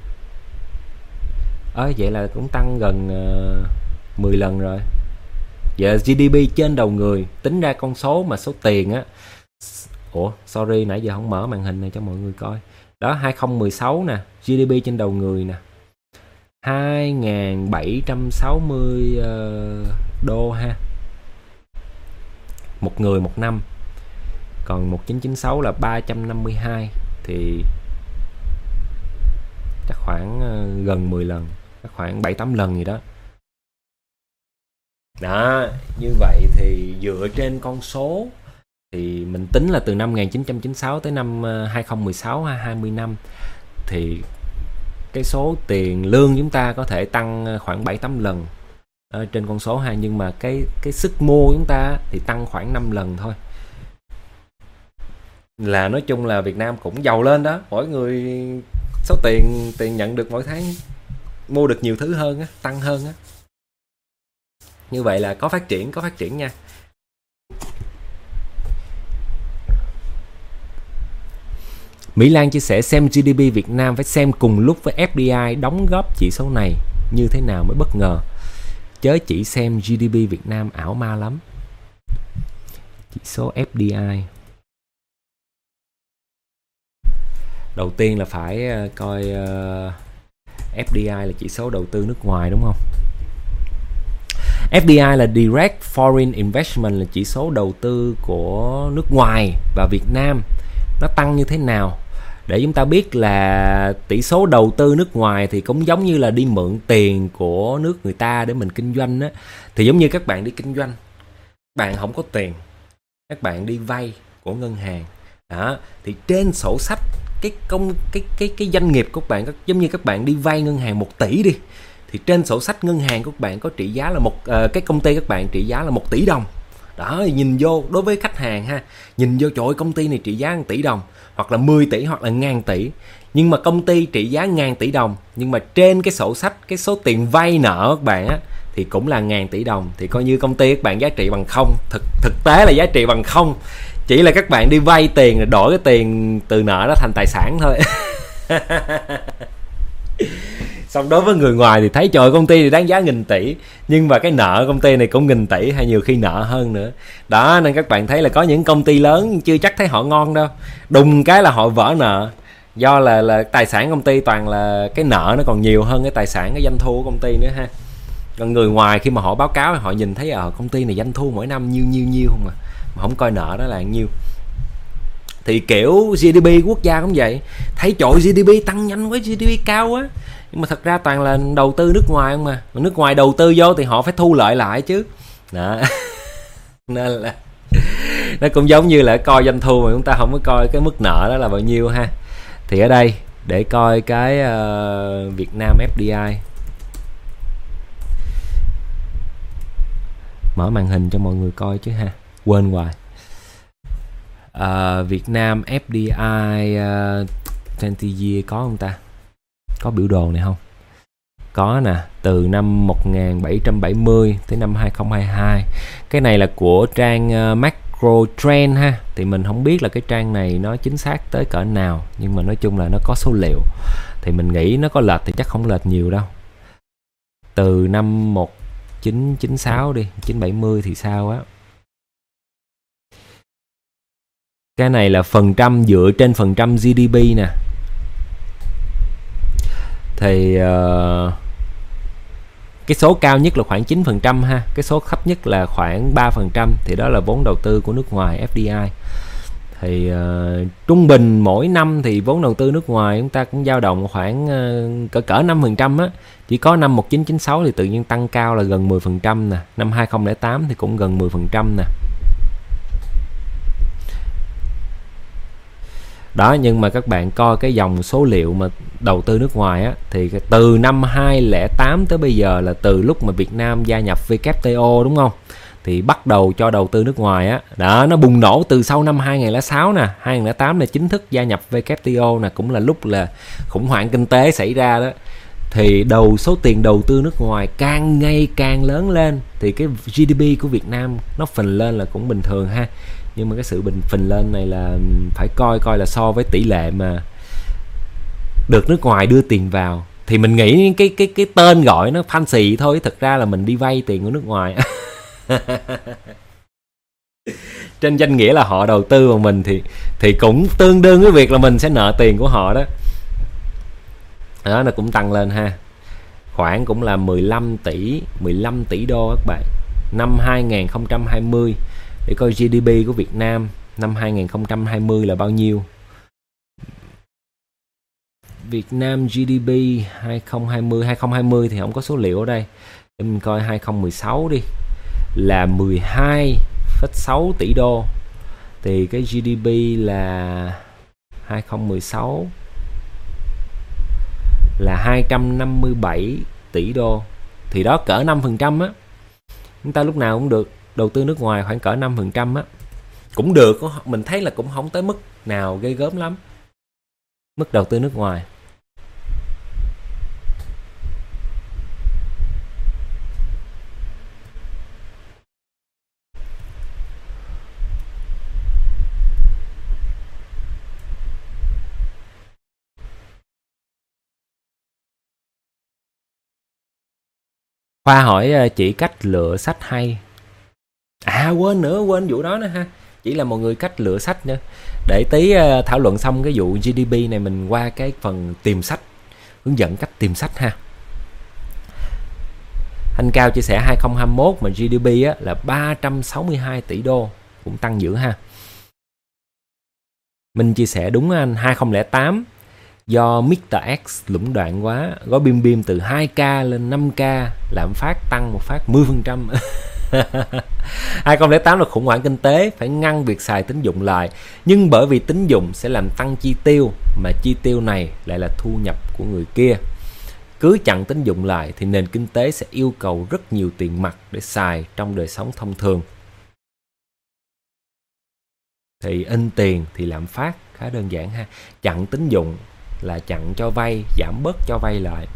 Speaker 2: Vậy là cũng tăng gần 10 lần rồi. Giờ GDP trên đầu người tính ra con số mà số tiền á. Sorry nãy giờ không mở màn hình này cho mọi người coi. Đó, 2016 nè, GDP trên đầu người nè, 2.760 đô ha, một người một năm. Còn 1996 là 352, thì chắc khoảng gần 10 lần, chắc khoảng 7-8 lần gì đó. Đó, như vậy thì dựa trên con số thì mình tính là từ năm 1996 tới năm 2016, 20 năm, thì cái số tiền lương chúng ta có thể tăng khoảng 7-8 lần trên con số ha. Nhưng mà cái sức mua chúng ta thì tăng khoảng 5 lần thôi. Là nói chung là Việt Nam cũng giàu lên đó. Mỗi người số tiền nhận được mỗi tháng mua được nhiều thứ hơn á, tăng hơn á. Như vậy là có phát triển nha. Mỹ Lan chia sẻ xem GDP Việt Nam phải xem cùng lúc với FDI đóng góp chỉ số này như thế nào mới bất ngờ. Chớ chỉ xem GDP Việt Nam ảo ma lắm. Chỉ số FDI. Đầu tiên là phải coi FDI là chỉ số đầu tư nước ngoài đúng không? FDI là Direct Foreign Investment, là chỉ số đầu tư của nước ngoài và Việt Nam nó tăng như thế nào, để chúng ta biết là tỷ số đầu tư nước ngoài thì cũng giống như là đi mượn tiền của nước người ta để mình kinh doanh á. Thì giống như các bạn đi kinh doanh, bạn không có tiền, các bạn đi vay của ngân hàng đó, thì trên sổ sách cái doanh nghiệp của bạn, giống như các bạn đi vay ngân hàng 1 tỷ đi, thì trên sổ sách ngân hàng của bạn có trị giá là cái công ty các bạn trị giá là 1 tỷ đồng. Đó, nhìn vô đối với khách hàng ha, nhìn vô trời ơi, công ty này trị giá 1 tỷ đồng, hoặc là 10 tỷ hoặc là 1.000 tỷ. Nhưng mà công ty trị giá 1.000 tỷ đồng, nhưng mà trên cái sổ sách cái số tiền vay nợ các bạn á thì cũng là 1.000 tỷ đồng, thì coi như công ty các bạn giá trị bằng không. Thực tế là giá trị bằng không, chỉ là các bạn đi vay tiền rồi đổi cái tiền từ nợ đó thành tài sản thôi. Xong đối với người ngoài thì thấy trời, công ty thì đáng giá 1.000 tỷ, nhưng mà cái nợ công ty này cũng 1.000 tỷ, hay nhiều khi nợ hơn nữa. Đó, nên các bạn thấy là có những công ty lớn chưa chắc thấy họ ngon đâu, đùng cái là họ vỡ nợ. Do là tài sản công ty toàn là cái nợ nó còn nhiều hơn cái tài sản, cái doanh thu của công ty nữa ha. Còn người ngoài khi mà họ báo cáo họ nhìn thấy công ty này doanh thu mỗi năm nhiêu không mà không coi nợ đó là nhiêu. Thì kiểu GDP quốc gia cũng vậy, thấy trời GDP tăng nhanh quá, GDP cao quá, nhưng mà thật ra toàn là đầu tư nước ngoài không mà nước ngoài đầu tư vô thì họ phải thu lợi lại chứ đó. Nên là nó cũng giống như là coi doanh thu mà chúng ta không có coi cái mức nợ đó là bao nhiêu ha. Thì ở đây để coi cái Việt Nam FDI, mở màn hình cho mọi người coi chứ ha, quên hoài. Việt Nam FDI 20 year có không ta? Có biểu đồ này không? Có nè, từ năm 1770 tới năm 2022. Cái này là của trang macro trend ha, thì mình không biết là cái trang này nó chính xác tới cỡ nào, nhưng mà nói chung là nó có số liệu, thì mình nghĩ nó có lệch thì chắc không lệch nhiều đâu. Từ năm 1996 đi, 1970 thì sao á. Cái này là phần trăm dựa trên phần trăm GDP nè. Thì cái số cao nhất là khoảng 9% ha, cái số thấp nhất là khoảng 3%, thì đó là vốn đầu tư của nước ngoài FDI. Thì trung bình mỗi năm thì vốn đầu tư nước ngoài chúng ta cũng dao động khoảng cỡ 5% á. Chỉ có năm 1996 thì tự nhiên tăng cao là gần 10% nè, năm 2008 thì cũng gần 10% nè. Đó, nhưng mà các bạn coi cái dòng số liệu mà đầu tư nước ngoài á, thì từ năm 2008 tới bây giờ là từ lúc mà Việt Nam gia nhập WTO đúng không? Thì bắt đầu cho đầu tư nước ngoài á. Đó, nó bùng nổ từ sau năm 2006 nè, 2008 là chính thức gia nhập WTO nè, cũng là lúc là khủng hoảng kinh tế xảy ra đó. Thì số tiền đầu tư nước ngoài càng ngày càng lớn lên, thì cái GDP của Việt Nam nó phình lên là cũng bình thường ha. Nhưng mà cái sự phình lên này là phải coi là so với tỷ lệ mà được nước ngoài đưa tiền vào, thì mình nghĩ cái tên gọi nó fancy thôi, thực ra là mình đi vay tiền của nước ngoài. Trên danh nghĩa là họ đầu tư vào mình thì cũng tương đương với việc là mình sẽ nợ tiền của họ đó. Đó, nó cũng tăng lên ha. Khoảng cũng là 15 tỷ đô các bạn. Năm 2020 để coi GDP của Việt Nam năm 2020 là bao nhiêu. Việt Nam GDP 2020 thì không có số liệu ở đây. Để mình coi 2016 đi, là 12,6 tỷ đô. Thì cái GDP là 2016 là 257 tỷ đô. Thì đó cỡ 5% á. Chúng ta lúc nào cũng được đầu tư nước ngoài khoảng cỡ 5% á. Cũng được, mình thấy là cũng không tới mức nào ghê gớm lắm. Mức đầu tư nước ngoài. Khoa hỏi chỉ cách lựa sách hay. À quên vụ đó nữa ha. Chỉ là một người cách lựa sách nữa. Để tí thảo luận xong cái vụ GDP này mình qua cái phần tìm sách, hướng dẫn cách tìm sách ha. Thanh Cao chia sẻ 2021 mà GDP á, là 362 tỷ đô, cũng tăng dữ ha. Mình chia sẻ đúng anh, 2008 do Mr. X lũng đoạn quá, gói bim từ 2k lên 5k, lạm phát tăng một phát 10%. 2008 là khủng hoảng kinh tế, phải ngăn việc xài tín dụng lại, nhưng bởi vì tín dụng sẽ làm tăng chi tiêu, mà chi tiêu này lại là thu nhập của người kia. Cứ chặn tín dụng lại thì nền kinh tế sẽ yêu cầu rất nhiều tiền mặt để xài trong đời sống thông thường. Thì in tiền thì lạm phát, khá đơn giản ha. Chặn tín dụng là chặn cho vay, giảm bớt cho vay lại.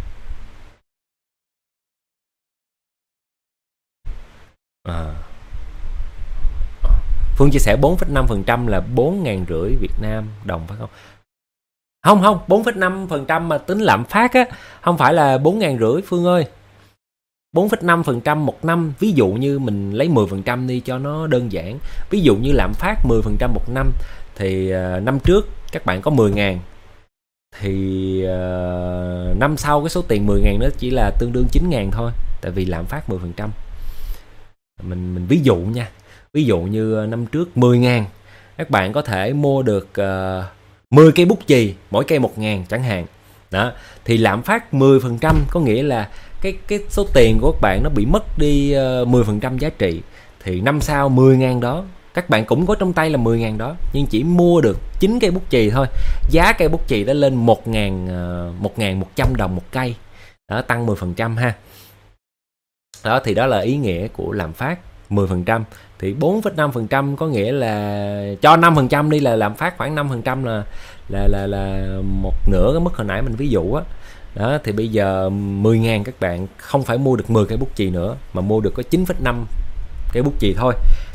Speaker 2: Phương chia sẻ 4,5% là 4.500 Việt Nam đồng phải không? Không, 4,5% mà tính lạm phát á, không phải là 4.500 Phương ơi. 4,5% một năm, ví dụ như mình lấy 10% đi cho nó đơn giản. Ví dụ như lạm phát 10% một năm, thì năm trước các bạn có 10.000, thì năm sau cái số tiền 10.000 đó chỉ là tương đương 9.000 thôi, tại vì lạm phát 10%. Mình ví dụ nha. Ví dụ như năm trước 10.000, các bạn có thể mua được 10 cây bút chì, mỗi cây 1.000 chẳng hạn. Đó, thì lạm phát 10% có nghĩa là cái số tiền của các bạn nó bị mất đi 10% giá trị. Thì năm sau 10.000 đó, các bạn cũng có trong tay là 10.000 đó, nhưng chỉ mua được 9 cây bút chì thôi. Giá cây bút chì đã lên 1.100 đồng một cây. Đó, tăng 10% ha. Đó, thì đó là ý nghĩa của lạm phát 10%. Thì 4,5% có nghĩa là cho 5% đi, là lạm phát khoảng 5% là một nửa cái mức hồi nãy mình ví dụ á. Đó, thì bây giờ 10.000 các bạn không phải mua được 10 cây bút chì nữa, mà mua được có 9,5 cây bút chì thôi.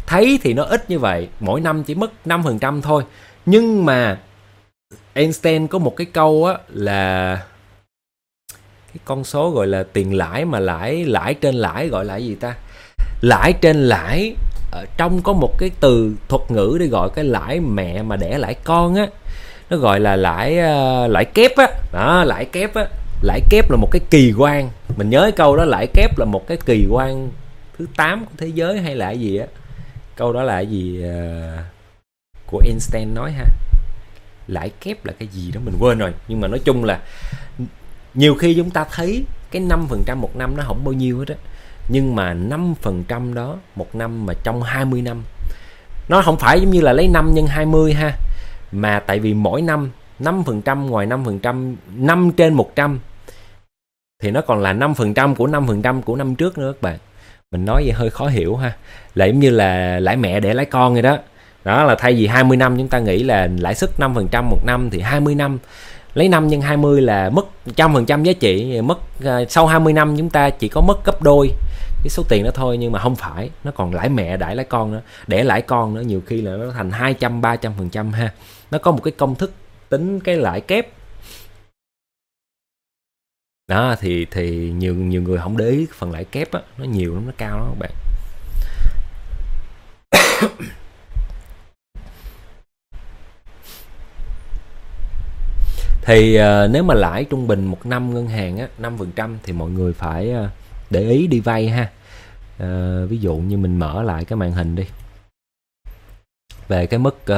Speaker 2: Thấy thì nó ít như vậy, mỗi năm chỉ mất 5% thôi. Nhưng mà Einstein có một cái câu á là cái con số gọi là tiền lãi, mà lãi trên lãi gọi là gì ta? Lãi trên lãi, ở trong có một cái từ thuật ngữ để gọi cái lãi mẹ mà đẻ lãi con á, nó gọi là lãi kép á. Đó, lãi kép á. Lãi kép là một cái kỳ quan. Mình nhớ cái câu đó, lãi kép là một cái kỳ quan thứ 8 của thế giới hay là cái gì á. Câu đó là cái gì của Einstein nói ha. Lãi kép là cái gì đó mình quên rồi, nhưng mà nói chung là nhiều khi chúng ta thấy cái 5% một năm nó không bao nhiêu hết á, nhưng mà 5% đó một năm mà trong 20 năm, nó không phải giống như là lấy 5 nhân 20 ha, mà tại vì mỗi năm 5% ngoài 5%, 5 trên 100 thì nó còn là 5% của 5% của năm trước nữa các bạn. Mình nói vậy hơi khó hiểu ha. Là giống như là lãi mẹ để lãi con vậy đó. Đó là thay vì 20 năm chúng ta nghĩ là lãi suất 5% một năm, thì 20 năm lấy 5 nhân 20 là mất 100% giá trị, mất sau 20 năm chúng ta chỉ có mất gấp đôi cái số tiền đó thôi. Nhưng mà không phải, nó còn lãi mẹ đãi lãi con nữa, để lãi con nữa, nhiều khi là nó thành 200-300% ha. Nó có một cái công thức tính cái lãi kép đó, thì nhiều người không để ý phần lãi kép á, nó nhiều lắm, nó cao lắm các bạn. Thì nếu mà lãi trung bình một năm ngân hàng á 5% thì mọi người phải để ý đi vay ha. Ví dụ như mình mở lại cái màn hình đi, về cái mức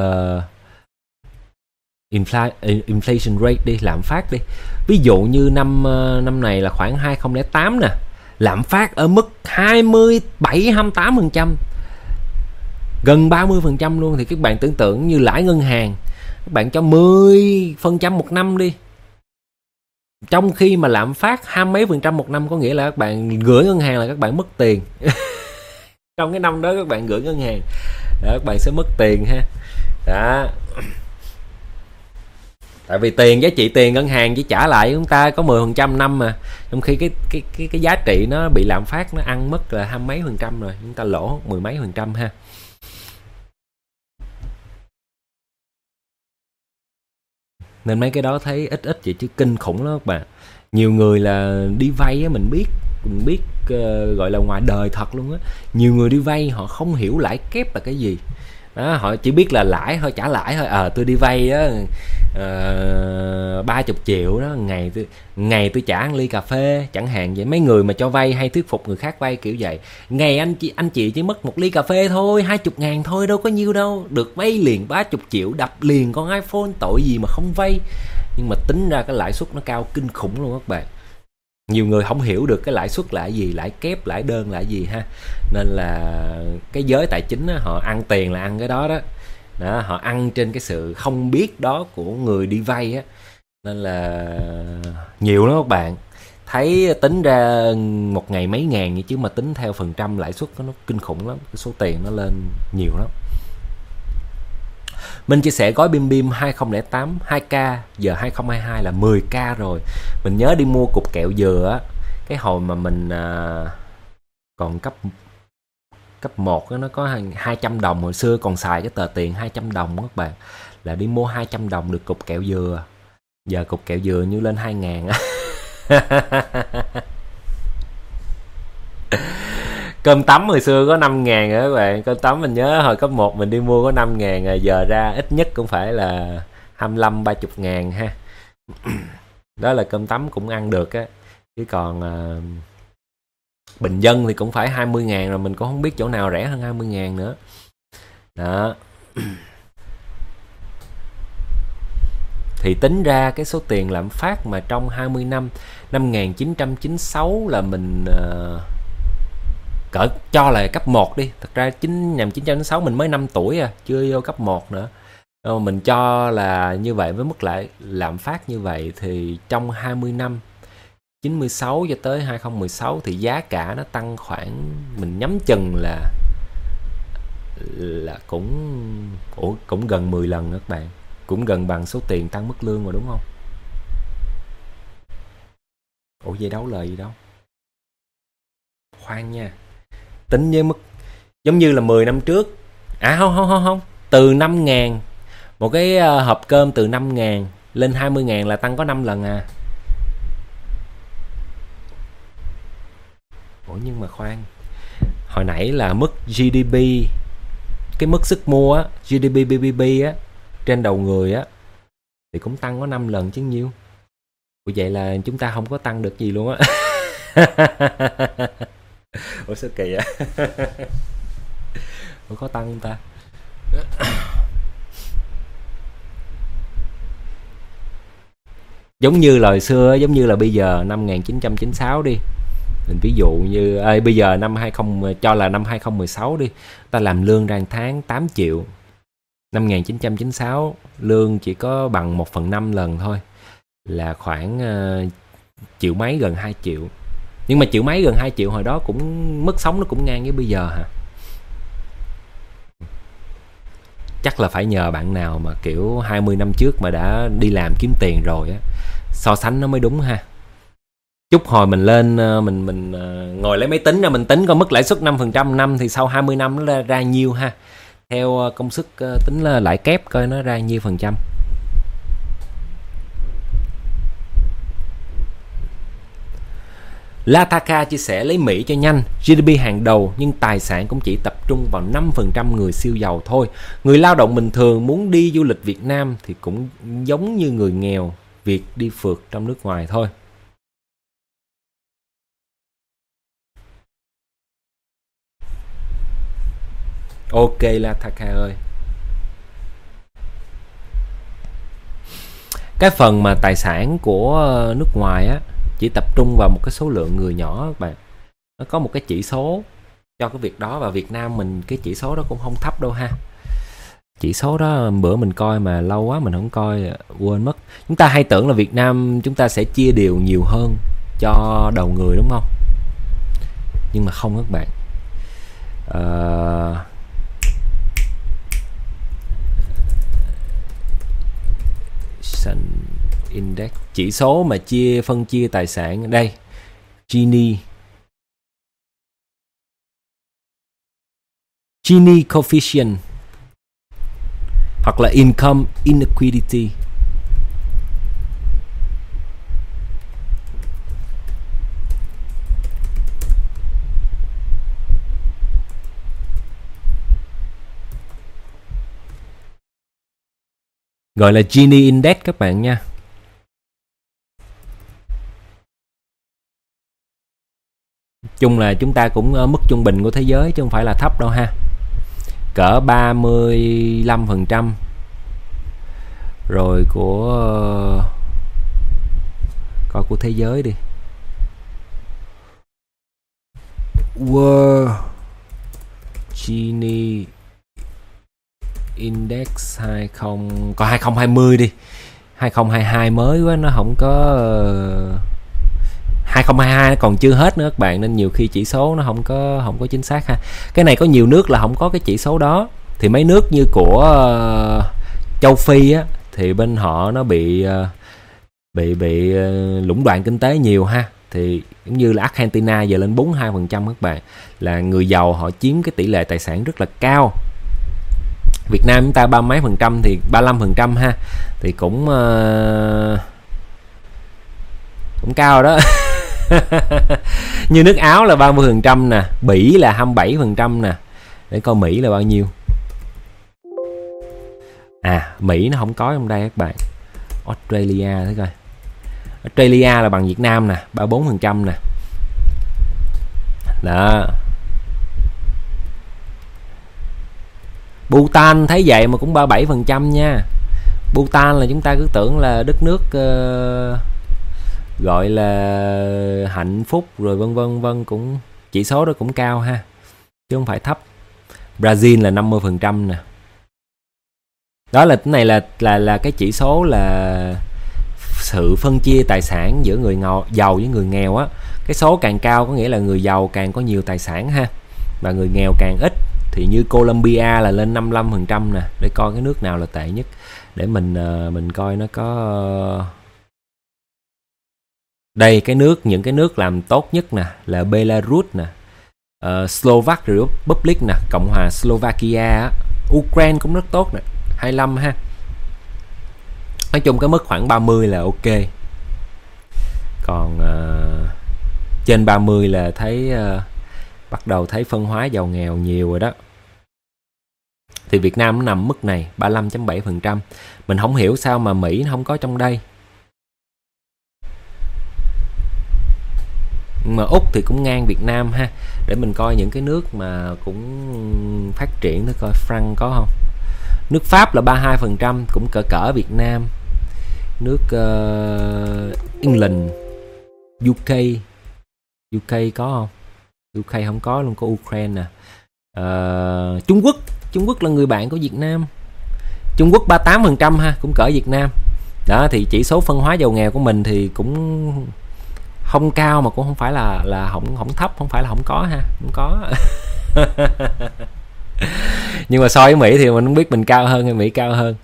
Speaker 2: inflation rate đi, lạm phát đi. Ví dụ như năm này là khoảng 2008 nè, lạm phát ở mức 27-28%, gần 30% luôn. Thì các bạn tưởng tượng như lãi ngân hàng, các bạn cho 10% một năm đi, trong khi mà lạm phát 20 mấy % một năm, có nghĩa là các bạn gửi ngân hàng là các bạn mất tiền. Trong cái năm đó các bạn gửi ngân hàng đó, các bạn sẽ mất tiền ha. Đó. Tại vì tiền, giá trị tiền ngân hàng chỉ trả lại chúng ta có 10% năm mà, trong khi cái giá trị nó bị lạm phát nó ăn mất là 20 mấy % rồi, chúng ta lỗ 10 mấy % ha. Nên mấy cái đó thấy ít vậy chứ kinh khủng lắm các bạn. Nhiều người là đi vay á, mình biết gọi là ngoài đời thật luôn á. Nhiều người đi vay họ không hiểu lãi kép là cái gì. Đó, họ chỉ biết là lãi thôi, trả lãi thôi. Tôi đi vay á 30 triệu đó, ngày tôi trả 1 ly cà phê chẳng hạn vậy. Mấy người mà cho vay hay thuyết phục người khác vay kiểu vậy. Ngày anh chị chỉ mất 1 ly cà phê thôi, 20.000 thôi, đâu có nhiêu đâu, được vay liền 30 triệu, đập liền con iPhone, tội gì mà không vay. Nhưng mà tính ra cái lãi suất nó cao kinh khủng luôn các bạn. Nhiều người không hiểu được cái lãi suất là cái gì, lãi kép, lãi đơn là cái gì ha. Nên là cái giới tài chính á, họ ăn tiền là ăn cái đó đó. Đó, họ ăn trên cái sự không biết đó của người đi vay á. Nên là nhiều lắm các bạn. Thấy tính ra một ngày mấy ngàn vậy chứ mà tính theo phần trăm lãi suất nó kinh khủng lắm. Cái số tiền nó lên nhiều lắm. Mình chia sẻ gói bim bim 2008 2k, giờ 2022 là 10k rồi. Mình nhớ đi mua cục kẹo dừa á, cái hồi mà mình còn cấp 1 nó có 200 đồng, hồi xưa còn xài cái tờ tiền 200 đồng các bạn, là đi mua 200 đồng được cục kẹo dừa. Giờ cục kẹo dừa như lên 2.000 á. Cơm tấm hồi xưa có 5.000 rồi các bạn. Cơm tấm mình nhớ hồi cấp 1 mình đi mua có 5.000 rồi, giờ ra ít nhất cũng phải là 25-30 ngàn ha. Đó là cơm tấm cũng ăn được á. Chứ còn bình dân thì cũng phải 20.000 rồi, mình cũng không biết chỗ nào rẻ hơn 20.000 nữa. Đó. Thì tính ra cái số tiền lạm phát mà trong 20 năm, năm 1996 là mình cỡ cho là cấp 1 đi. Thật ra 1996 mình mới 5 tuổi chưa vô cấp 1 nữa. Mình cho là như vậy, với mức lại lạm phát như vậy thì trong 20 năm 96 cho tới 2016 thì giá cả nó tăng khoảng, mình nhắm chừng là cũng gần 10 lần các bạn. Cũng gần bằng số tiền tăng mức lương rồi đúng không? Ủa vậy đấu lời gì đâu. Khoan nha. Tính với mức Giống như là 10 năm trước. À không. Từ 5.000, một cái hộp cơm từ 5.000 lên 20.000 là tăng có 5 lần à. Ủa nhưng mà khoan, hồi nãy là mức GDP, cái mức sức mua á, GDP BBP á, trên đầu người á, thì cũng tăng có 5 lần chứ nhiêu. Ủa vậy là chúng ta không có tăng được gì luôn á. Ủa sao kỳ á. Ủa có tăng không ta? Giống như là hồi xưa, giống như là bây giờ năm 1996 đi. Mình ví dụ như bây giờ năm 20, cho là năm 2016 đi, ta làm lương ra tháng 8 triệu. Năm 1996 lương chỉ có bằng 1/5 lần thôi, là khoảng triệu mấy, gần 2 triệu. Nhưng mà triệu mấy gần 2 triệu hồi đó cũng mức sống nó cũng ngang với bây giờ hả? Chắc là phải nhờ bạn nào mà kiểu 20 năm trước mà đã đi làm kiếm tiền rồi á, so sánh nó mới đúng ha. Chút hồi mình lên mình ngồi lấy máy tính ra mình tính coi mức lãi suất 5% năm thì sau 20 năm nó ra nhiêu ha. Theo công thức tính là lãi kép coi nó ra nhiêu phần trăm. Lataka chia sẻ lấy Mỹ cho nhanh, GDP hàng đầu nhưng tài sản cũng chỉ tập trung vào 5% người siêu giàu thôi. Người lao động bình thường muốn đi du lịch Việt Nam thì cũng giống như người nghèo, việc đi phượt trong nước ngoài thôi. Ok Lataka ơi. Cái phần mà tài sản của nước ngoài á chỉ tập trung vào một cái số lượng người nhỏ các bạn. Nó có một cái chỉ số cho cái việc đó, và Việt Nam mình cái chỉ số đó cũng không thấp đâu ha. Chỉ số đó bữa mình coi mà lâu quá mình không coi, quên mất. Chúng ta hay tưởng là Việt Nam chúng ta sẽ chia đều nhiều hơn cho đầu người đúng không? Nhưng mà không các bạn. Index, chỉ số mà phân chia tài sản đây, Gini coefficient hoặc là income inequality. Gọi là Gini Index các bạn nha. Chung là chúng ta cũng ở mức trung bình của thế giới chứ không phải là thấp đâu ha. Cỡ 35%. Rồi coi của thế giới đi. World Gini Index 2020 đi. 2022 mới quá, nó không có 2022 nó còn chưa hết nữa các bạn, nên nhiều khi chỉ số nó không có chính xác ha. Cái này có nhiều nước là không có cái chỉ số đó, thì mấy nước như của châu Phi á thì bên họ nó bị lũng đoạn kinh tế nhiều ha. Thì giống như là Argentina giờ lên 42% các bạn, là người giàu họ chiếm cái tỷ lệ tài sản rất là cao. Việt Nam chúng ta 30 mấy phần trăm thì 35% ha, thì cũng cao đó. Như nước Áo là 30% nè, Bỉ là 27% nè. Để coi Mỹ là bao nhiêu. À, Mỹ nó không có trong đây các bạn. Australia thế coi. Australia là bằng Việt Nam nè, 34% nè. Đó. Bhutan thấy vậy mà cũng 37% nha. Bhutan là chúng ta cứ tưởng là đất nước gọi là hạnh phúc rồi vân vân, cũng chỉ số đó cũng cao ha, chứ không phải thấp. Brazil là 50% nè. Đó là cái này là cái chỉ số là sự phân chia tài sản giữa người giàu với người nghèo á. Cái số càng cao có nghĩa là người giàu càng có nhiều tài sản ha, và người nghèo càng ít. Thì như Colombia là lên 55% nè. Để coi cái nước nào là tệ nhất, để mình coi nó có. Đây, những cái nước làm tốt nhất nè là Belarus nè, Slovak Republic nè, Cộng hòa Slovakia, Ukraine cũng rất tốt nè, 25 ha. Nói chung cái mức khoảng 30 là ok. Còn trên 30 là thấy bắt đầu thấy phân hóa giàu nghèo nhiều rồi đó. Thì Việt Nam nó nằm mức này 35.7%. Mình không hiểu sao mà Mỹ nó không có trong đây. Mà Úc thì cũng ngang Việt Nam ha. Để mình coi những cái nước mà cũng phát triển thử coi franc có không. Nước Pháp là 32%, cũng cỡ Việt Nam. Nước England, UK có không? UK không có luôn, có Ukraine nè. Trung Quốc là người bạn của Việt Nam. Trung Quốc 38% ha, cũng cỡ Việt Nam. Đó thì chỉ số phân hóa giàu nghèo của mình thì cũng không cao mà cũng không phải là không thấp, không phải là không có ha, không có. Nhưng mà so với Mỹ thì mình không biết mình cao hơn hay Mỹ cao hơn.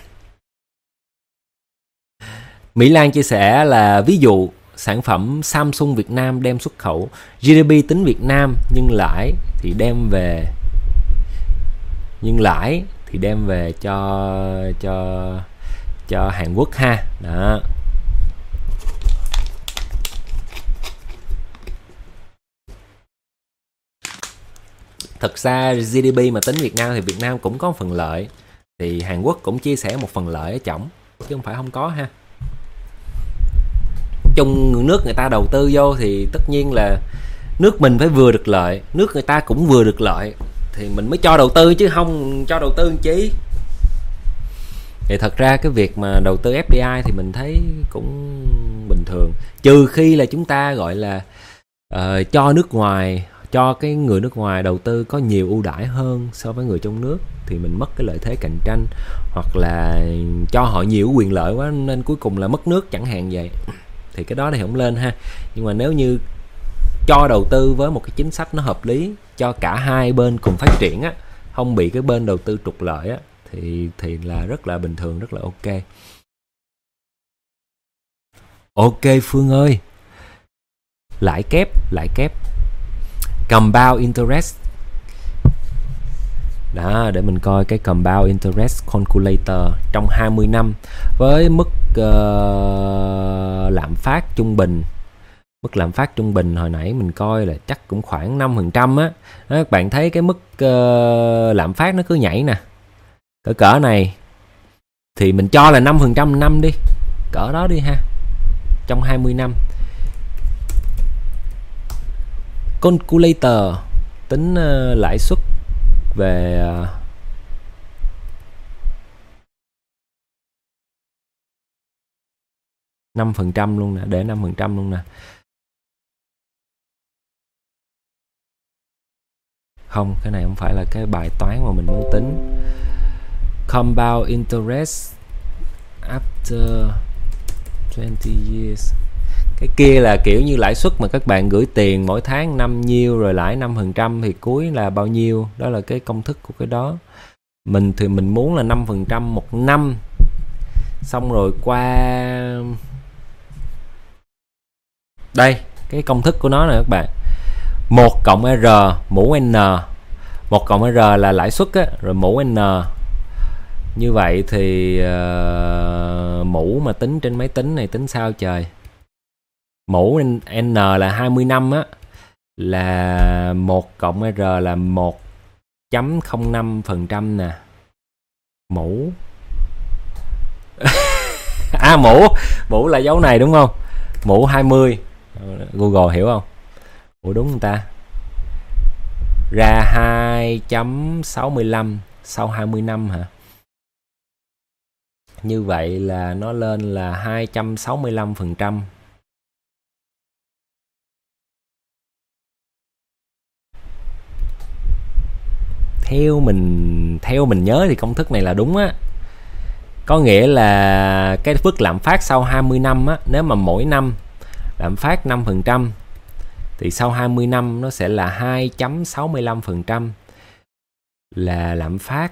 Speaker 2: Mỹ Lan chia sẻ là ví dụ sản phẩm Samsung Việt Nam đem xuất khẩu, GDP tính Việt Nam nhưng lãi thì đem về cho Hàn Quốc ha. Đó. Thật ra GDP mà tính Việt Nam thì Việt Nam cũng có phần lợi, thì Hàn Quốc cũng chia sẻ một phần lợi ở trỏng, chứ không phải không có ha. Chung nước người ta đầu tư vô thì tất nhiên là nước mình phải vừa được lợi, nước người ta cũng vừa được lợi, thì mình mới cho đầu tư, chứ không cho đầu tư chi. Thì thật ra cái việc mà đầu tư FDI thì mình thấy cũng bình thường, trừ khi là chúng ta gọi là cho nước ngoài, cho cái người nước ngoài đầu tư có nhiều ưu đãi hơn so với người trong nước, thì mình mất cái lợi thế cạnh tranh, hoặc là cho họ nhiều quyền lợi quá nên cuối cùng là mất nước chẳng hạn vậy, thì cái đó thì không lên ha. Nhưng mà nếu như cho đầu tư với một cái chính sách nó hợp lý, cho cả hai bên cùng phát triển á, không bị cái bên đầu tư trục lợi á, thì là rất là bình thường, rất là ok. Ok Phương ơi, lãi kép compound interest đó, để mình coi cái compound interest calculator trong 20 năm với mức lạm phát trung bình. Mức lạm phát trung bình hồi nãy mình coi là chắc cũng khoảng 5% á. Các bạn thấy cái mức lạm phát nó cứ nhảy nè, cỡ này thì mình cho là 5% năm đi, cỡ đó đi ha, trong 20 năm. Calculator tính lãi suất về uh, 5% luôn nè, để 5% luôn nè. Không, cái này không phải là cái bài toán mà mình muốn tính. Compound interest after 20 years. Cái kia là kiểu như lãi suất mà các bạn gửi tiền mỗi tháng năm nhiêu rồi lãi 5% thì cuối là bao nhiêu. Đó là cái công thức của cái đó. Mình thì mình muốn là 5% một năm. Xong rồi qua đây, cái công thức của nó nè các bạn. 1 cộng R mũ N. 1 cộng R là lãi suất á, rồi mũ N. Như vậy thì mũ mà tính trên máy tính này tính sao trời? Mũ N là 20 năm á, là 1 cộng R là 1.05% nè. Mũ mũ là dấu này đúng không? Mũ 20. Google hiểu không? Ủa đúng không ta? Ra 2.65 sau 20 năm hả? Như vậy là nó lên là 265%. Theo mình nhớ thì công thức này là đúng á. Có nghĩa là cái mức lạm phát sau 20 năm á, nếu mà mỗi năm lạm phát 5% thì sau 20 năm nó sẽ là 2.65% là lạm phát.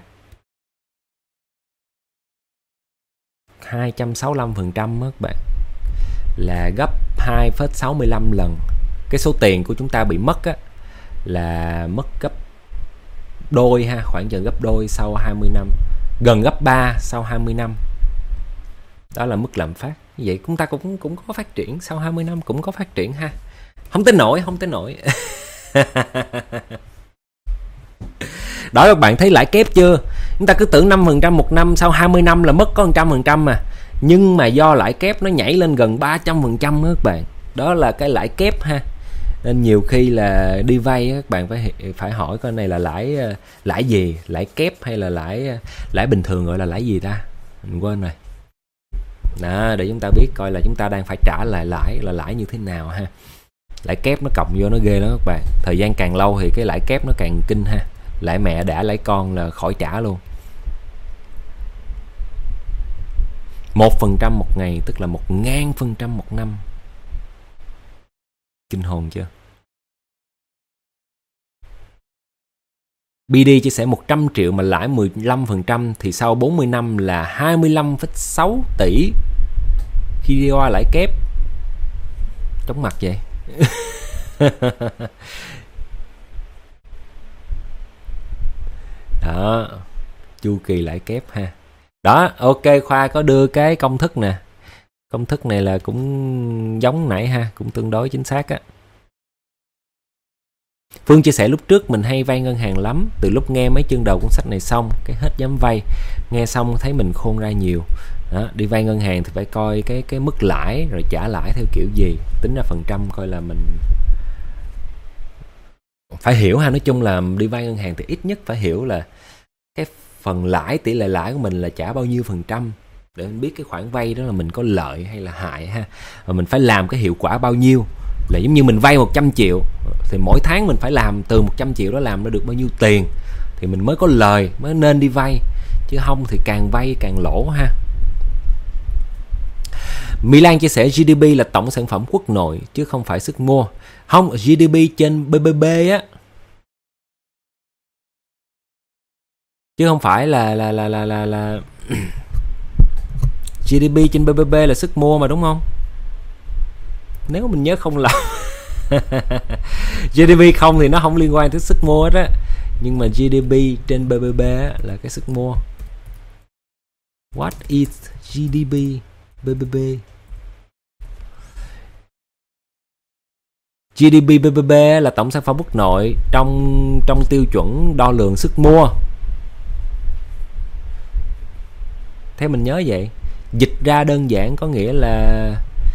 Speaker 2: 265% các bạn, là gấp 2,65 lần cái số tiền của chúng ta bị mất á, là mất gấp đôi ha, khoảng chừng gấp đôi sau 20 năm, gần gấp 3 sau 20 năm. Đó là mức lạm phát. Như vậy chúng ta cũng có phát triển, sau 20 năm cũng có phát triển ha. Không tới nổi. Đó, các bạn thấy lãi kép chưa? Chúng ta cứ tưởng 5% một năm, sau 20 năm là mất có 100% mà. Nhưng mà do lãi kép nó nhảy lên gần 300% đó các bạn. Đó là cái lãi kép ha. Nên nhiều khi là đi vay các bạn phải hỏi coi này là lãi gì, lãi kép hay là lãi bình thường gọi là lãi gì ta? Mình quên rồi. Đó, để chúng ta biết coi là chúng ta đang phải trả lại lãi như thế nào ha. Lãi kép nó cộng vô nó ghê lắm các bạn. Thời gian càng lâu thì cái lãi kép nó càng kinh ha. Lãi mẹ đã lãi con là khỏi trả luôn. 1% một ngày tức là 1000% một năm. Kinh hồn chưa? BD chia sẻ 100 triệu mà lãi 15% thì sau 40 năm là 25,6 tỷ khi đi qua lãi kép. Chóng mặt vậy. Đó, chu kỳ lãi kép ha. Đó, ok, Khoa có đưa cái công thức nè. Công thức này là cũng giống nãy ha, cũng tương đối chính xác á. Phương chia sẻ lúc trước mình hay vay ngân hàng lắm. Từ lúc nghe mấy chương đầu cuốn sách này xong, cái hết dám vay. Nghe xong thấy mình khôn ra nhiều. Đó, đi vay ngân hàng thì phải coi cái mức lãi rồi trả lãi theo kiểu gì, tính ra phần trăm coi là mình phải hiểu ha. Nói chung là đi vay ngân hàng thì ít nhất phải hiểu là cái phần lãi, tỷ lệ lãi của mình là trả bao nhiêu phần trăm để mình biết cái khoản vay đó là mình có lợi hay là hại ha. Và mình phải làm cái hiệu quả bao nhiêu. Là giống như mình vay 100 triệu thì mỗi tháng mình phải làm từ 100 triệu đó làm nó được bao nhiêu tiền thì mình mới có lời, mới nên đi vay. Chứ không thì càng vay càng lỗ ha. Mỹ Lan chia sẻ GDP là tổng sản phẩm quốc nội chứ không phải sức mua. Không, GDP trên BBB á. Chứ không phải là GDP trên BBB là sức mua mà đúng không? Nếu mình nhớ không lầm. GDP không thì nó không liên quan tới sức mua hết á. Nhưng mà GDP trên BBB là cái sức mua. What is GDP BBB? GDP BBB là tổng sản phẩm quốc nội trong tiêu chuẩn đo lường sức mua. Theo mình nhớ vậy. Dịch ra đơn giản có nghĩa là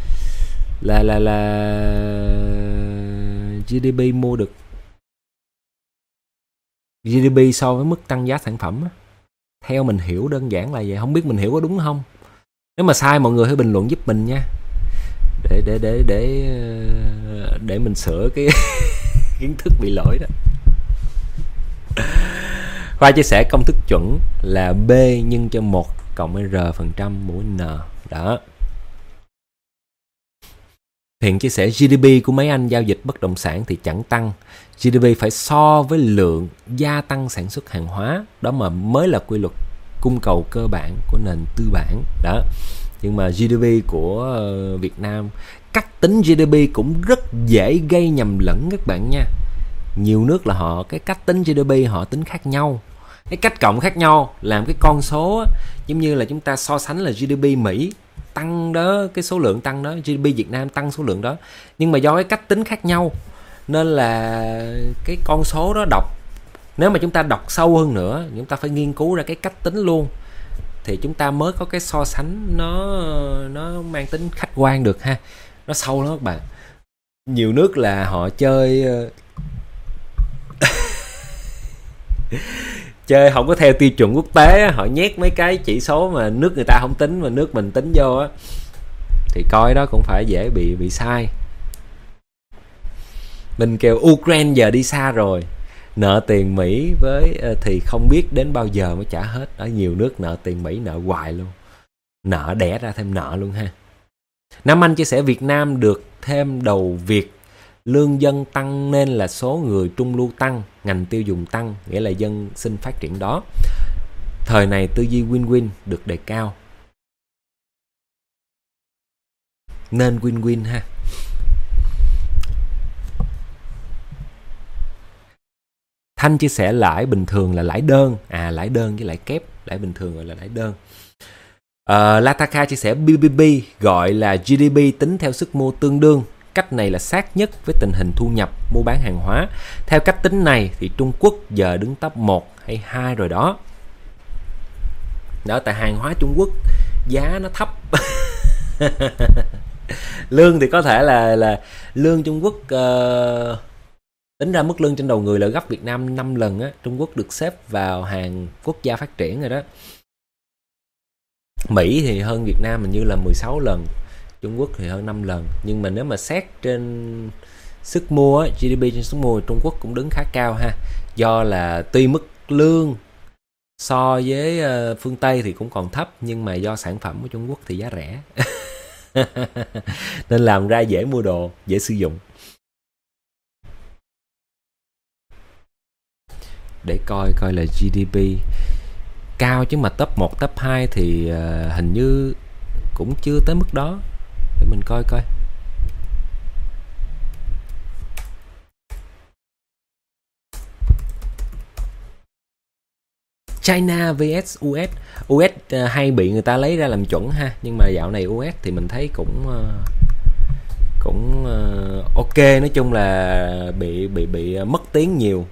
Speaker 2: GDP mua được GDP so với mức tăng giá sản phẩm. Theo mình hiểu đơn giản là vậy. Không biết mình hiểu có đúng không? Nếu mà sai mọi người hãy bình luận giúp mình nha. Để mình sửa cái kiến thức bị lỗi đó. Khoa chia sẻ công thức chuẩn là B nhân cho 1 cộng R phần trăm mũ N. Đó. Hiện chia sẻ GDP của mấy anh giao dịch bất động sản thì chẳng tăng. GDP phải so với lượng gia tăng sản xuất hàng hóa. Đó mà mới là quy luật cung cầu cơ bản của nền tư bản. Đó. Nhưng mà GDP của Việt Nam, cách tính GDP cũng rất dễ gây nhầm lẫn các bạn nha. Nhiều nước là họ cái cách tính GDP họ tính khác nhau. Cái cách cộng khác nhau làm cái con số giống như là chúng ta so sánh là GDP Mỹ tăng đó, cái số lượng tăng đó, GDP Việt Nam tăng số lượng đó. Nhưng mà do cái cách tính khác nhau nên là cái con số đó đọc, nếu mà chúng ta đọc sâu hơn nữa, chúng ta phải nghiên cứu ra cái cách tính luôn thì chúng ta mới có cái so sánh nó mang tính khách quan được ha. Nó sâu lắm các bạn. Nhiều nước là họ chơi chơi không có theo tiêu chuẩn quốc tế, họ nhét mấy cái chỉ số mà nước người ta không tính mà nước mình tính vô á, thì coi đó cũng phải dễ bị sai. Mình kêu Ukraine giờ đi xa rồi, nợ tiền Mỹ với thì không biết đến bao giờ mới trả hết. Ở nhiều nước nợ tiền Mỹ nợ hoài luôn, nợ đẻ ra thêm nợ luôn ha. Nam Anh chia sẻ Việt Nam được thêm đầu việc, lương dân tăng nên là số người trung lưu tăng, ngành tiêu dùng tăng, nghĩa là dân sinh phát triển đó. Thời này tư duy win-win được đề cao. Nên win-win ha. Thanh chia sẻ lãi bình thường là lãi đơn. Lãi đơn với lãi kép. Lãi bình thường gọi là lãi đơn. Lataka chia sẻ BBB gọi là GDP tính theo sức mua tương đương. Cách này là sát nhất với tình hình thu nhập mua bán hàng hóa. Theo cách tính này thì Trung Quốc giờ đứng top 1 hay 2 rồi đó. Đó, tại hàng hóa Trung Quốc giá nó thấp. Lương thì có thể là lương Trung Quốc tính ra mức lương trên đầu người là gấp Việt Nam 5 lần á. Trung Quốc được xếp vào hàng quốc gia phát triển rồi đó. Mỹ thì hơn Việt Nam hình như là 16 lần, Trung Quốc thì hơn 5 lần. Nhưng mà nếu mà xét trên sức mua, GDP trên sức mua, Trung Quốc cũng đứng khá cao ha. Do là tuy mức lương so với phương Tây thì cũng còn thấp, nhưng mà do sản phẩm của Trung Quốc thì giá rẻ. Nên làm ra dễ mua đồ, dễ sử dụng. Để coi là GDP cao, chứ mà top 1, top 2 thì hình như cũng chưa tới mức đó. Để mình coi. China vs US. US hay bị người ta lấy ra làm chuẩn ha, nhưng mà dạo này US thì mình thấy cũng ok. Nói chung là bị mất tiếng nhiều.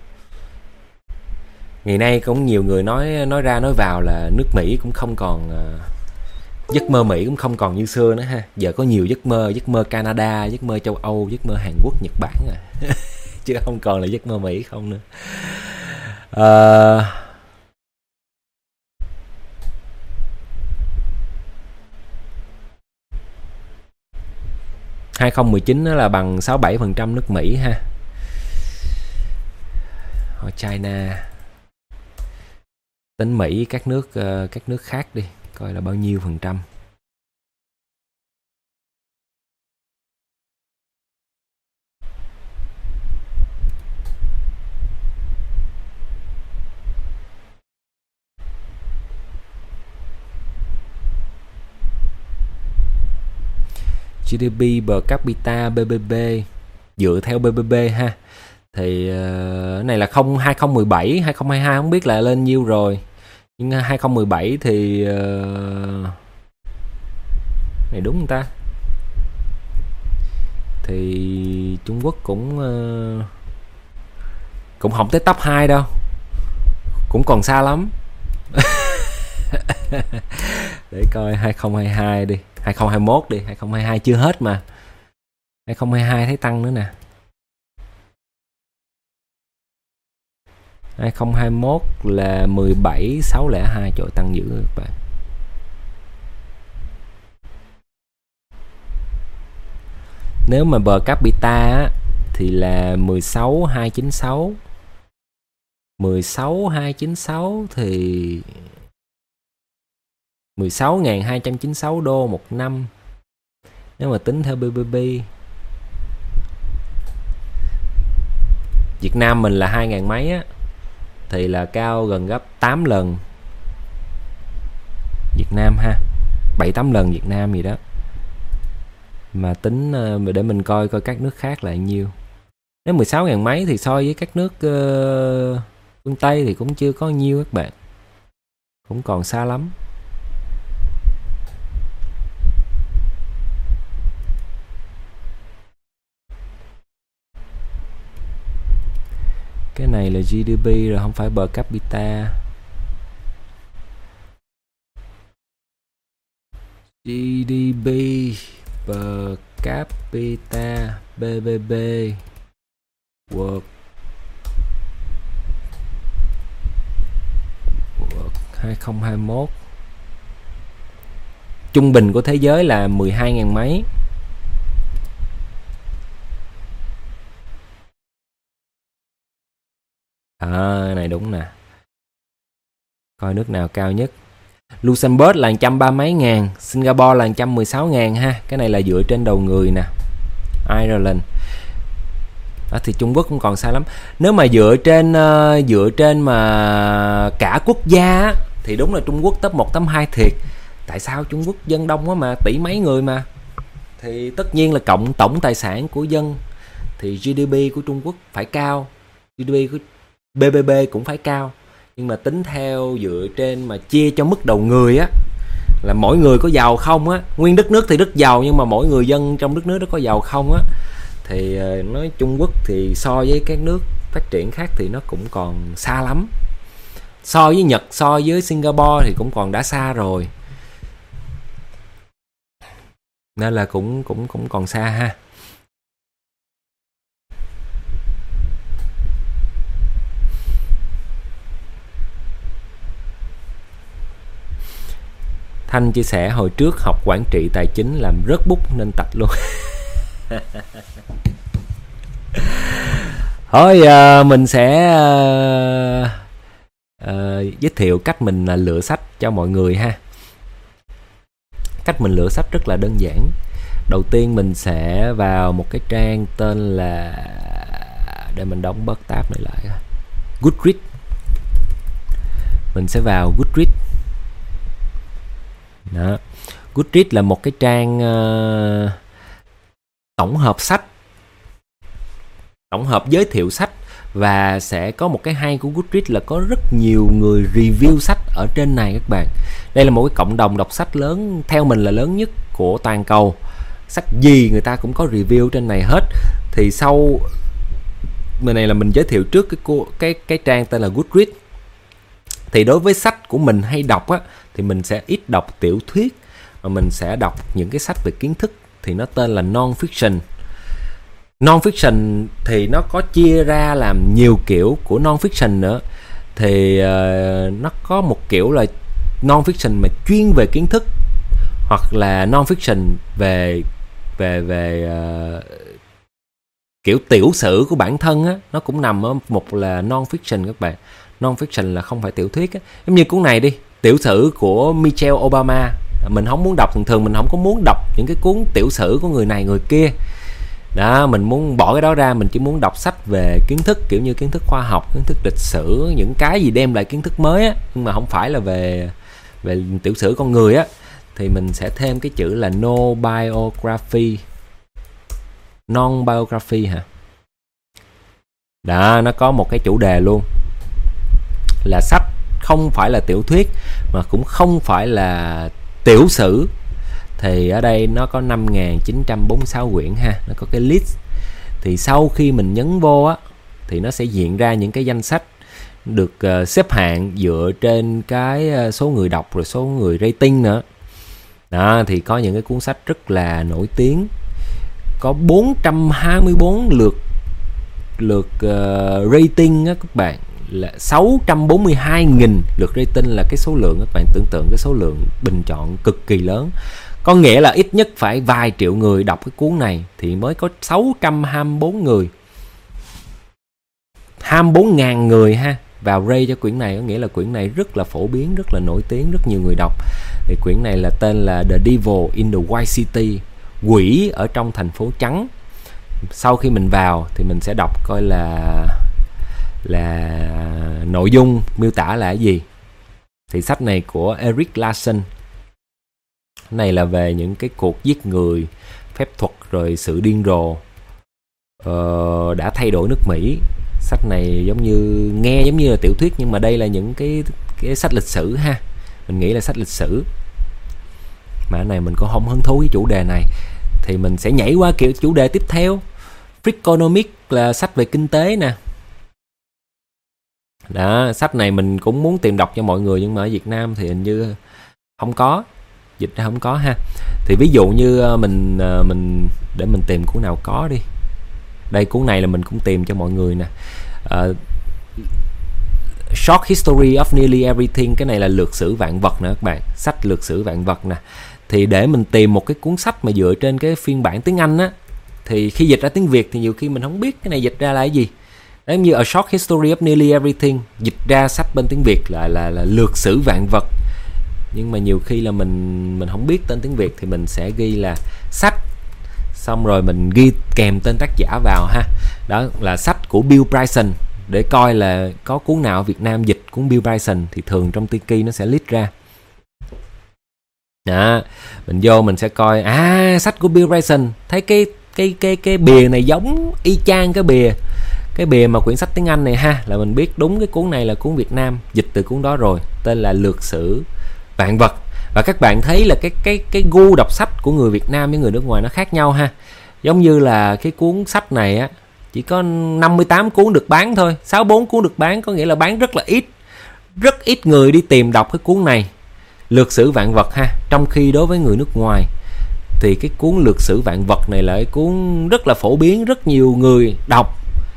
Speaker 2: Ngày nay cũng nhiều người nói ra nói vào là nước Mỹ cũng không còn giấc mơ Mỹ cũng không còn như xưa nữa ha. Giờ có nhiều giấc mơ Canada, giấc mơ châu Âu, giấc mơ Hàn Quốc, Nhật Bản rồi. Chứ không còn là giấc mơ Mỹ không nữa. 2019 nó là bằng 67% nước Mỹ ha. Ở China. Tính Mỹ các nước khác đi, coi là bao nhiêu phần trăm. GDP per capita BBB dựa theo BBB ha. Thì này là 2017, 2022 không biết là lên nhiêu rồi. Nhưng 2017 thì này đúng không ta? Thì Trung Quốc cũng không tới top 2 đâu. Cũng còn xa lắm. Để coi 2022 đi, 2021 đi, 2022 chưa hết mà. 2022 thấy tăng nữa nè. 2021 là 17.602, trời tăng dữ các bạn. Nếu mà per capita á, thì là 16.296. 16.296 thì 16.296 đô một năm. Nếu mà tính theo BBB. Việt Nam mình là 2.000 mấy á, thì là cao gần gấp 8 lần Việt Nam ha. 7-8 lần Việt Nam gì đó. Mà tính để mình coi các nước khác là nhiêu. Nếu 16.000 mấy thì so với các nước phương Tây thì cũng chưa có nhiêu các bạn. Cũng còn xa lắm. Cái này là GDP rồi, không phải per capita. GDP per capita BBB World 2021. Trung bình của thế giới là 12.000 mấy. Này đúng nè. Coi nước nào cao nhất. Luxembourg là 130 mấy ngàn, Singapore là 116.000 ha. Cái này là dựa trên đầu người nè. Ireland. Đó, thì Trung Quốc cũng còn xa lắm. Nếu mà dựa trên mà cả quốc gia thì đúng là Trung Quốc top 1, top 2 thiệt. Tại sao? Trung Quốc dân đông quá mà, tỷ mấy người mà. Thì tất nhiên là cộng tổng tài sản của dân thì GDP của Trung Quốc phải cao. BBB cũng phải cao, nhưng mà tính theo dựa trên mà chia cho mức đầu người á, là mỗi người có giàu không á, nguyên đất nước thì rất giàu nhưng mà mỗi người dân trong đất nước đó có giàu không á, thì nói Trung Quốc thì so với các nước phát triển khác thì nó cũng còn xa lắm. So với Nhật, so với Singapore thì cũng còn đã xa rồi, nên là cũng còn xa ha. Thanh chia sẻ hồi trước học quản trị tài chính làm rớt bút nên tạch luôn. Thôi mình sẽ giới thiệu cách mình lựa sách cho mọi người ha. Cách mình lựa sách rất là đơn giản. Đầu tiên mình sẽ vào một cái trang tên là, để mình đóng bớt tab này lại, Goodreads. Mình sẽ vào Goodreads. Đó. Goodreads là một cái trang tổng hợp sách, tổng hợp giới thiệu sách, và sẽ có một cái hay của Goodreads là có rất nhiều người review sách ở trên này các bạn. Đây là một cái cộng đồng đọc sách lớn, theo mình là lớn nhất của toàn cầu. Sách gì người ta cũng có review trên này hết. Thì sau mình này là mình giới thiệu trước cái trang tên là Goodreads. Thì đối với sách của mình hay đọc á, thì mình sẽ ít đọc tiểu thuyết, mà mình sẽ đọc những cái sách về kiến thức, thì nó tên là non-fiction. Non-fiction thì nó có chia ra làm nhiều kiểu của non-fiction nữa. Thì nó có một kiểu là non-fiction mà chuyên về kiến thức, hoặc là non-fiction về kiểu tiểu sử của bản thân á, nó cũng nằm ở một là non-fiction các bạn. Non-fiction là không phải tiểu thuyết á. Giống như cuốn này đi, tiểu sử của Michelle Obama, mình không muốn đọc, thường mình không có muốn đọc những cái cuốn tiểu sử của người này người kia đó, mình muốn bỏ cái đó ra, mình chỉ muốn đọc sách về kiến thức, kiểu như kiến thức khoa học, kiến thức lịch sử, những cái gì đem lại kiến thức mới á, nhưng mà không phải là về tiểu sử con người á, thì mình sẽ thêm cái chữ là no biography, non biography hả. Đó, nó có một cái chủ đề luôn là sách không phải là tiểu thuyết mà cũng không phải là tiểu sử. Thì ở đây nó có 5.946 quyển ha, nó có cái list. Thì sau khi mình nhấn vô á, thì nó sẽ hiện ra những cái danh sách được xếp hạng dựa trên cái số người đọc, rồi số người rating nữa. Đó, thì có những cái cuốn sách rất là nổi tiếng, có 424 lượt rating á các bạn, là 642.000 lượt rating, là cái số lượng các bạn tưởng tượng, cái số lượng bình chọn cực kỳ lớn. Có nghĩa là ít nhất phải vài triệu người đọc cái cuốn này thì mới có 624 người, 24.000 người ha vào rate cho quyển này. Có nghĩa là quyển này rất là phổ biến, rất là nổi tiếng, rất nhiều người đọc. Thì quyển này là tên là The Devil in the White City, quỷ ở trong thành phố trắng. Sau khi mình vào thì mình sẽ đọc coi là nội dung miêu tả là cái gì. Thì sách này của Erik Larson, này là về những cái cuộc giết người, phép thuật rồi sự điên rồ đã thay đổi nước Mỹ. Sách này nghe giống như là tiểu thuyết, nhưng mà đây là những cái sách lịch sử ha. Mình nghĩ là sách lịch sử. Mà cái này mình cũng không hứng thú với chủ đề này, thì mình sẽ nhảy qua kiểu chủ đề tiếp theo. Freakonomics là sách về kinh tế nè. Đó, sách này mình cũng muốn tìm đọc cho mọi người, nhưng mà ở Việt Nam thì hình như không có, dịch ra không có ha. Thì ví dụ như mình để mình tìm cuốn nào có đi. Đây, cuốn này là mình cũng tìm cho mọi người nè. Short History of Nearly Everything, cái này là lược sử vạn vật nè các bạn, sách lược sử vạn vật nè. Thì để mình tìm một cái cuốn sách mà dựa trên cái phiên bản tiếng Anh á, thì khi dịch ra tiếng Việt thì nhiều khi mình không biết cái này dịch ra là cái gì. Giống như A Short History of Nearly Everything, dịch ra sách bên tiếng Việt là lược sử vạn vật. Nhưng mà nhiều khi là mình không biết tên tiếng Việt thì mình sẽ ghi là sách, xong rồi mình ghi kèm tên tác giả vào ha. Đó là sách của Bill Bryson, để coi là có cuốn nào ở Việt Nam dịch cuốn Bill Bryson, thì thường trong Tiki nó sẽ list ra. Đó, mình vô mình sẽ coi sách của Bill Bryson, thấy cái bìa này giống y chang cái bìa mà quyển sách tiếng Anh này ha, là mình biết đúng cái cuốn này là cuốn Việt Nam dịch từ cuốn đó rồi, tên là Lược Sử Vạn Vật. Và các bạn thấy là cái gu đọc sách của người Việt Nam với người nước ngoài nó khác nhau ha. Giống như là cái cuốn sách này á chỉ có 58 cuốn được bán thôi, 64 cuốn được bán, có nghĩa là bán rất là ít. Rất ít người đi tìm đọc cái cuốn này, Lược Sử Vạn Vật ha. Trong khi đối với người nước ngoài thì cái cuốn Lược Sử Vạn Vật này là cái cuốn rất là phổ biến, rất nhiều người đọc.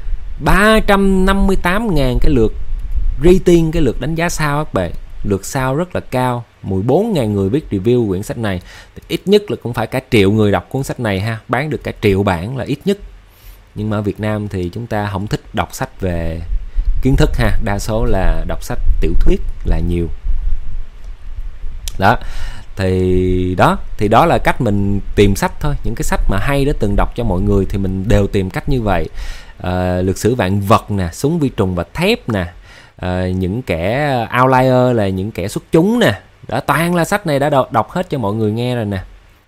Speaker 2: 358.000 cái lượt rating, cái lượt đánh giá sao các bạn. Lượt sao rất là cao. 14.000 người viết review quyển sách này. Thì ít nhất là cũng phải cả triệu người đọc cuốn sách này ha. Bán được cả triệu bản là ít nhất. Nhưng mà ở Việt Nam thì chúng ta không thích đọc sách về kiến thức ha. Đa số là đọc sách tiểu thuyết là nhiều. Đó. Thì đó là cách mình tìm sách thôi. Những cái sách mà hay đã từng đọc cho mọi người thì mình đều tìm cách như vậy. Lược Sử Vạn Vật nè, Súng Vi Trùng và Thép nè, những kẻ outlier là những kẻ xuất chúng nè. Đã toàn là sách này đã đọc hết cho mọi người nghe rồi nè.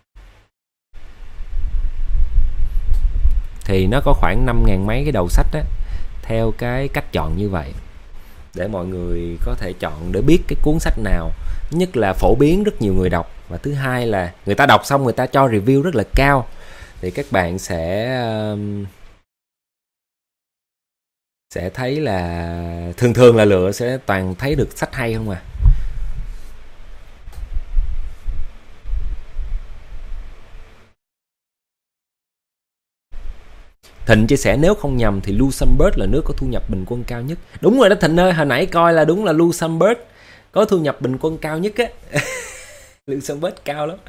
Speaker 2: Thì nó có khoảng 5.000 mấy cái đầu sách á, theo cái cách chọn như vậy, để mọi người có thể chọn để biết cái cuốn sách nào nhất là phổ biến, rất nhiều người đọc, và thứ hai là người ta đọc xong người ta cho review rất là cao, thì các bạn sẽ thấy là thường là lựa sẽ toàn thấy được sách hay không à. Thịnh chia sẻ nếu không nhầm thì Luxembourg là nước có thu nhập bình quân cao nhất. Đúng rồi đó Thịnh ơi, hồi nãy coi là đúng là Luxembourg có thu nhập bình quân cao nhất á. Luxembourg cao lắm.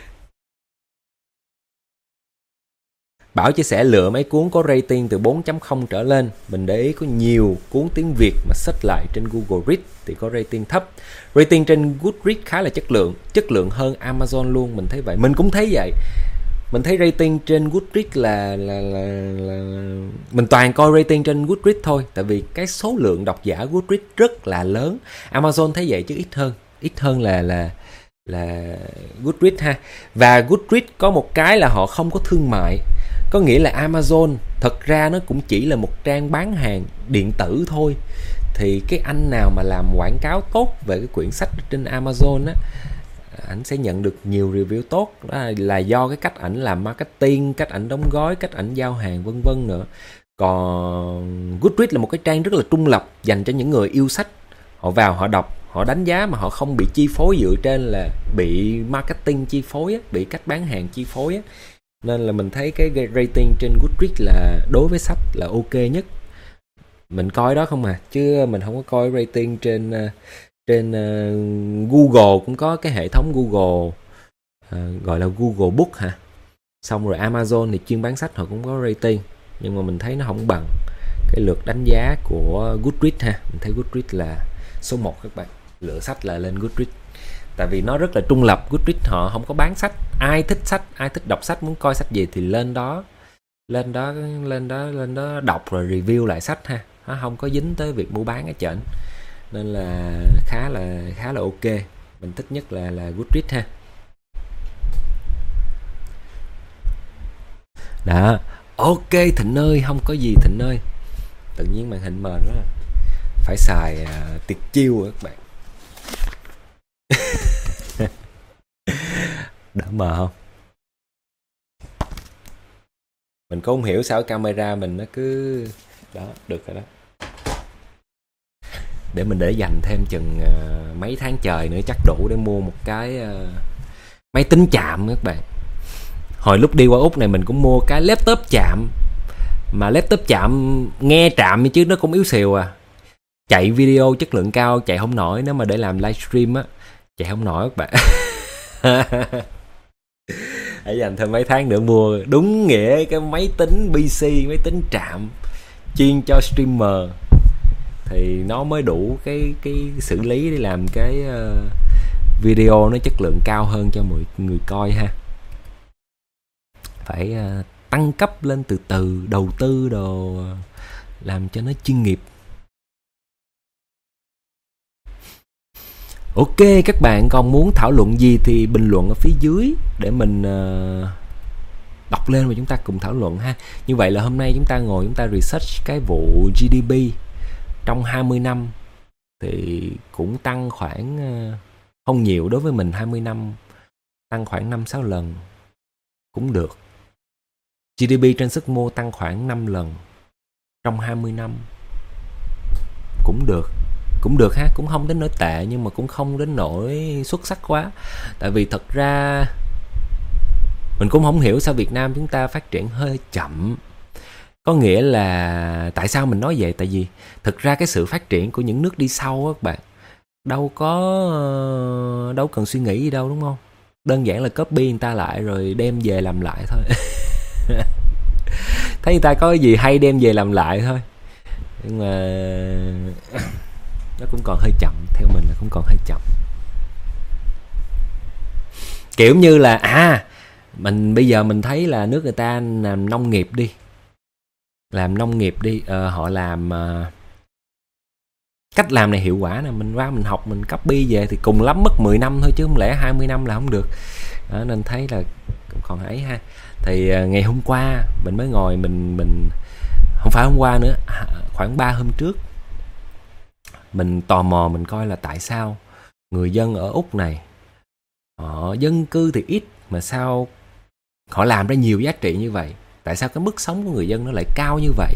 Speaker 2: Bảo chia sẻ lựa mấy cuốn có rating từ 4.0 trở lên. Mình để ý có nhiều cuốn tiếng Việt mà search lại trên Google Read thì có rating thấp. Rating trên Goodreads khá là chất lượng hơn Amazon luôn, mình thấy vậy. Mình cũng thấy vậy. Mình thấy rating trên Goodreads là mình toàn coi rating trên Goodreads thôi, tại vì cái số lượng độc giả Goodreads rất là lớn. Amazon thấy vậy chứ ít hơn là Goodreads ha. Và Goodreads có một cái là họ không có thương mại. Có nghĩa là Amazon thật ra nó cũng chỉ là một trang bán hàng điện tử thôi. Thì cái anh nào mà làm quảng cáo tốt về cái quyển sách trên Amazon á, ảnh sẽ nhận được nhiều review tốt. Đó là do cái cách ảnh làm marketing, cách ảnh đóng gói, cách ảnh giao hàng vân vân nữa. Còn Goodreads là một cái trang rất là trung lập dành cho những người yêu sách. Họ vào họ đọc, họ đánh giá mà họ không bị chi phối dựa trên là bị marketing chi phối á, bị cách bán hàng chi phối á. Nên là mình thấy cái rating trên Goodreads là đối với sách là ok nhất. Mình coi đó không à, chứ mình không có coi rating trên Google. Cũng có cái hệ thống Google gọi là Google Book hả. Xong rồi Amazon thì chuyên bán sách họ cũng có rating, nhưng mà mình thấy nó không bằng cái lượt đánh giá của Goodreads ha. Mình thấy Goodreads là số 1 các bạn. Lựa sách là lên Goodreads, tại vì nó rất là trung lập. Goodreads họ không có bán sách. Ai thích sách, ai thích đọc sách, muốn coi sách gì thì lên đó đọc rồi review lại sách ha. Nó không có dính tới việc mua bán ở trển, nên là khá là ok. Mình thích nhất là Goodreads ha. Đó, ok Thịnh ơi, không có gì Thịnh ơi. Tự nhiên màn hình mền đó, phải xài tiệt chiêu rồi các bạn. Đỡ mờ không? Mình cũng không hiểu sao camera mình nó cứ đó, được rồi đó. Để mình để dành thêm chừng mấy tháng trời nữa chắc đủ để mua một cái máy tính chạm các bạn. Hồi lúc đi qua Úc này mình cũng mua cái laptop chạm. Mà laptop chạm nghe chạm chứ nó cũng yếu xìu à. Chạy video chất lượng cao chạy không nổi, nếu mà để làm livestream á chạy không nổi các bạn. Hãy dành thêm mấy tháng nữa mua đúng nghĩa cái máy tính PC, máy tính chạm chuyên cho streamer, thì nó mới đủ cái xử lý để làm cái video nó chất lượng cao hơn cho mọi người coi ha. Phải tăng cấp lên từ từ, đầu tư đồ làm cho nó chuyên nghiệp. Ok, các bạn còn muốn thảo luận gì thì bình luận ở phía dưới để mình đọc lên và chúng ta cùng thảo luận ha. Như vậy là hôm nay chúng ta ngồi chúng ta research cái vụ GDP trong 20 năm thì cũng tăng khoảng không nhiều đối với mình, 20 năm tăng khoảng 5-6 lần cũng được. GDP trên sức mua tăng khoảng 5 lần trong 20 năm cũng được ha, cũng không đến nỗi tệ nhưng mà cũng không đến nỗi xuất sắc quá. Tại vì thật ra mình cũng không hiểu sao Việt Nam chúng ta phát triển hơi chậm. Có nghĩa là tại sao mình nói vậy? Tại vì thực ra cái sự phát triển của những nước đi sau á các bạn, đâu cần suy nghĩ gì đâu, đúng không? Đơn giản là copy người ta lại rồi đem về làm lại thôi. Thấy người ta có cái gì hay đem về làm lại thôi. Nhưng mà nó cũng còn hơi chậm, theo mình là cũng còn hơi chậm. Kiểu như là mình bây giờ mình thấy là nước người ta làm nông nghiệp đi, họ làm cách làm này hiệu quả nè, mình qua mình học, mình copy về thì cùng lắm mất 10 năm thôi chứ không lẽ 20 năm là không được. Đó, nên thấy là cũng còn ấy ha. Thì ngày hôm qua mình mới ngồi mình không phải hôm qua nữa, khoảng 3 hôm trước mình tò mò mình coi là tại sao người dân ở Úc này họ dân cư thì ít mà sao họ làm ra nhiều giá trị như vậy, tại sao cái mức sống của người dân nó lại cao như vậy.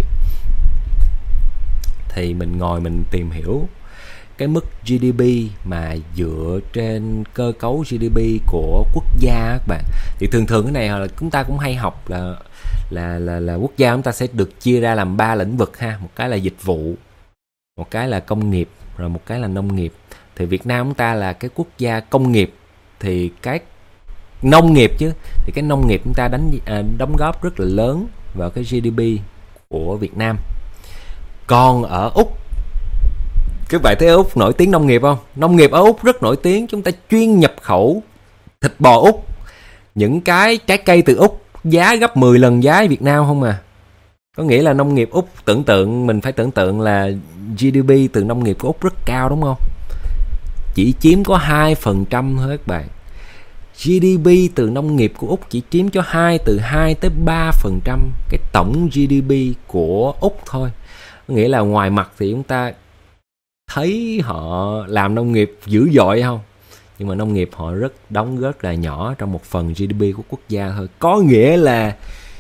Speaker 2: Thì mình ngồi mình tìm hiểu cái mức GDP mà dựa trên cơ cấu GDP của quốc gia các bạn. Thì thường cái này là chúng ta cũng hay học là quốc gia chúng ta sẽ được chia ra làm 3 lĩnh vực ha, một cái là dịch vụ, một cái là công nghiệp, rồi một cái là nông nghiệp. Thì Việt Nam chúng ta là cái quốc gia công nghiệp, thì cái nông nghiệp thì cái nông nghiệp chúng ta đóng góp rất là lớn vào cái GDP của Việt Nam. Còn ở Úc, các bạn thấy ở Úc nổi tiếng nông nghiệp không? Nông nghiệp ở Úc rất nổi tiếng, chúng ta chuyên nhập khẩu thịt bò Úc, những cái trái cây từ Úc giá gấp 10 lần giá Việt Nam không à. Có nghĩa là nông nghiệp Úc, mình phải tưởng tượng là GDP từ nông nghiệp của Úc rất cao, đúng không? Chỉ chiếm có 2% thôi các bạn. GDP từ nông nghiệp của Úc chỉ chiếm cho từ 2 tới 3% cái tổng GDP của Úc thôi. Có nghĩa là ngoài mặt thì chúng ta thấy họ làm nông nghiệp dữ dội không? Nhưng mà nông nghiệp họ đóng rất là nhỏ trong một phần GDP của quốc gia thôi. Có nghĩa là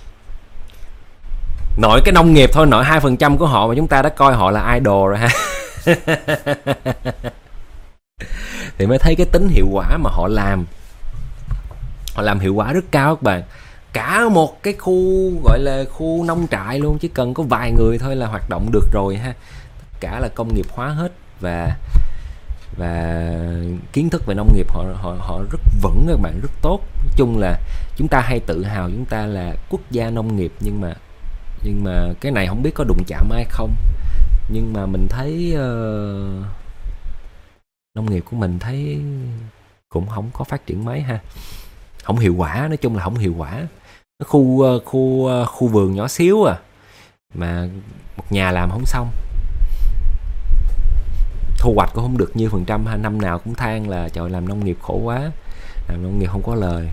Speaker 2: nội cái nông nghiệp thôi, nội 2% của họ mà chúng ta đã coi họ là idol rồi ha. Thì mới thấy cái tính hiệu quả mà họ làm hiệu quả rất cao các bạn. Cả một cái khu gọi là khu nông trại luôn, chỉ cần có vài người thôi là hoạt động được rồi ha. Tất cả là công nghiệp hóa hết, và kiến thức về nông nghiệp họ rất vững các bạn, rất tốt. Nói chung là chúng ta hay tự hào chúng ta là quốc gia nông nghiệp, nhưng mà cái này không biết có đụng chạm ai không. Nhưng mà mình thấy nông nghiệp của mình thấy cũng không có phát triển mấy ha, không hiệu quả. Nói chung là không hiệu quả. Khu vườn nhỏ xíu mà một nhà làm không xong, thu hoạch cũng không được nhiêu %, ha. Năm nào cũng than là trời làm nông nghiệp khổ quá, làm nông nghiệp không có lời.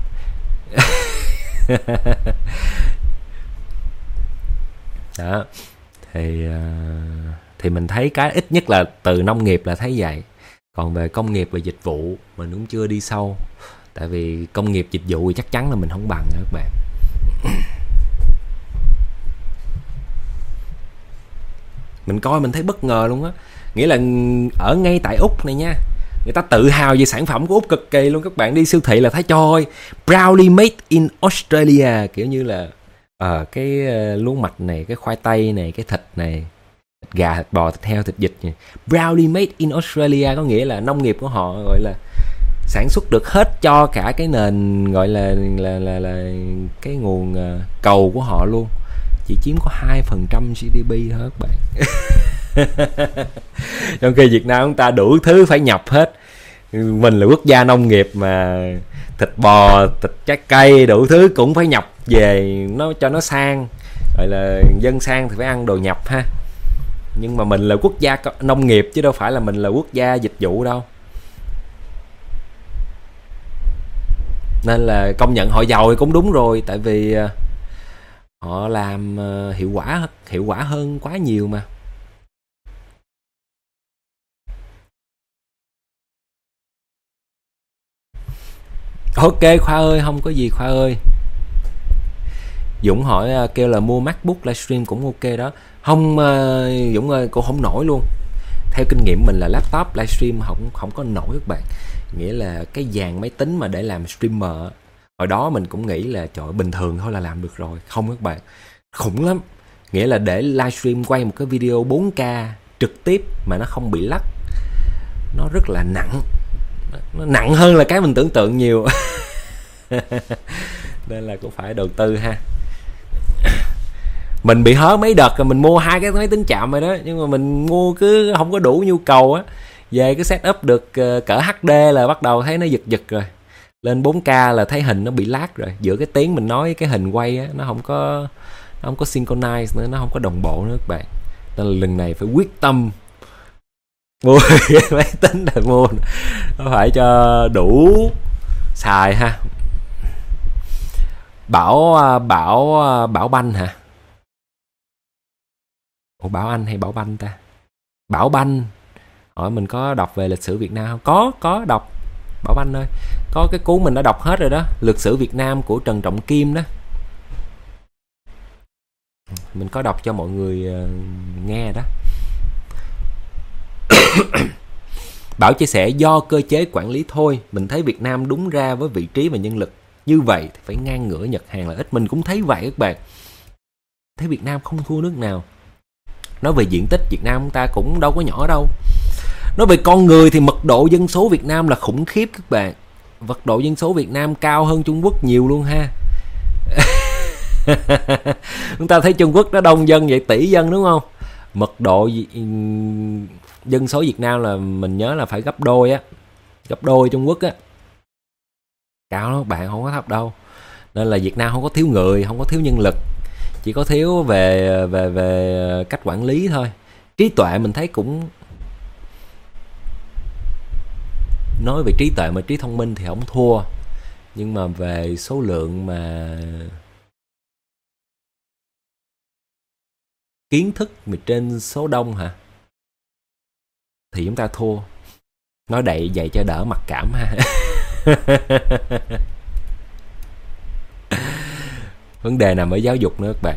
Speaker 2: Đó thì mình thấy cái ít nhất là từ nông nghiệp là thấy vậy. Còn về công nghiệp và dịch vụ mình cũng chưa đi sâu, tại vì công nghiệp dịch vụ thì chắc chắn là mình không bằng các bạn. Mình coi mình thấy bất ngờ luôn á. Nghĩa là ở ngay tại Úc này nha, người ta tự hào về sản phẩm của Úc cực kỳ luôn. Các bạn đi siêu thị là thấy trời ơi, proudly made in Australia. Kiểu như là cái lúa mạch này, cái khoai tây này, cái thịt này, thịt gà, thịt bò, thịt heo, thịt vịt này, proudly made in Australia. Có nghĩa là nông nghiệp của họ gọi là sản xuất được hết cho cả cái nền gọi là cái nguồn cầu của họ luôn. Chỉ chiếm có 2% GDP thôi các bạn. Trong khi Việt Nam chúng ta đủ thứ phải nhập hết. Mình là quốc gia nông nghiệp mà thịt bò, thịt trái cây đủ thứ cũng phải nhập về nó cho nó sang. Gọi là dân sang thì phải ăn đồ nhập ha. Nhưng mà mình là quốc gia nông nghiệp chứ đâu phải là mình là quốc gia dịch vụ đâu. Nên là công nhận họ giàu thì cũng đúng rồi. Tại vì Họ làm hiệu quả hơn quá nhiều mà. Ok Khoa ơi, không có gì Khoa ơi. Dũng hỏi kêu là mua MacBook livestream cũng ok đó. Không Dũng ơi, cô không nổi luôn. Theo kinh nghiệm mình là laptop livestream không có nổi các bạn. Nghĩa là cái dàn máy tính mà để làm streamer, hồi đó mình cũng nghĩ là trời bình thường thôi là làm được rồi. Không các bạn, khủng lắm. Nghĩa là để livestream quay một cái video 4K trực tiếp mà nó không bị lắc, nó rất là nặng. Nó nặng hơn là cái mình tưởng tượng nhiều. Nên là cũng phải đầu tư ha. Mình bị hớ mấy đợt rồi, mình mua 2 cái máy tính chạm rồi đó, nhưng mà mình mua cứ không có đủ nhu cầu á. Về cái setup được cỡ HD là bắt đầu thấy nó giật giật rồi. Lên 4K là thấy hình nó bị lag rồi. Giữa cái tiếng mình nói với cái hình quay á, nó không có synchronize nữa, nó không có đồng bộ nữa các bạn. Nên là lần này phải quyết tâm mua cái máy tính này, mua nó phải cho đủ xài ha. Bảo Banh hả? Ủa Bảo Anh hay Bảo Banh ta? Bảo Banh hỏi mình có đọc về lịch sử Việt Nam không? Có đọc Bảo Banh ơi. Có cái cuốn mình đã đọc hết rồi đó, Lịch sử Việt Nam của Trần Trọng Kim đó. Mình có đọc cho mọi người nghe đó. Bảo chia sẻ do cơ chế quản lý thôi. Mình thấy Việt Nam đúng ra với vị trí và nhân lực như vậy thì phải ngang ngửa Nhật Hàn là ít. Mình cũng thấy vậy các bạn. Thấy Việt Nam không thua nước nào. Nói về diện tích Việt Nam chúng ta cũng đâu có nhỏ đâu. Nói về con người thì mật độ dân số Việt Nam là khủng khiếp các bạn. Mật độ dân số Việt Nam cao hơn Trung Quốc nhiều luôn ha. Chúng ta thấy Trung Quốc nó đông dân vậy, tỷ dân đúng không? Mật độ dân số Việt Nam là mình nhớ là phải gấp đôi á. Gấp đôi Trung Quốc á. Cao lắm các bạn, không có thấp đâu. Nên là Việt Nam không có thiếu người, không có thiếu nhân lực. Chỉ có thiếu về cách quản lý thôi. Trí tuệ mình thấy cũng, nói về trí tuệ mà trí thông minh thì không thua. Nhưng mà về số lượng mà kiến thức mà trên số đông hả, thì chúng ta thua. Nói vậy cho đỡ mặc cảm ha. Vấn đề nằm ở giáo dục nữa các bạn.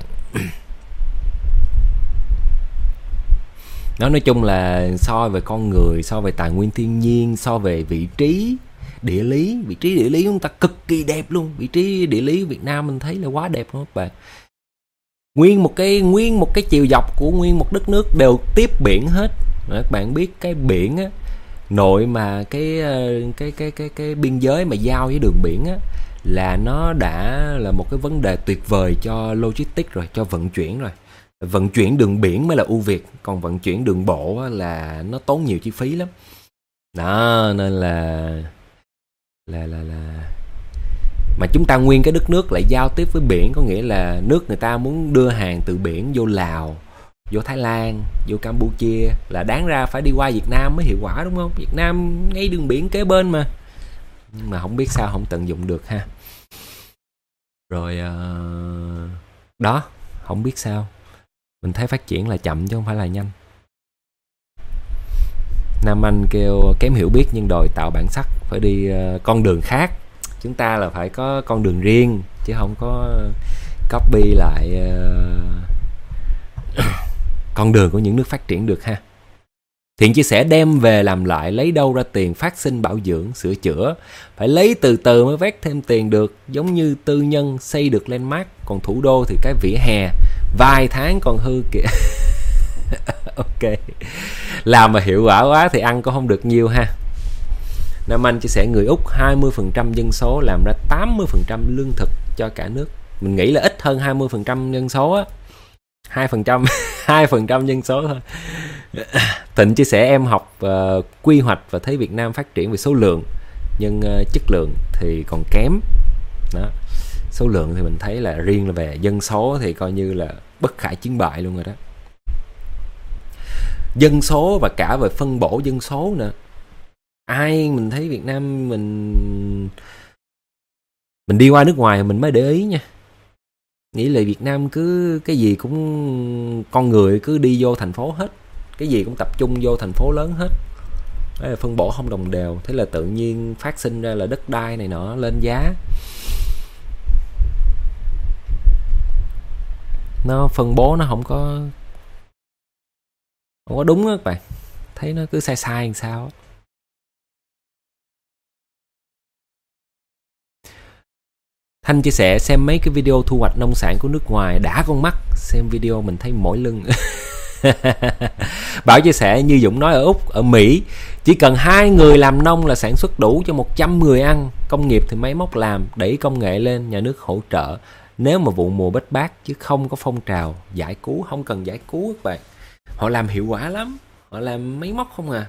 Speaker 2: Nói chung là so về con người, so về tài nguyên thiên nhiên, so về vị trí địa lý chúng ta cực kỳ đẹp luôn. Vị trí địa lý Việt Nam mình thấy là quá đẹp luôn các bạn. Nguyên một cái chiều dọc của nguyên một đất nước đều tiếp biển hết. Các bạn biết cái biển á, nội mà cái biên giới mà giao với đường biển á, là nó đã là một cái vấn đề tuyệt vời cho logistics rồi, cho vận chuyển rồi. Vận chuyển đường biển mới là ưu việt, còn vận chuyển đường bộ á, là nó tốn nhiều chi phí lắm. Đó, nên là mà chúng ta nguyên cái đất nước lại giao tiếp với biển, có nghĩa là nước người ta muốn đưa hàng từ biển vô Lào, vô Thái Lan, vô Campuchia là đáng ra phải đi qua Việt Nam mới hiệu quả đúng không? Việt Nam ngay đường biển kế bên mà. Nhưng mà không biết sao không tận dụng được ha. Rồi đó, không biết sao. Mình thấy phát triển là chậm chứ không phải là nhanh. Nam Anh kêu kém hiểu biết nhưng đòi tạo bản sắc, phải đi con đường khác. Chúng ta là phải có con đường riêng chứ không có copy lại con đường của những nước phát triển được ha. Thiện chia sẻ đem về làm lại, lấy đâu ra tiền phát sinh bảo dưỡng, sửa chữa. Phải lấy từ từ mới vét thêm tiền được. Giống như tư nhân xây được landmark, còn thủ đô thì cái vỉa hè vài tháng còn hư kìa. Ok. Làm mà hiệu quả quá thì ăn cũng không được nhiều ha. Nam Anh chia sẻ người Úc 20% dân số làm ra 80% lương thực cho cả nước. Mình nghĩ là ít hơn 20% dân số á. 2% dân số thôi. Thịnh chia sẻ em học quy hoạch và thấy Việt Nam phát triển về số lượng, nhưng chất lượng thì còn kém. Đó. Số lượng thì mình thấy là riêng là về dân số thì coi như là bất khả chiến bại luôn rồi đó. Dân số và cả về phân bổ dân số nữa. Mình thấy Việt Nam mình đi qua nước ngoài mình mới để ý nha. Nghĩ là Việt Nam cứ cái gì cũng con người cứ đi vô thành phố hết, cái gì cũng tập trung vô thành phố lớn hết. Đấy là phân bổ không đồng đều, thế là tự nhiên phát sinh ra là đất đai này nọ lên giá. Nó phân bố nó không có đúng á các bạn, thấy nó cứ sai sai làm sao. Thanh chia sẻ xem mấy cái video thu hoạch nông sản của nước ngoài đã con mắt, xem video mình thấy mỏi lưng. Bảo chia sẻ như Dũng nói ở Úc, ở Mỹ chỉ cần 2 người làm nông là sản xuất đủ cho 100 người ăn. Công nghiệp thì máy móc làm, đẩy công nghệ lên, nhà nước hỗ trợ. Nếu mà vụ mùa bết bát chứ không có phong trào giải cứu, không cần giải cứu các bạn. Họ làm hiệu quả lắm, họ làm máy móc không à.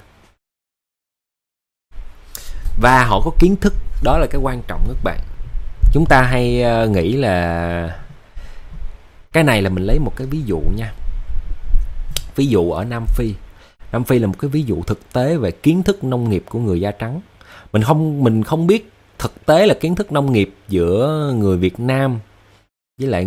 Speaker 2: Và họ có kiến thức, đó là cái quan trọng các bạn. Chúng ta hay nghĩ là cái này là mình lấy một cái ví dụ nha. Ví dụ ở Nam Phi. Nam Phi là một cái ví dụ thực tế về kiến thức nông nghiệp của người da trắng. Mình không biết thực tế là kiến thức nông nghiệp giữa người Việt Nam với lại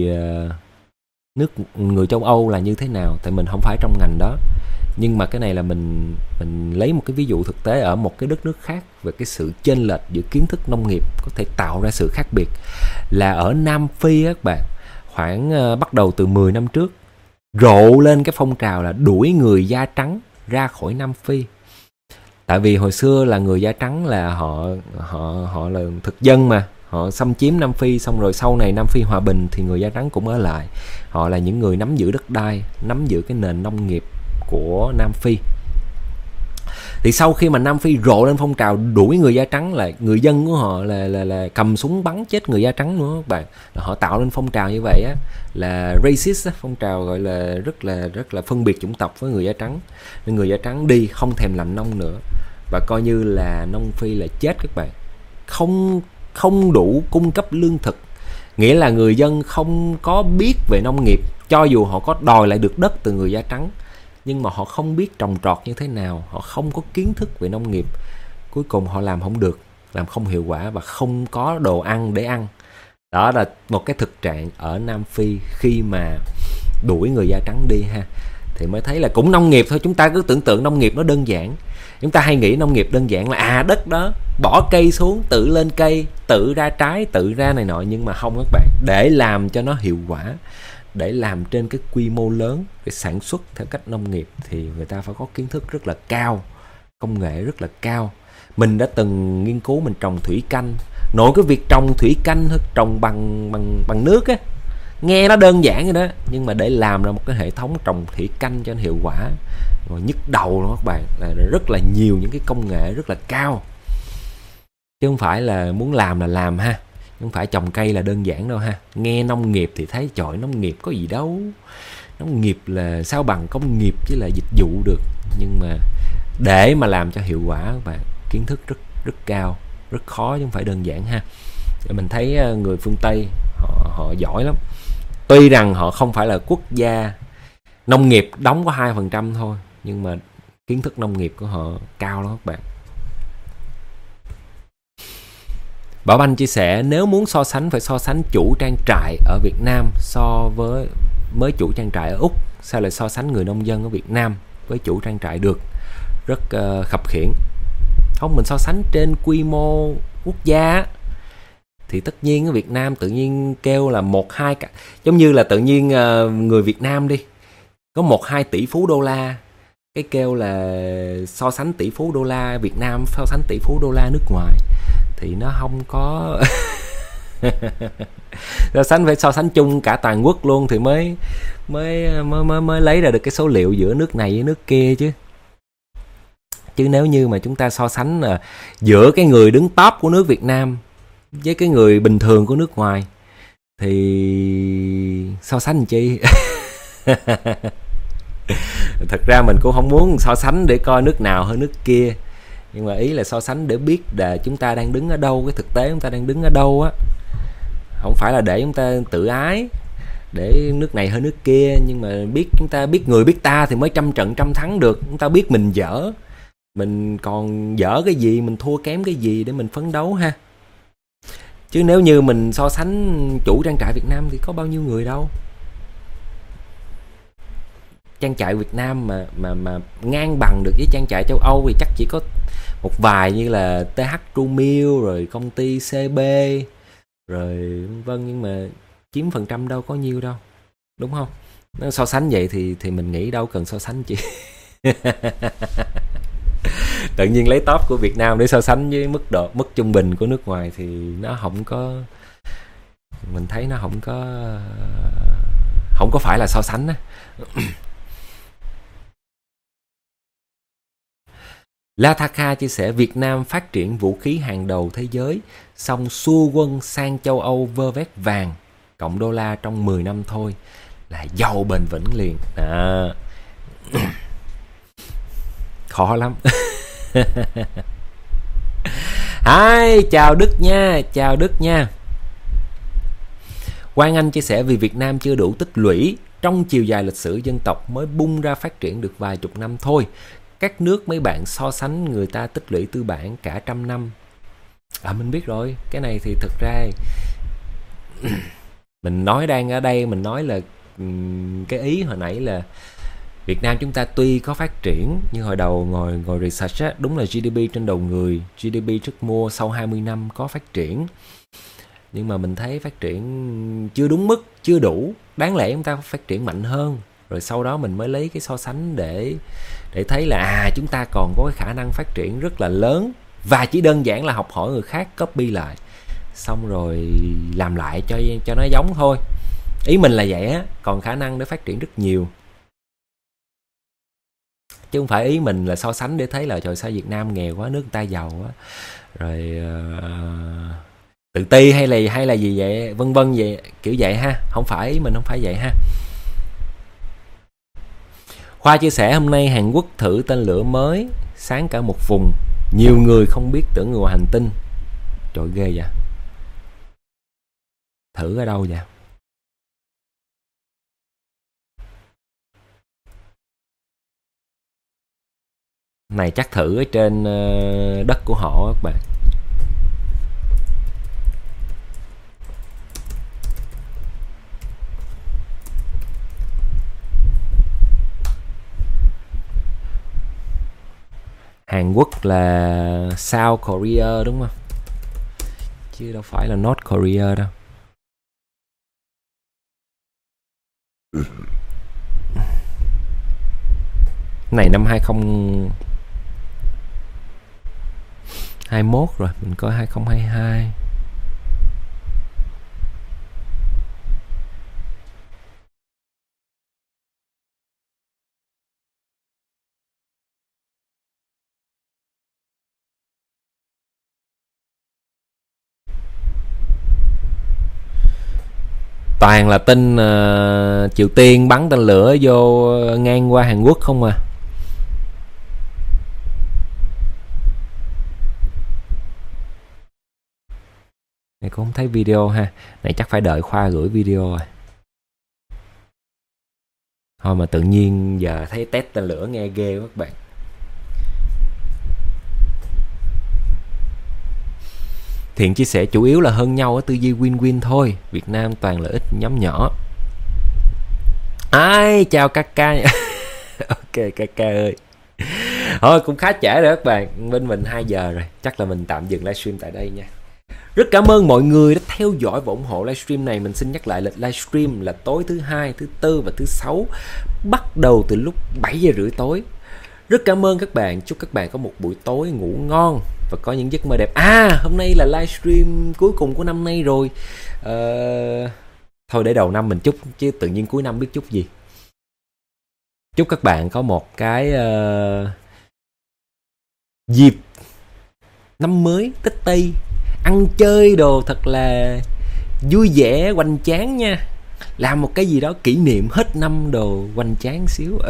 Speaker 2: người châu Âu là như thế nào, tại mình không phải trong ngành đó. Nhưng mà cái này là mình lấy một cái ví dụ thực tế ở một cái đất nước khác về cái sự chênh lệch giữa kiến thức nông nghiệp có thể tạo ra sự khác biệt. Là ở Nam Phi các bạn, khoảng bắt đầu từ 10 năm trước rộ lên cái phong trào là đuổi người da trắng ra khỏi Nam Phi. Tại vì hồi xưa là người da trắng là họ là thực dân mà, họ xâm chiếm Nam Phi, xong rồi sau này Nam Phi hòa bình thì người da trắng cũng ở lại. Họ là những người nắm giữ đất đai, nắm giữ cái nền nông nghiệp của Nam Phi. Thì sau khi mà Nam Phi rộ lên phong trào đuổi người da trắng, là người dân của họ là cầm súng bắn chết người da trắng nữa các bạn. Là họ tạo lên phong trào như vậy á, là racist á, phong trào gọi là rất là phân biệt chủng tộc với người da trắng. Nên người da trắng đi không thèm làm nông nữa, và coi như là nông Phi là chết các bạn. Không đủ cung cấp lương thực, nghĩa là người dân không có biết về nông nghiệp. Cho dù họ có đòi lại được đất từ người da trắng, nhưng mà họ không biết trồng trọt như thế nào, họ không có kiến thức về nông nghiệp. Cuối cùng họ làm không được, làm không hiệu quả và không có đồ ăn để ăn. Đó là một cái thực trạng ở Nam Phi khi mà đuổi người da trắng đi ha. Thì mới thấy là cũng nông nghiệp thôi. Chúng ta cứ tưởng tượng nông nghiệp nó đơn giản. Chúng ta hay nghĩ nông nghiệp đơn giản là đất đó, bỏ cây xuống, tự lên cây, tự ra trái, tự ra này nọ. Nhưng mà không các bạn. Để làm cho nó hiệu quả, để làm trên cái quy mô lớn, để sản xuất theo cách nông nghiệp thì người ta phải có kiến thức rất là cao, công nghệ rất là cao. Mình đã từng nghiên cứu, mình trồng thủy canh. Nội cái việc trồng thủy canh thôi, trồng bằng nước á, nghe nó đơn giản rồi đó, nhưng mà để làm ra một cái hệ thống trồng thủy canh cho nó hiệu quả, rồi nhức đầu luôn các bạn, là rất là nhiều những cái công nghệ rất là cao, chứ không phải là muốn làm là làm ha. Không phải trồng cây là đơn giản đâu ha. Nghe nông nghiệp thì thấy trời, nông nghiệp có gì đâu, nông nghiệp là sao bằng công nghiệp chứ là dịch vụ được. Nhưng mà để mà làm cho hiệu quả các bạn, kiến thức rất cao, rất khó chứ không phải đơn giản ha. Mình thấy người phương Tây họ giỏi lắm. Tuy rằng họ không phải là quốc gia nông nghiệp đóng có 2% thôi, nhưng mà kiến thức nông nghiệp của họ cao lắm các bạn. Bảo Anh chia sẻ nếu muốn so sánh phải so sánh chủ trang trại ở Việt Nam so với chủ trang trại ở Úc. Sao lại so sánh người nông dân ở Việt Nam với chủ trang trại được? Rất khập khiễng. Không, mình so sánh trên quy mô quốc gia thì tất nhiên ở Việt Nam tự nhiên kêu là 1-2, giống như là tự nhiên người Việt Nam đi có 1-2 tỷ phú đô la, cái kêu là so sánh tỷ phú đô la Việt Nam so sánh tỷ phú đô la nước ngoài thì nó không có. Phải so sánh chung cả toàn quốc luôn thì mới lấy ra được cái số liệu giữa nước này với nước kia chứ. Chứ nếu như mà chúng ta so sánh giữa cái người đứng top của nước Việt Nam với cái người bình thường của nước ngoài thì so sánh làm chi. Thật ra mình cũng không muốn so sánh để coi nước nào hơn nước kia, nhưng mà ý là so sánh để biết là chúng ta đang đứng ở đâu, cái thực tế chúng ta đang đứng ở đâu á. Không phải là để chúng ta tự ái để nước này hơn nước kia, nhưng mà chúng ta biết người biết ta thì mới trăm trận trăm thắng được. Chúng ta biết mình dở, mình còn dở cái gì, mình thua kém cái gì để mình phấn đấu ha. Chứ nếu như mình so sánh chủ trang trại Việt Nam thì có bao nhiêu người đâu. Trang trại Việt Nam mà ngang bằng được với trang trại châu Âu thì chắc chỉ có một vài như là TH True Milk, rồi công ty CB, rồi vân, nhưng mà chiếm phần trăm đâu có nhiêu đâu, đúng không? Nếu so sánh vậy thì mình nghĩ đâu cần so sánh chị. Tự nhiên lấy top của Việt Nam để so sánh với mức trung bình của nước ngoài thì nó không có, mình thấy nó không có phải là so sánh á. Lathaka chia sẻ Việt Nam phát triển vũ khí hàng đầu thế giới, xong xua quân sang châu Âu vơ vét vàng cộng đô la trong 10 năm thôi là giàu bền vững liền. Khó lắm. Hi, chào Đức nha, chào Đức nha. Quang Anh chia sẻ vì Việt Nam chưa đủ tích lũy trong chiều dài lịch sử dân tộc mới bung ra phát triển được vài chục năm thôi. Các nước mấy bạn so sánh người ta tích lũy tư bản cả trăm năm. Mình biết rồi, cái này thì thực ra mình nói đang ở đây, mình nói là cái ý hồi nãy là Việt Nam chúng ta tuy có phát triển, nhưng hồi đầu ngồi research á, đúng là GDP trên đầu người, GDP sức mua sau 20 năm có phát triển. Nhưng mà mình thấy phát triển chưa đúng mức, chưa đủ. Đáng lẽ chúng ta phát triển mạnh hơn. Rồi sau đó mình mới lấy cái so sánh để thấy là chúng ta còn có cái khả năng phát triển rất là lớn, và chỉ đơn giản là học hỏi người khác, copy lại, xong rồi làm lại cho nó giống thôi. Ý mình là vậy á, còn khả năng để phát triển rất nhiều. Chứ không phải ý mình là so sánh để thấy là trời sao Việt Nam nghèo quá, nước người ta giàu quá, rồi tự ti hay là gì vậy, vân vân vậy, kiểu vậy ha. Không phải, ý mình không phải vậy ha. Khoa chia sẻ hôm nay Hàn Quốc thử tên lửa mới, sáng cả một vùng, nhiều người không biết tưởng người ngoài hành tinh. Trời ghê vậy. Thử ở đâu vậy? Này chắc thử ở trên đất của họ các bạn. Hàn Quốc là South Korea đúng không? Chứ đâu phải là North Korea đâu. Này năm 2021 rồi, mình coi 2022. Toàn là tin Triều Tiên bắn tên lửa vô ngang qua Hàn Quốc không à. Này cũng không thấy video ha. Này chắc phải đợi Khoa gửi video rồi. Thôi mà tự nhiên giờ thấy test tên lửa nghe ghê các bạn. Thiện chia sẻ chủ yếu là hơn nhau ở tư duy win-win thôi. Việt Nam toàn lợi ích nhóm nhỏ. Ai chào Kaka. Ok Kaka ơi. Thôi cũng khá trễ rồi các bạn. Bên mình 2 giờ rồi. Chắc là mình tạm dừng livestream tại đây nha. Rất cảm ơn mọi người đã theo dõi và ủng hộ livestream này. Mình xin nhắc lại lịch livestream là tối thứ Hai, thứ Tư và thứ Sáu, bắt đầu từ lúc 7 giờ rưỡi tối. Rất cảm ơn các bạn. Chúc các bạn có một buổi tối ngủ ngon và có những giấc mơ đẹp. Hôm nay là livestream cuối cùng của năm nay rồi. Thôi để đầu năm mình chúc, chứ tự nhiên cuối năm biết chúc gì. Chúc các bạn có một cái dịp năm mới Tết Tây, ăn chơi đồ thật là vui vẻ, hoành tráng nha. Làm một cái gì đó kỷ niệm hết năm đồ hoành tráng xíu.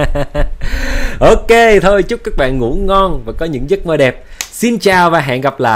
Speaker 2: Ok, thôi chúc các bạn ngủ ngon và có những giấc mơ đẹp. Xin chào và hẹn gặp lại.